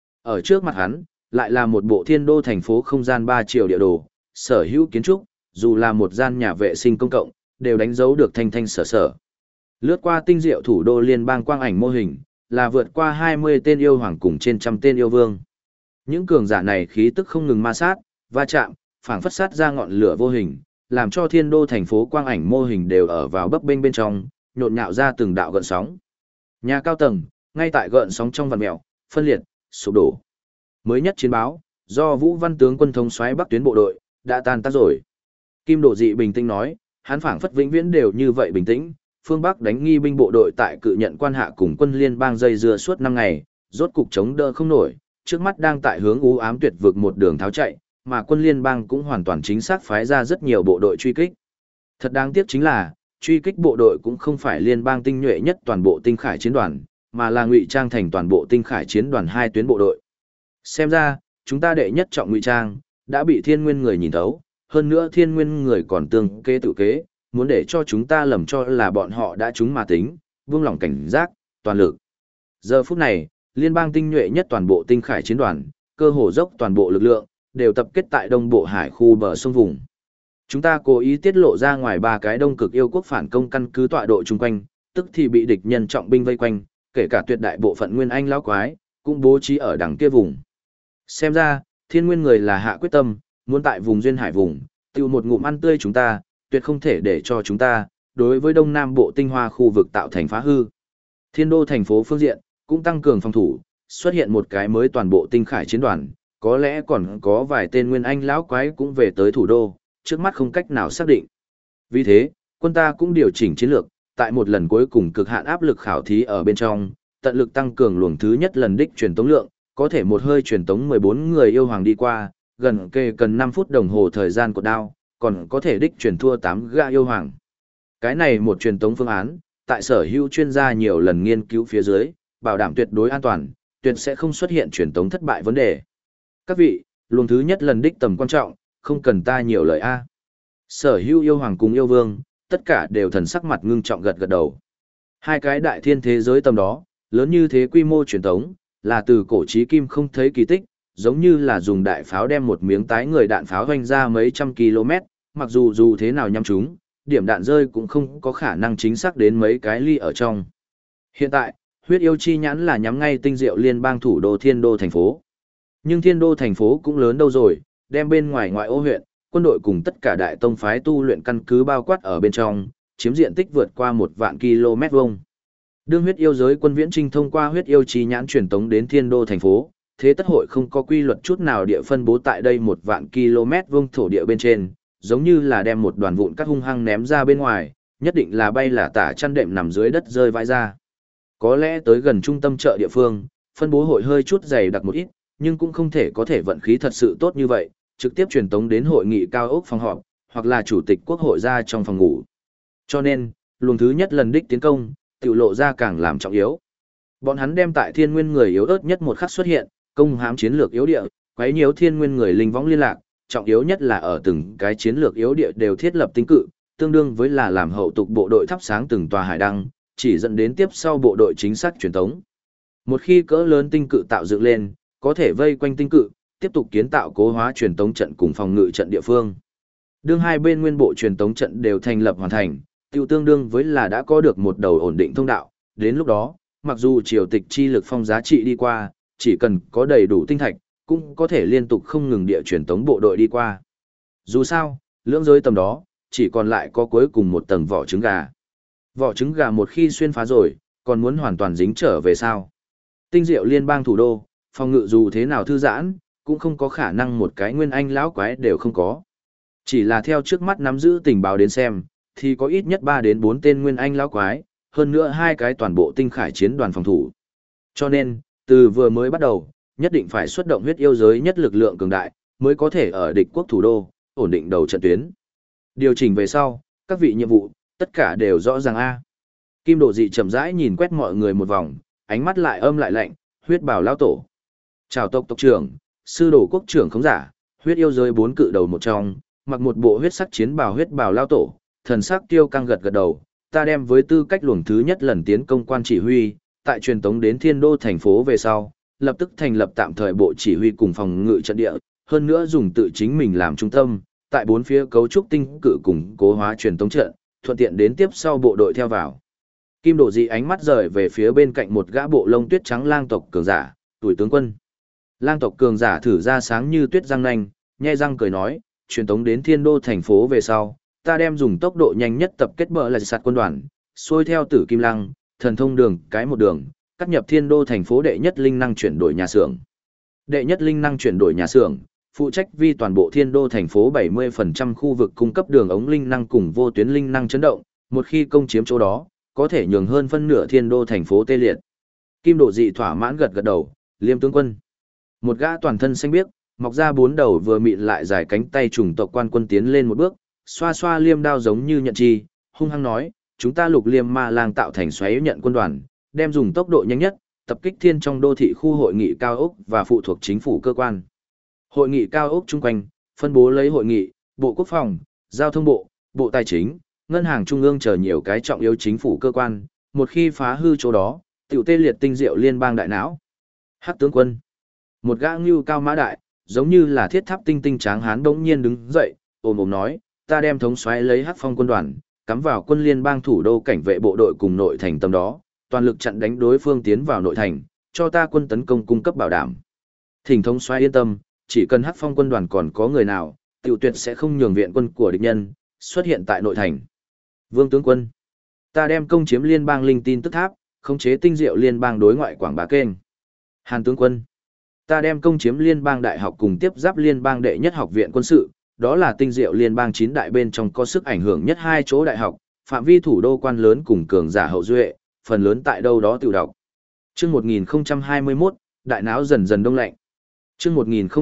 Ở trước mặt hắn, lại là một bộ thiên đô thành phố không gian 3 chiều địa đồ, sở hữu kiến trúc, dù là một gian nhà vệ sinh công cộng, đều đánh dấu được thanh thanh sở sở. Lướt qua tinh diệu thủ đô liên bang quang ảnh mô hình, là vượt qua 20 tên yêu hoàng cùng trên trăm tên yêu vương. Những cường giả này khí tức không ngừng ma sát, va chạm, phảng phất sát ra ngọn lửa vô hình, làm cho thiên đô thành phố quang ảnh mô hình đều ở vào bấp bênh bên trong, nhộn nhạo ra từng đạo gợn sóng. Nhà cao tầng, ngay tại gợn sóng trong vằn mèo, phân liệt, sụp đổ. Mới nhất chiến báo, do Vũ Văn tướng quân thống soái Bắc tuyến bộ đội, đã tan tác rồi. Kim Độ Dị bình tĩnh nói, hắn phảng phất vĩnh viễn đều như vậy bình tĩnh, phương Bắc đánh nghi binh bộ đội tại cự nhận quan hạ cùng quân liên bang dây dưa suốt 5 ngày, rốt cục chống đỡ không nổi, trước mắt đang tại hướng u ám tuyệt vực một đường tháo chạy, mà quân liên bang cũng hoàn toàn chính xác phái ra rất nhiều bộ đội truy kích. Thật đáng tiếc chính là, truy kích bộ đội cũng không phải liên bang tinh nhuệ nhất toàn bộ tinh khải chiến đoàn, mà là ngụy trang thành toàn bộ tinh khải chiến đoàn 2 tuyến bộ đội. Xem ra, chúng ta đệ nhất trọng ngụy trang, đã bị thiên nguyên người nhìn thấu, hơn nữa thiên nguyên người còn tương kế tự kế, muốn để cho chúng ta lầm cho là bọn họ đã trúng mà tính, buông lỏng cảnh giác, toàn lực. Giờ phút này, liên bang tinh nhuệ nhất toàn bộ tinh khải chiến đoàn, cơ hồ dốc toàn bộ lực lượng, đều tập kết tại đông bộ hải khu bờ sông vùng. Chúng ta cố ý tiết lộ ra ngoài 3 cái đông cực yêu quốc phản công căn cứ tọa độ chung quanh, tức thì bị địch nhân trọng binh vây quanh, kể cả tuyệt đại bộ phận nguyên anh lão quái, cũng bố trí ở đằng kia vùng. Xem ra, thiên nguyên người là hạ quyết tâm, muốn tại vùng duyên hải vùng, tiêu một ngụm ăn tươi chúng ta, tuyệt không thể để cho chúng ta, đối với đông nam bộ tinh hoa khu vực tạo thành phá hư. Thiên đô thành phố phương diện, cũng tăng cường phòng thủ, xuất hiện một cái mới toàn bộ tinh khải chiến đoàn, có lẽ còn có vài tên nguyên anh lão quái cũng về tới thủ đô, trước mắt không cách nào xác định. Vì thế, quân ta cũng điều chỉnh chiến lược, tại một lần cuối cùng cực hạn áp lực khảo thí ở bên trong, tận lực tăng cường luồng thứ nhất lần đích truyền tống lượng, có thể một hơi truyền tống 14 người yêu hoàng đi qua, gần kề cần 5 phút đồng hồ thời gian cột đao, còn có thể đích truyền thua 8 gã yêu hoàng. Cái này một truyền tống phương án, tại sở hữu chuyên gia nhiều lần nghiên cứu phía dưới, bảo đảm tuyệt đối an toàn, tuyệt sẽ không xuất hiện truyền tống thất bại vấn đề. Các vị, luồng thứ nhất lần đích tầm quan trọng, không cần ta nhiều lời a. Sở hữu yêu hoàng cùng yêu vương, tất cả đều thần sắc mặt ngưng trọng gật gật đầu. Hai cái đại thiên thế giới tầm đó, lớn như thế quy mô truyền tống, là từ cổ chí kim không thấy kỳ tích, giống như là dùng đại pháo đem một miếng tái người đạn pháo hoành ra mấy trăm km, mặc dù thế nào nhắm chúng, điểm đạn rơi cũng không có khả năng chính xác đến mấy cái ly ở trong. Hiện tại, huyết yêu chi nhãn là nhắm ngay tinh diệu liên bang thủ đô thiên đô thành phố. Nhưng thiên đô thành phố cũng lớn đâu rồi, đem bên ngoài ngoại ô huyện, quân đội cùng tất cả đại tông phái tu luyện căn cứ bao quát ở bên trong, chiếm diện tích vượt qua 1 vạn km vuông. Đương huyết yêu giới quân viễn trinh thông qua huyết yêu chi nhãn truyền tống đến thiên đô thành phố, thế tất hội không có quy luật chút nào địa phân bố tại đây 1 vạn km vuông thổ địa bên trên, giống như là đem một đoàn vụn cát hung hăng ném ra bên ngoài, nhất định là bay là tả chăn đệm nằm dưới đất rơi vãi ra. Có lẽ tới gần trung tâm chợ địa phương, phân bố hội hơi chút dày đặc một ít, nhưng cũng không thể có thể vận khí thật sự tốt như vậy, trực tiếp truyền tống đến hội nghị cao ốc phòng họp, hoặc là chủ tịch quốc hội ra trong phòng ngủ. Cho nên, luồng thứ nhất lần đích tiến công, tiểu lộ ra càng làm trọng yếu. Bọn hắn đem tại thiên nguyên người yếu ớt nhất một khắc xuất hiện, công hãm chiến lược yếu địa, quấy nhiễu thiên nguyên người linh võng liên lạc, trọng yếu nhất là ở từng cái chiến lược yếu địa đều thiết lập tinh cự, tương đương với là làm hậu tục bộ đội thắp sáng từng tòa hải đăng, chỉ dẫn đến tiếp sau bộ đội chính xác truyền tống. Một khi cỡ lớn tinh cự tạo dựng lên, có thể vây quanh tinh cự, tiếp tục kiến tạo cố hóa truyền tống trận cùng phòng ngự trận địa phương. Đương hai bên nguyên bộ truyền tống trận đều thành lập hoàn thành, tiêu tương đương với là đã có được một đầu ổn định thông đạo, đến lúc đó, mặc dù triều tịch chi lực phong giá trị đi qua, chỉ cần có đầy đủ tinh thạch, cũng có thể liên tục không ngừng địa truyền tống bộ đội đi qua. Dù sao, lưỡng giới tầm đó, chỉ còn lại có cuối cùng một tầng vỏ trứng gà. Vỏ trứng gà một khi xuyên phá rồi, còn muốn hoàn toàn dính trở về sao? Tinh diệu liên bang thủ đô, phòng ngự dù thế nào thư giãn, cũng không có khả năng một cái nguyên anh lão quái đều không có. Chỉ là theo trước mắt nắm giữ tình báo đến xem, thì có ít nhất 3 đến 4 tên nguyên anh lão quái, hơn nữa 2 cái toàn bộ tinh khải chiến đoàn phòng thủ. Cho nên, từ vừa mới bắt đầu, nhất định phải xuất động huyết yêu giới nhất lực lượng cường đại, mới có thể ở địch quốc thủ đô, ổn định đầu trận tuyến. Điều chỉnh về sau, các vị nhiệm vụ, tất cả đều rõ ràng a. Kim Độ Dị chậm rãi nhìn quét mọi người một vòng, ánh mắt lại âm lại lạnh, huyết bào lão tổ. Chào tộc tộc trưởng, sư đồ quốc trưởng khống giả, huyết yêu giới 4 cự đầu một trong, mặc một bộ huyết sắc chiến bào huyết bào lão tổ, thần sắc tiêu căng gật gật đầu, ta đem với tư cách luồng thứ nhất lần tiến công quan chỉ huy, tại truyền tống đến Thiên Đô thành phố về sau, lập tức thành lập tạm thời bộ chỉ huy cùng phòng ngự trận địa, hơn nữa dùng tự chính mình làm trung tâm, tại 4 phía cấu trúc tinh cự cùng cố hóa truyền tống trận, thuận tiện đến tiếp sau bộ đội theo vào. Kim Độ Dị ánh mắt rời về phía bên cạnh một gã bộ lông tuyết trắng lang tộc cường giả, tuổi tướng quân. Lang tộc cường giả thử ra sáng như tuyết răng nanh, nhe răng cười nói, truyền tống đến Thiên Đô thành phố về sau, ta đem dùng tốc độ nhanh nhất tập kết bờ lại sạt quân đoàn, xuôi theo Tử Kim Lăng, thần thông đường, cái một đường, cắt nhập Thiên Đô thành phố đệ nhất linh năng chuyển đổi nhà xưởng. Đệ nhất linh năng chuyển đổi nhà xưởng, phụ trách vi toàn bộ Thiên Đô thành phố 70% khu vực cung cấp đường ống linh năng cùng vô tuyến linh năng chấn động, một khi công chiếm chỗ đó, có thể nhường hơn phân nửa Thiên Đô thành phố tê liệt. Kim Độ Dị thỏa mãn gật gật đầu, Liêm tướng quân. Một gã toàn thân xanh biếc, mọc ra 4 đầu vừa mịn lại dài cánh tay trùng tộc quan quân tiến lên một bước, xoa xoa liêm đao giống như nhận chi, hung hăng nói, chúng ta Lục Liêm Ma Lang tạo thành xoáy nhận quân đoàn, đem dùng tốc độ nhanh nhất, tập kích thiên trong đô thị khu hội nghị cao ốc và phụ thuộc chính phủ cơ quan. Hội nghị cao ốc chung quanh, phân bố lấy hội nghị, Bộ Quốc phòng, Giao thông bộ, Bộ Tài chính, Ngân hàng Trung ương chờ nhiều cái trọng yếu chính phủ cơ quan, một khi phá hư chỗ đó, tiểu tê liệt tinh diệu liên bang đại não. Hắc tướng quân. Một gã ngưu cao mã đại, giống như là thiết tháp tinh tinh tráng hán bỗng nhiên đứng dậy, ồm ồm nói, ta đem thống soái lấy Hắc Phong quân đoàn, cắm vào quân liên bang thủ đô cảnh vệ bộ đội cùng nội thành tầm đó, toàn lực chặn đánh đối phương tiến vào nội thành, cho ta quân tấn công cung cấp bảo đảm. Thỉnh thống soái yên tâm, chỉ cần Hắc Phong quân đoàn còn có người nào, tiểu tuyệt sẽ không nhường viện quân của địch nhân xuất hiện tại nội thành. Vương tướng quân, ta đem công chiếm liên bang linh tin tức tháp, khống chế tinh diệu liên bang đối ngoại quảng bá kênh. Hàn tướng quân, ta đem công chiếm liên bang đại học cùng tiếp giáp liên bang đệ nhất học viện quân sự, đó là tinh diệu liên bang 9 đại bên trong có sức ảnh hưởng nhất 2 chỗ đại học, phạm vi thủ đô quan lớn cùng cường giả hậu duệ, phần lớn tại đâu đó tự đọc. Chương 1021, đại náo dần dần đông lạnh. Chương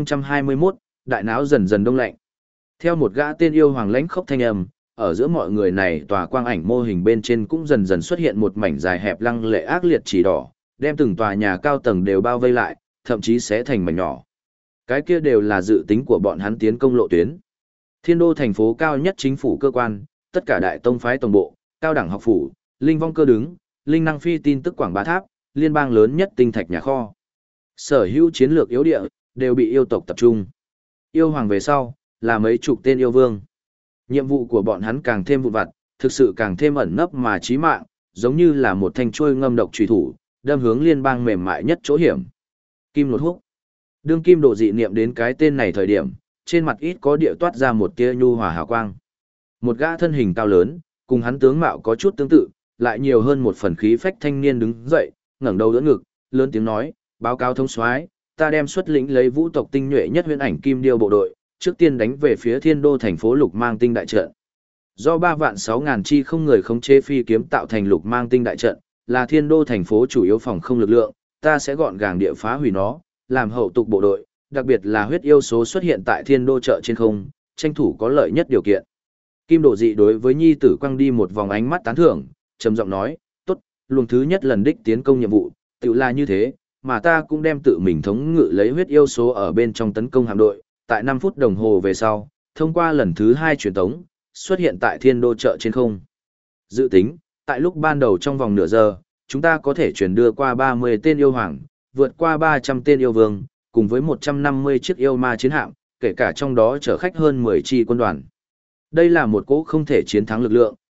1021, đại náo dần dần đông lạnh. Theo một gã tên yêu hoàng lãnh khốc thanh âm, ở giữa mọi người này tòa quang ảnh mô hình bên trên cũng dần dần xuất hiện một mảnh dài hẹp lăng lệ ác liệt chỉ đỏ, đem từng tòa nhà cao tầng đều bao vây lại, thậm chí sẽ thành mảnh nhỏ. Cái kia đều là dự tính của bọn hắn tiến công lộ tuyến. Thiên Đô thành phố cao nhất chính phủ cơ quan, tất cả đại tông phái tổng bộ, cao đẳng học phủ, linh vong cơ đứng, linh năng phi tin tức quảng bá tháp, liên bang lớn nhất tinh thạch nhà kho. Sở hữu chiến lược yếu địa, đều bị yêu tộc tập trung. Yêu hoàng về sau, là mấy chục tên yêu vương. Nhiệm vụ của bọn hắn càng thêm vụn vặt, thực sự càng thêm ẩn nấp mà chí mạng, giống như là một thanh chuôi ngâm độc truy thủ, đâm hướng liên bang mềm mại nhất chỗ hiểm. Kim Nột Húc. Đương Kim Độ Dị niệm đến cái tên này thời điểm, trên mặt ít có địa toát ra một tia nhu hòa hào quang. Một gã thân hình cao lớn, cùng hắn tướng mạo có chút tương tự, lại nhiều hơn một phần khí phách thanh niên đứng dậy, ngẩng đầu đỡ ngực, lớn tiếng nói, báo cáo thống soái, ta đem xuất lĩnh lấy vũ tộc tinh nhuệ nhất huyễn ảnh kim điêu bộ đội, trước tiên đánh về phía Thiên Đô thành phố Lục Mang Tinh đại trận. Do 3.600.000 chi không người khống chế phi kiếm tạo thành Lục Mang Tinh đại trận, là Thiên Đô thành phố chủ yếu phòng không lực lượng, ta sẽ gọn gàng địa phá hủy nó, làm hậu tục bộ đội, đặc biệt là huyết yêu số xuất hiện tại Thiên Đô chợ trên không, tranh thủ có lợi nhất điều kiện. Kim Độ Dị đối với nhi tử quăng đi một vòng ánh mắt tán thưởng, trầm giọng nói, tốt, luồng thứ nhất lần đích tiến công nhiệm vụ, tự là như thế, mà ta cũng đem tự mình thống ngự lấy huyết yêu số ở bên trong tấn công hạm đội, tại 5 phút đồng hồ về sau, thông qua lần thứ 2 truyền tống, xuất hiện tại Thiên Đô chợ trên không. Dự tính, tại lúc ban đầu trong vòng nửa giờ, chúng ta có thể chuyển đưa qua 30 tên yêu hoàng, vượt qua 300 tên yêu vương, cùng với 150 chiếc yêu ma chiến hạm, kể cả trong đó chở khách hơn 10 chi quân đoàn. Đây là một cỗ không thể chiến thắng lực lượng,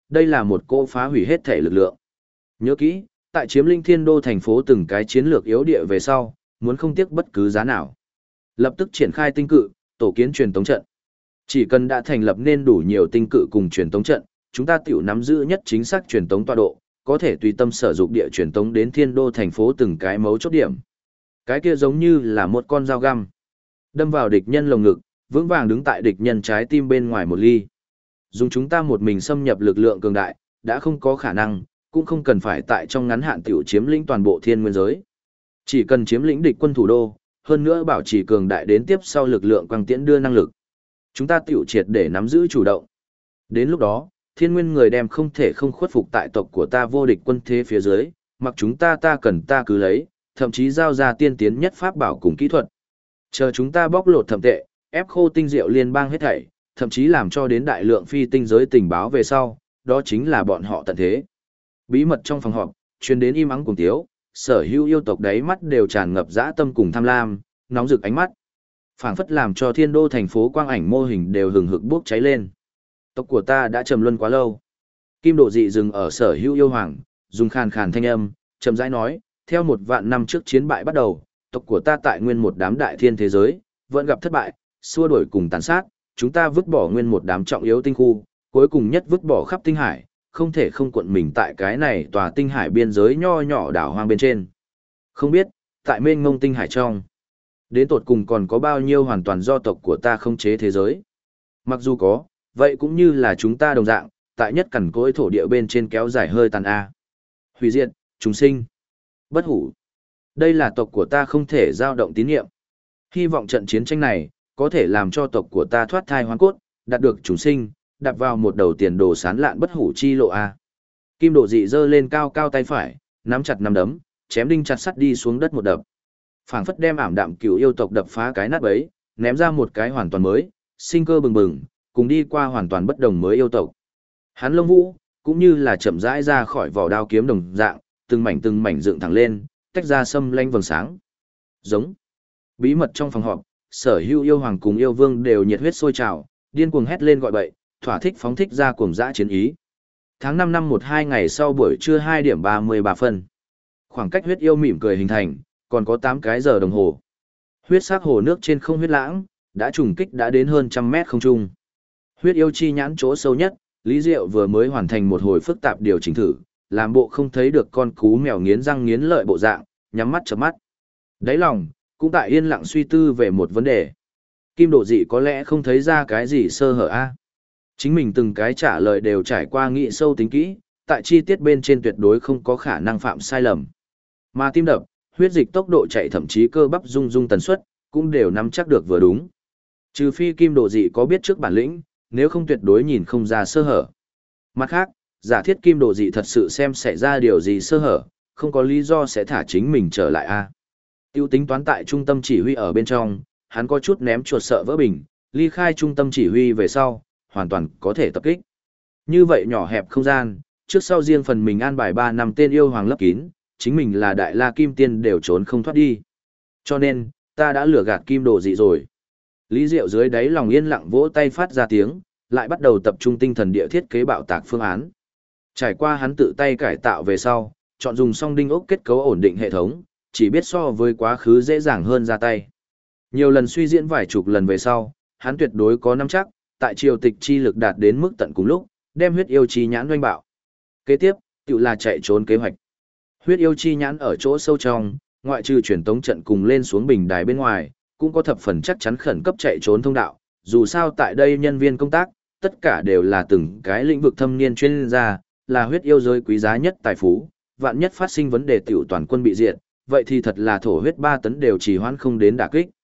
đây là một cỗ phá hủy hết thể lực lượng. Nhớ kỹ, tại chiếm lĩnh thiên đô thành phố từng cái chiến lược yếu địa về sau, muốn không tiếc bất cứ giá nào. Lập tức triển khai tinh cự, tổ kiến truyền tống trận. Chỉ cần đã thành lập nên đủ nhiều tinh cự cùng truyền tống trận, chúng ta tiểu nắm giữ nhất chính xác truyền tống tọa độ, có thể tùy tâm sử dụng địa truyền tống đến thiên đô thành phố từng cái mấu chốt điểm. Cái kia giống như là một con dao găm, đâm vào địch nhân lồng ngực, vững vàng đứng tại địch nhân trái tim bên ngoài một ly. Dùng chúng ta một mình xâm nhập lực lượng cường đại, đã không có khả năng, cũng không cần phải tại trong ngắn hạn tiểu chiếm lĩnh toàn bộ thiên nguyên giới. Chỉ cần chiếm lĩnh địch quân thủ đô, hơn nữa bảo trì cường đại đến tiếp sau lực lượng quang tiễn đưa năng lực. Chúng ta tiểu triệt để nắm giữ chủ động. Đến lúc đó, thiên nguyên người đem không thể không khuất phục tại tộc của ta vô địch quân thế phía dưới, mặc chúng ta cần ta cứ lấy, thậm chí giao ra tiên tiến nhất pháp bảo cùng kỹ thuật. Chờ chúng ta bóc lột thẩm tệ, ép khô tinh diệu liên bang hết thảy, thậm chí làm cho đến đại lượng phi tinh giới tình báo về sau, đó chính là bọn họ tận thế. Bí mật trong phòng họp, truyền đến im ắng cùng tiếu, sở hữu yêu tộc đáy mắt đều tràn ngập dã tâm cùng tham lam, nóng rực ánh mắt. Phảng phất làm cho thiên đô thành phố quang ảnh mô hình đều hừng hực bốc cháy lên. Tộc của ta đã trầm luân quá lâu. Kim Độ Dị dừng ở sở hữu yêu hoàng, dùng khàn khàn thanh âm, chậm rãi nói, theo 1.000 năm trước chiến bại bắt đầu, tộc của ta tại nguyên một đám đại thiên thế giới, vẫn gặp thất bại, xua đuổi cùng tàn sát, chúng ta vứt bỏ nguyên một đám trọng yếu tinh khu, cuối cùng nhất vứt bỏ khắp tinh hải, không thể không cuộn mình tại cái này tòa tinh hải biên giới nho nhỏ đảo hoang bên trên. Không biết, tại mênh mông tinh hải trong, đến tột cùng còn có bao nhiêu hoàn toàn do tộc của ta không chế thế giới. Mặc dù có, vậy cũng như là chúng ta đồng dạng, tại nhất cằn cỗi thổ địa bên trên kéo dài hơi tàn A. Hủy diệt, chúng sinh, bất hủ. Đây là tộc của ta không thể dao động tín nhiệm. Hy vọng trận chiến tranh này, có thể làm cho tộc của ta thoát thai hoang cốt, đạt được chúng sinh, đạp vào một đầu tiền đồ sán lạn bất hủ chi lộ A. Kim Độ Dị giơ lên cao cao tay phải, nắm chặt nắm đấm, chém đinh chặt sắt đi xuống đất một đập. Phảng phất đem ảm đạm cửu yêu tộc đập phá cái nát bấy, ném ra một cái hoàn toàn mới, sinh cơ bừng bừng, cùng đi qua hoàn toàn bất đồng mới yêu tộc. Hắn lông vũ, cũng như là chậm rãi ra khỏi vỏ đao kiếm đồng dạng, từng mảnh dựng thẳng lên, tách ra sâm lanh vầng sáng. Giống. Bí mật trong phòng họp, sở hữu yêu hoàng cùng yêu vương đều nhiệt huyết sôi trào, điên cuồng hét lên gọi bậy, thỏa thích phóng thích ra cuồng dã chiến ý. Tháng 5 năm 12 ngày sau buổi trưa 2:33 phân. Khoảng cách huyết yêu mỉm cười hình thành, còn có 8 cái giờ đồng hồ. Huyết sắc hồ nước trên không huyết lãng, đã trùng kích đã đến hơn 100 mét không trung. Huyết yêu chi nhãn chỗ sâu nhất, Lý Diệu vừa mới hoàn thành một hồi phức tạp điều chỉnh thử, làm bộ không thấy được con cú mèo nghiến răng nghiến lợi bộ dạng, nhắm mắt chớp mắt. Đáy lòng, cũng tại yên lặng suy tư về một vấn đề. Kim Độ Dị có lẽ không thấy ra cái gì sơ hở a. Chính mình từng cái trả lời đều trải qua nghĩ sâu tính kỹ, tại chi tiết bên trên tuyệt đối không có khả năng phạm sai lầm. Mà tim đập, huyết dịch tốc độ chạy thậm chí cơ bắp rung rung tần suất, cũng đều nắm chắc được vừa đúng. Trừ phi Kim Độ Dị có biết trước bản lĩnh, nếu không tuyệt đối nhìn không ra sơ hở. Mặt khác, giả thiết Kim Độ Dị thật sự xem xảy ra điều gì sơ hở, không có lý do sẽ thả chính mình trở lại a. Tiêu tính toán tại trung tâm chỉ huy ở bên trong, hắn có chút ném chuột sợ vỡ bình, ly khai trung tâm chỉ huy về sau, hoàn toàn có thể tập kích. Như vậy nhỏ hẹp không gian, trước sau riêng phần mình an bài 3 năm tên yêu hoàng lấp kín, chính mình là đại la kim tiên đều trốn không thoát đi. Cho nên, ta đã lừa gạt Kim Độ Dị rồi. Lý Diệu dưới đáy lòng yên lặng vỗ tay phát ra tiếng, lại bắt đầu tập trung tinh thần địa thiết kế bạo tạc phương án. Trải qua hắn tự tay cải tạo về sau, chọn dùng song đinh ốc kết cấu ổn định hệ thống, chỉ biết so với quá khứ dễ dàng hơn ra tay. Nhiều lần suy diễn vài chục lần về sau, hắn tuyệt đối có nắm chắc, tại triều tịch chi lực đạt đến mức tận cùng lúc, đem huyết yêu chi nhãn doanh bạo. Kế tiếp, tự là chạy trốn kế hoạch. Huyết yêu chi nhãn ở chỗ sâu trong, ngoại trừ truyền tống trận cùng lên xuống bình đài bên ngoài, cũng có thập phần chắc chắn khẩn cấp chạy trốn thông đạo. Dù sao tại đây nhân viên công tác, tất cả đều là từng cái lĩnh vực thâm niên chuyên gia, là huyết yêu giới quý giá nhất tài phú, vạn nhất phát sinh vấn đề tiểu toàn quân bị diệt, vậy thì thật là thổ huyết 3 tấn đều chỉ hoãn không đến đả kích.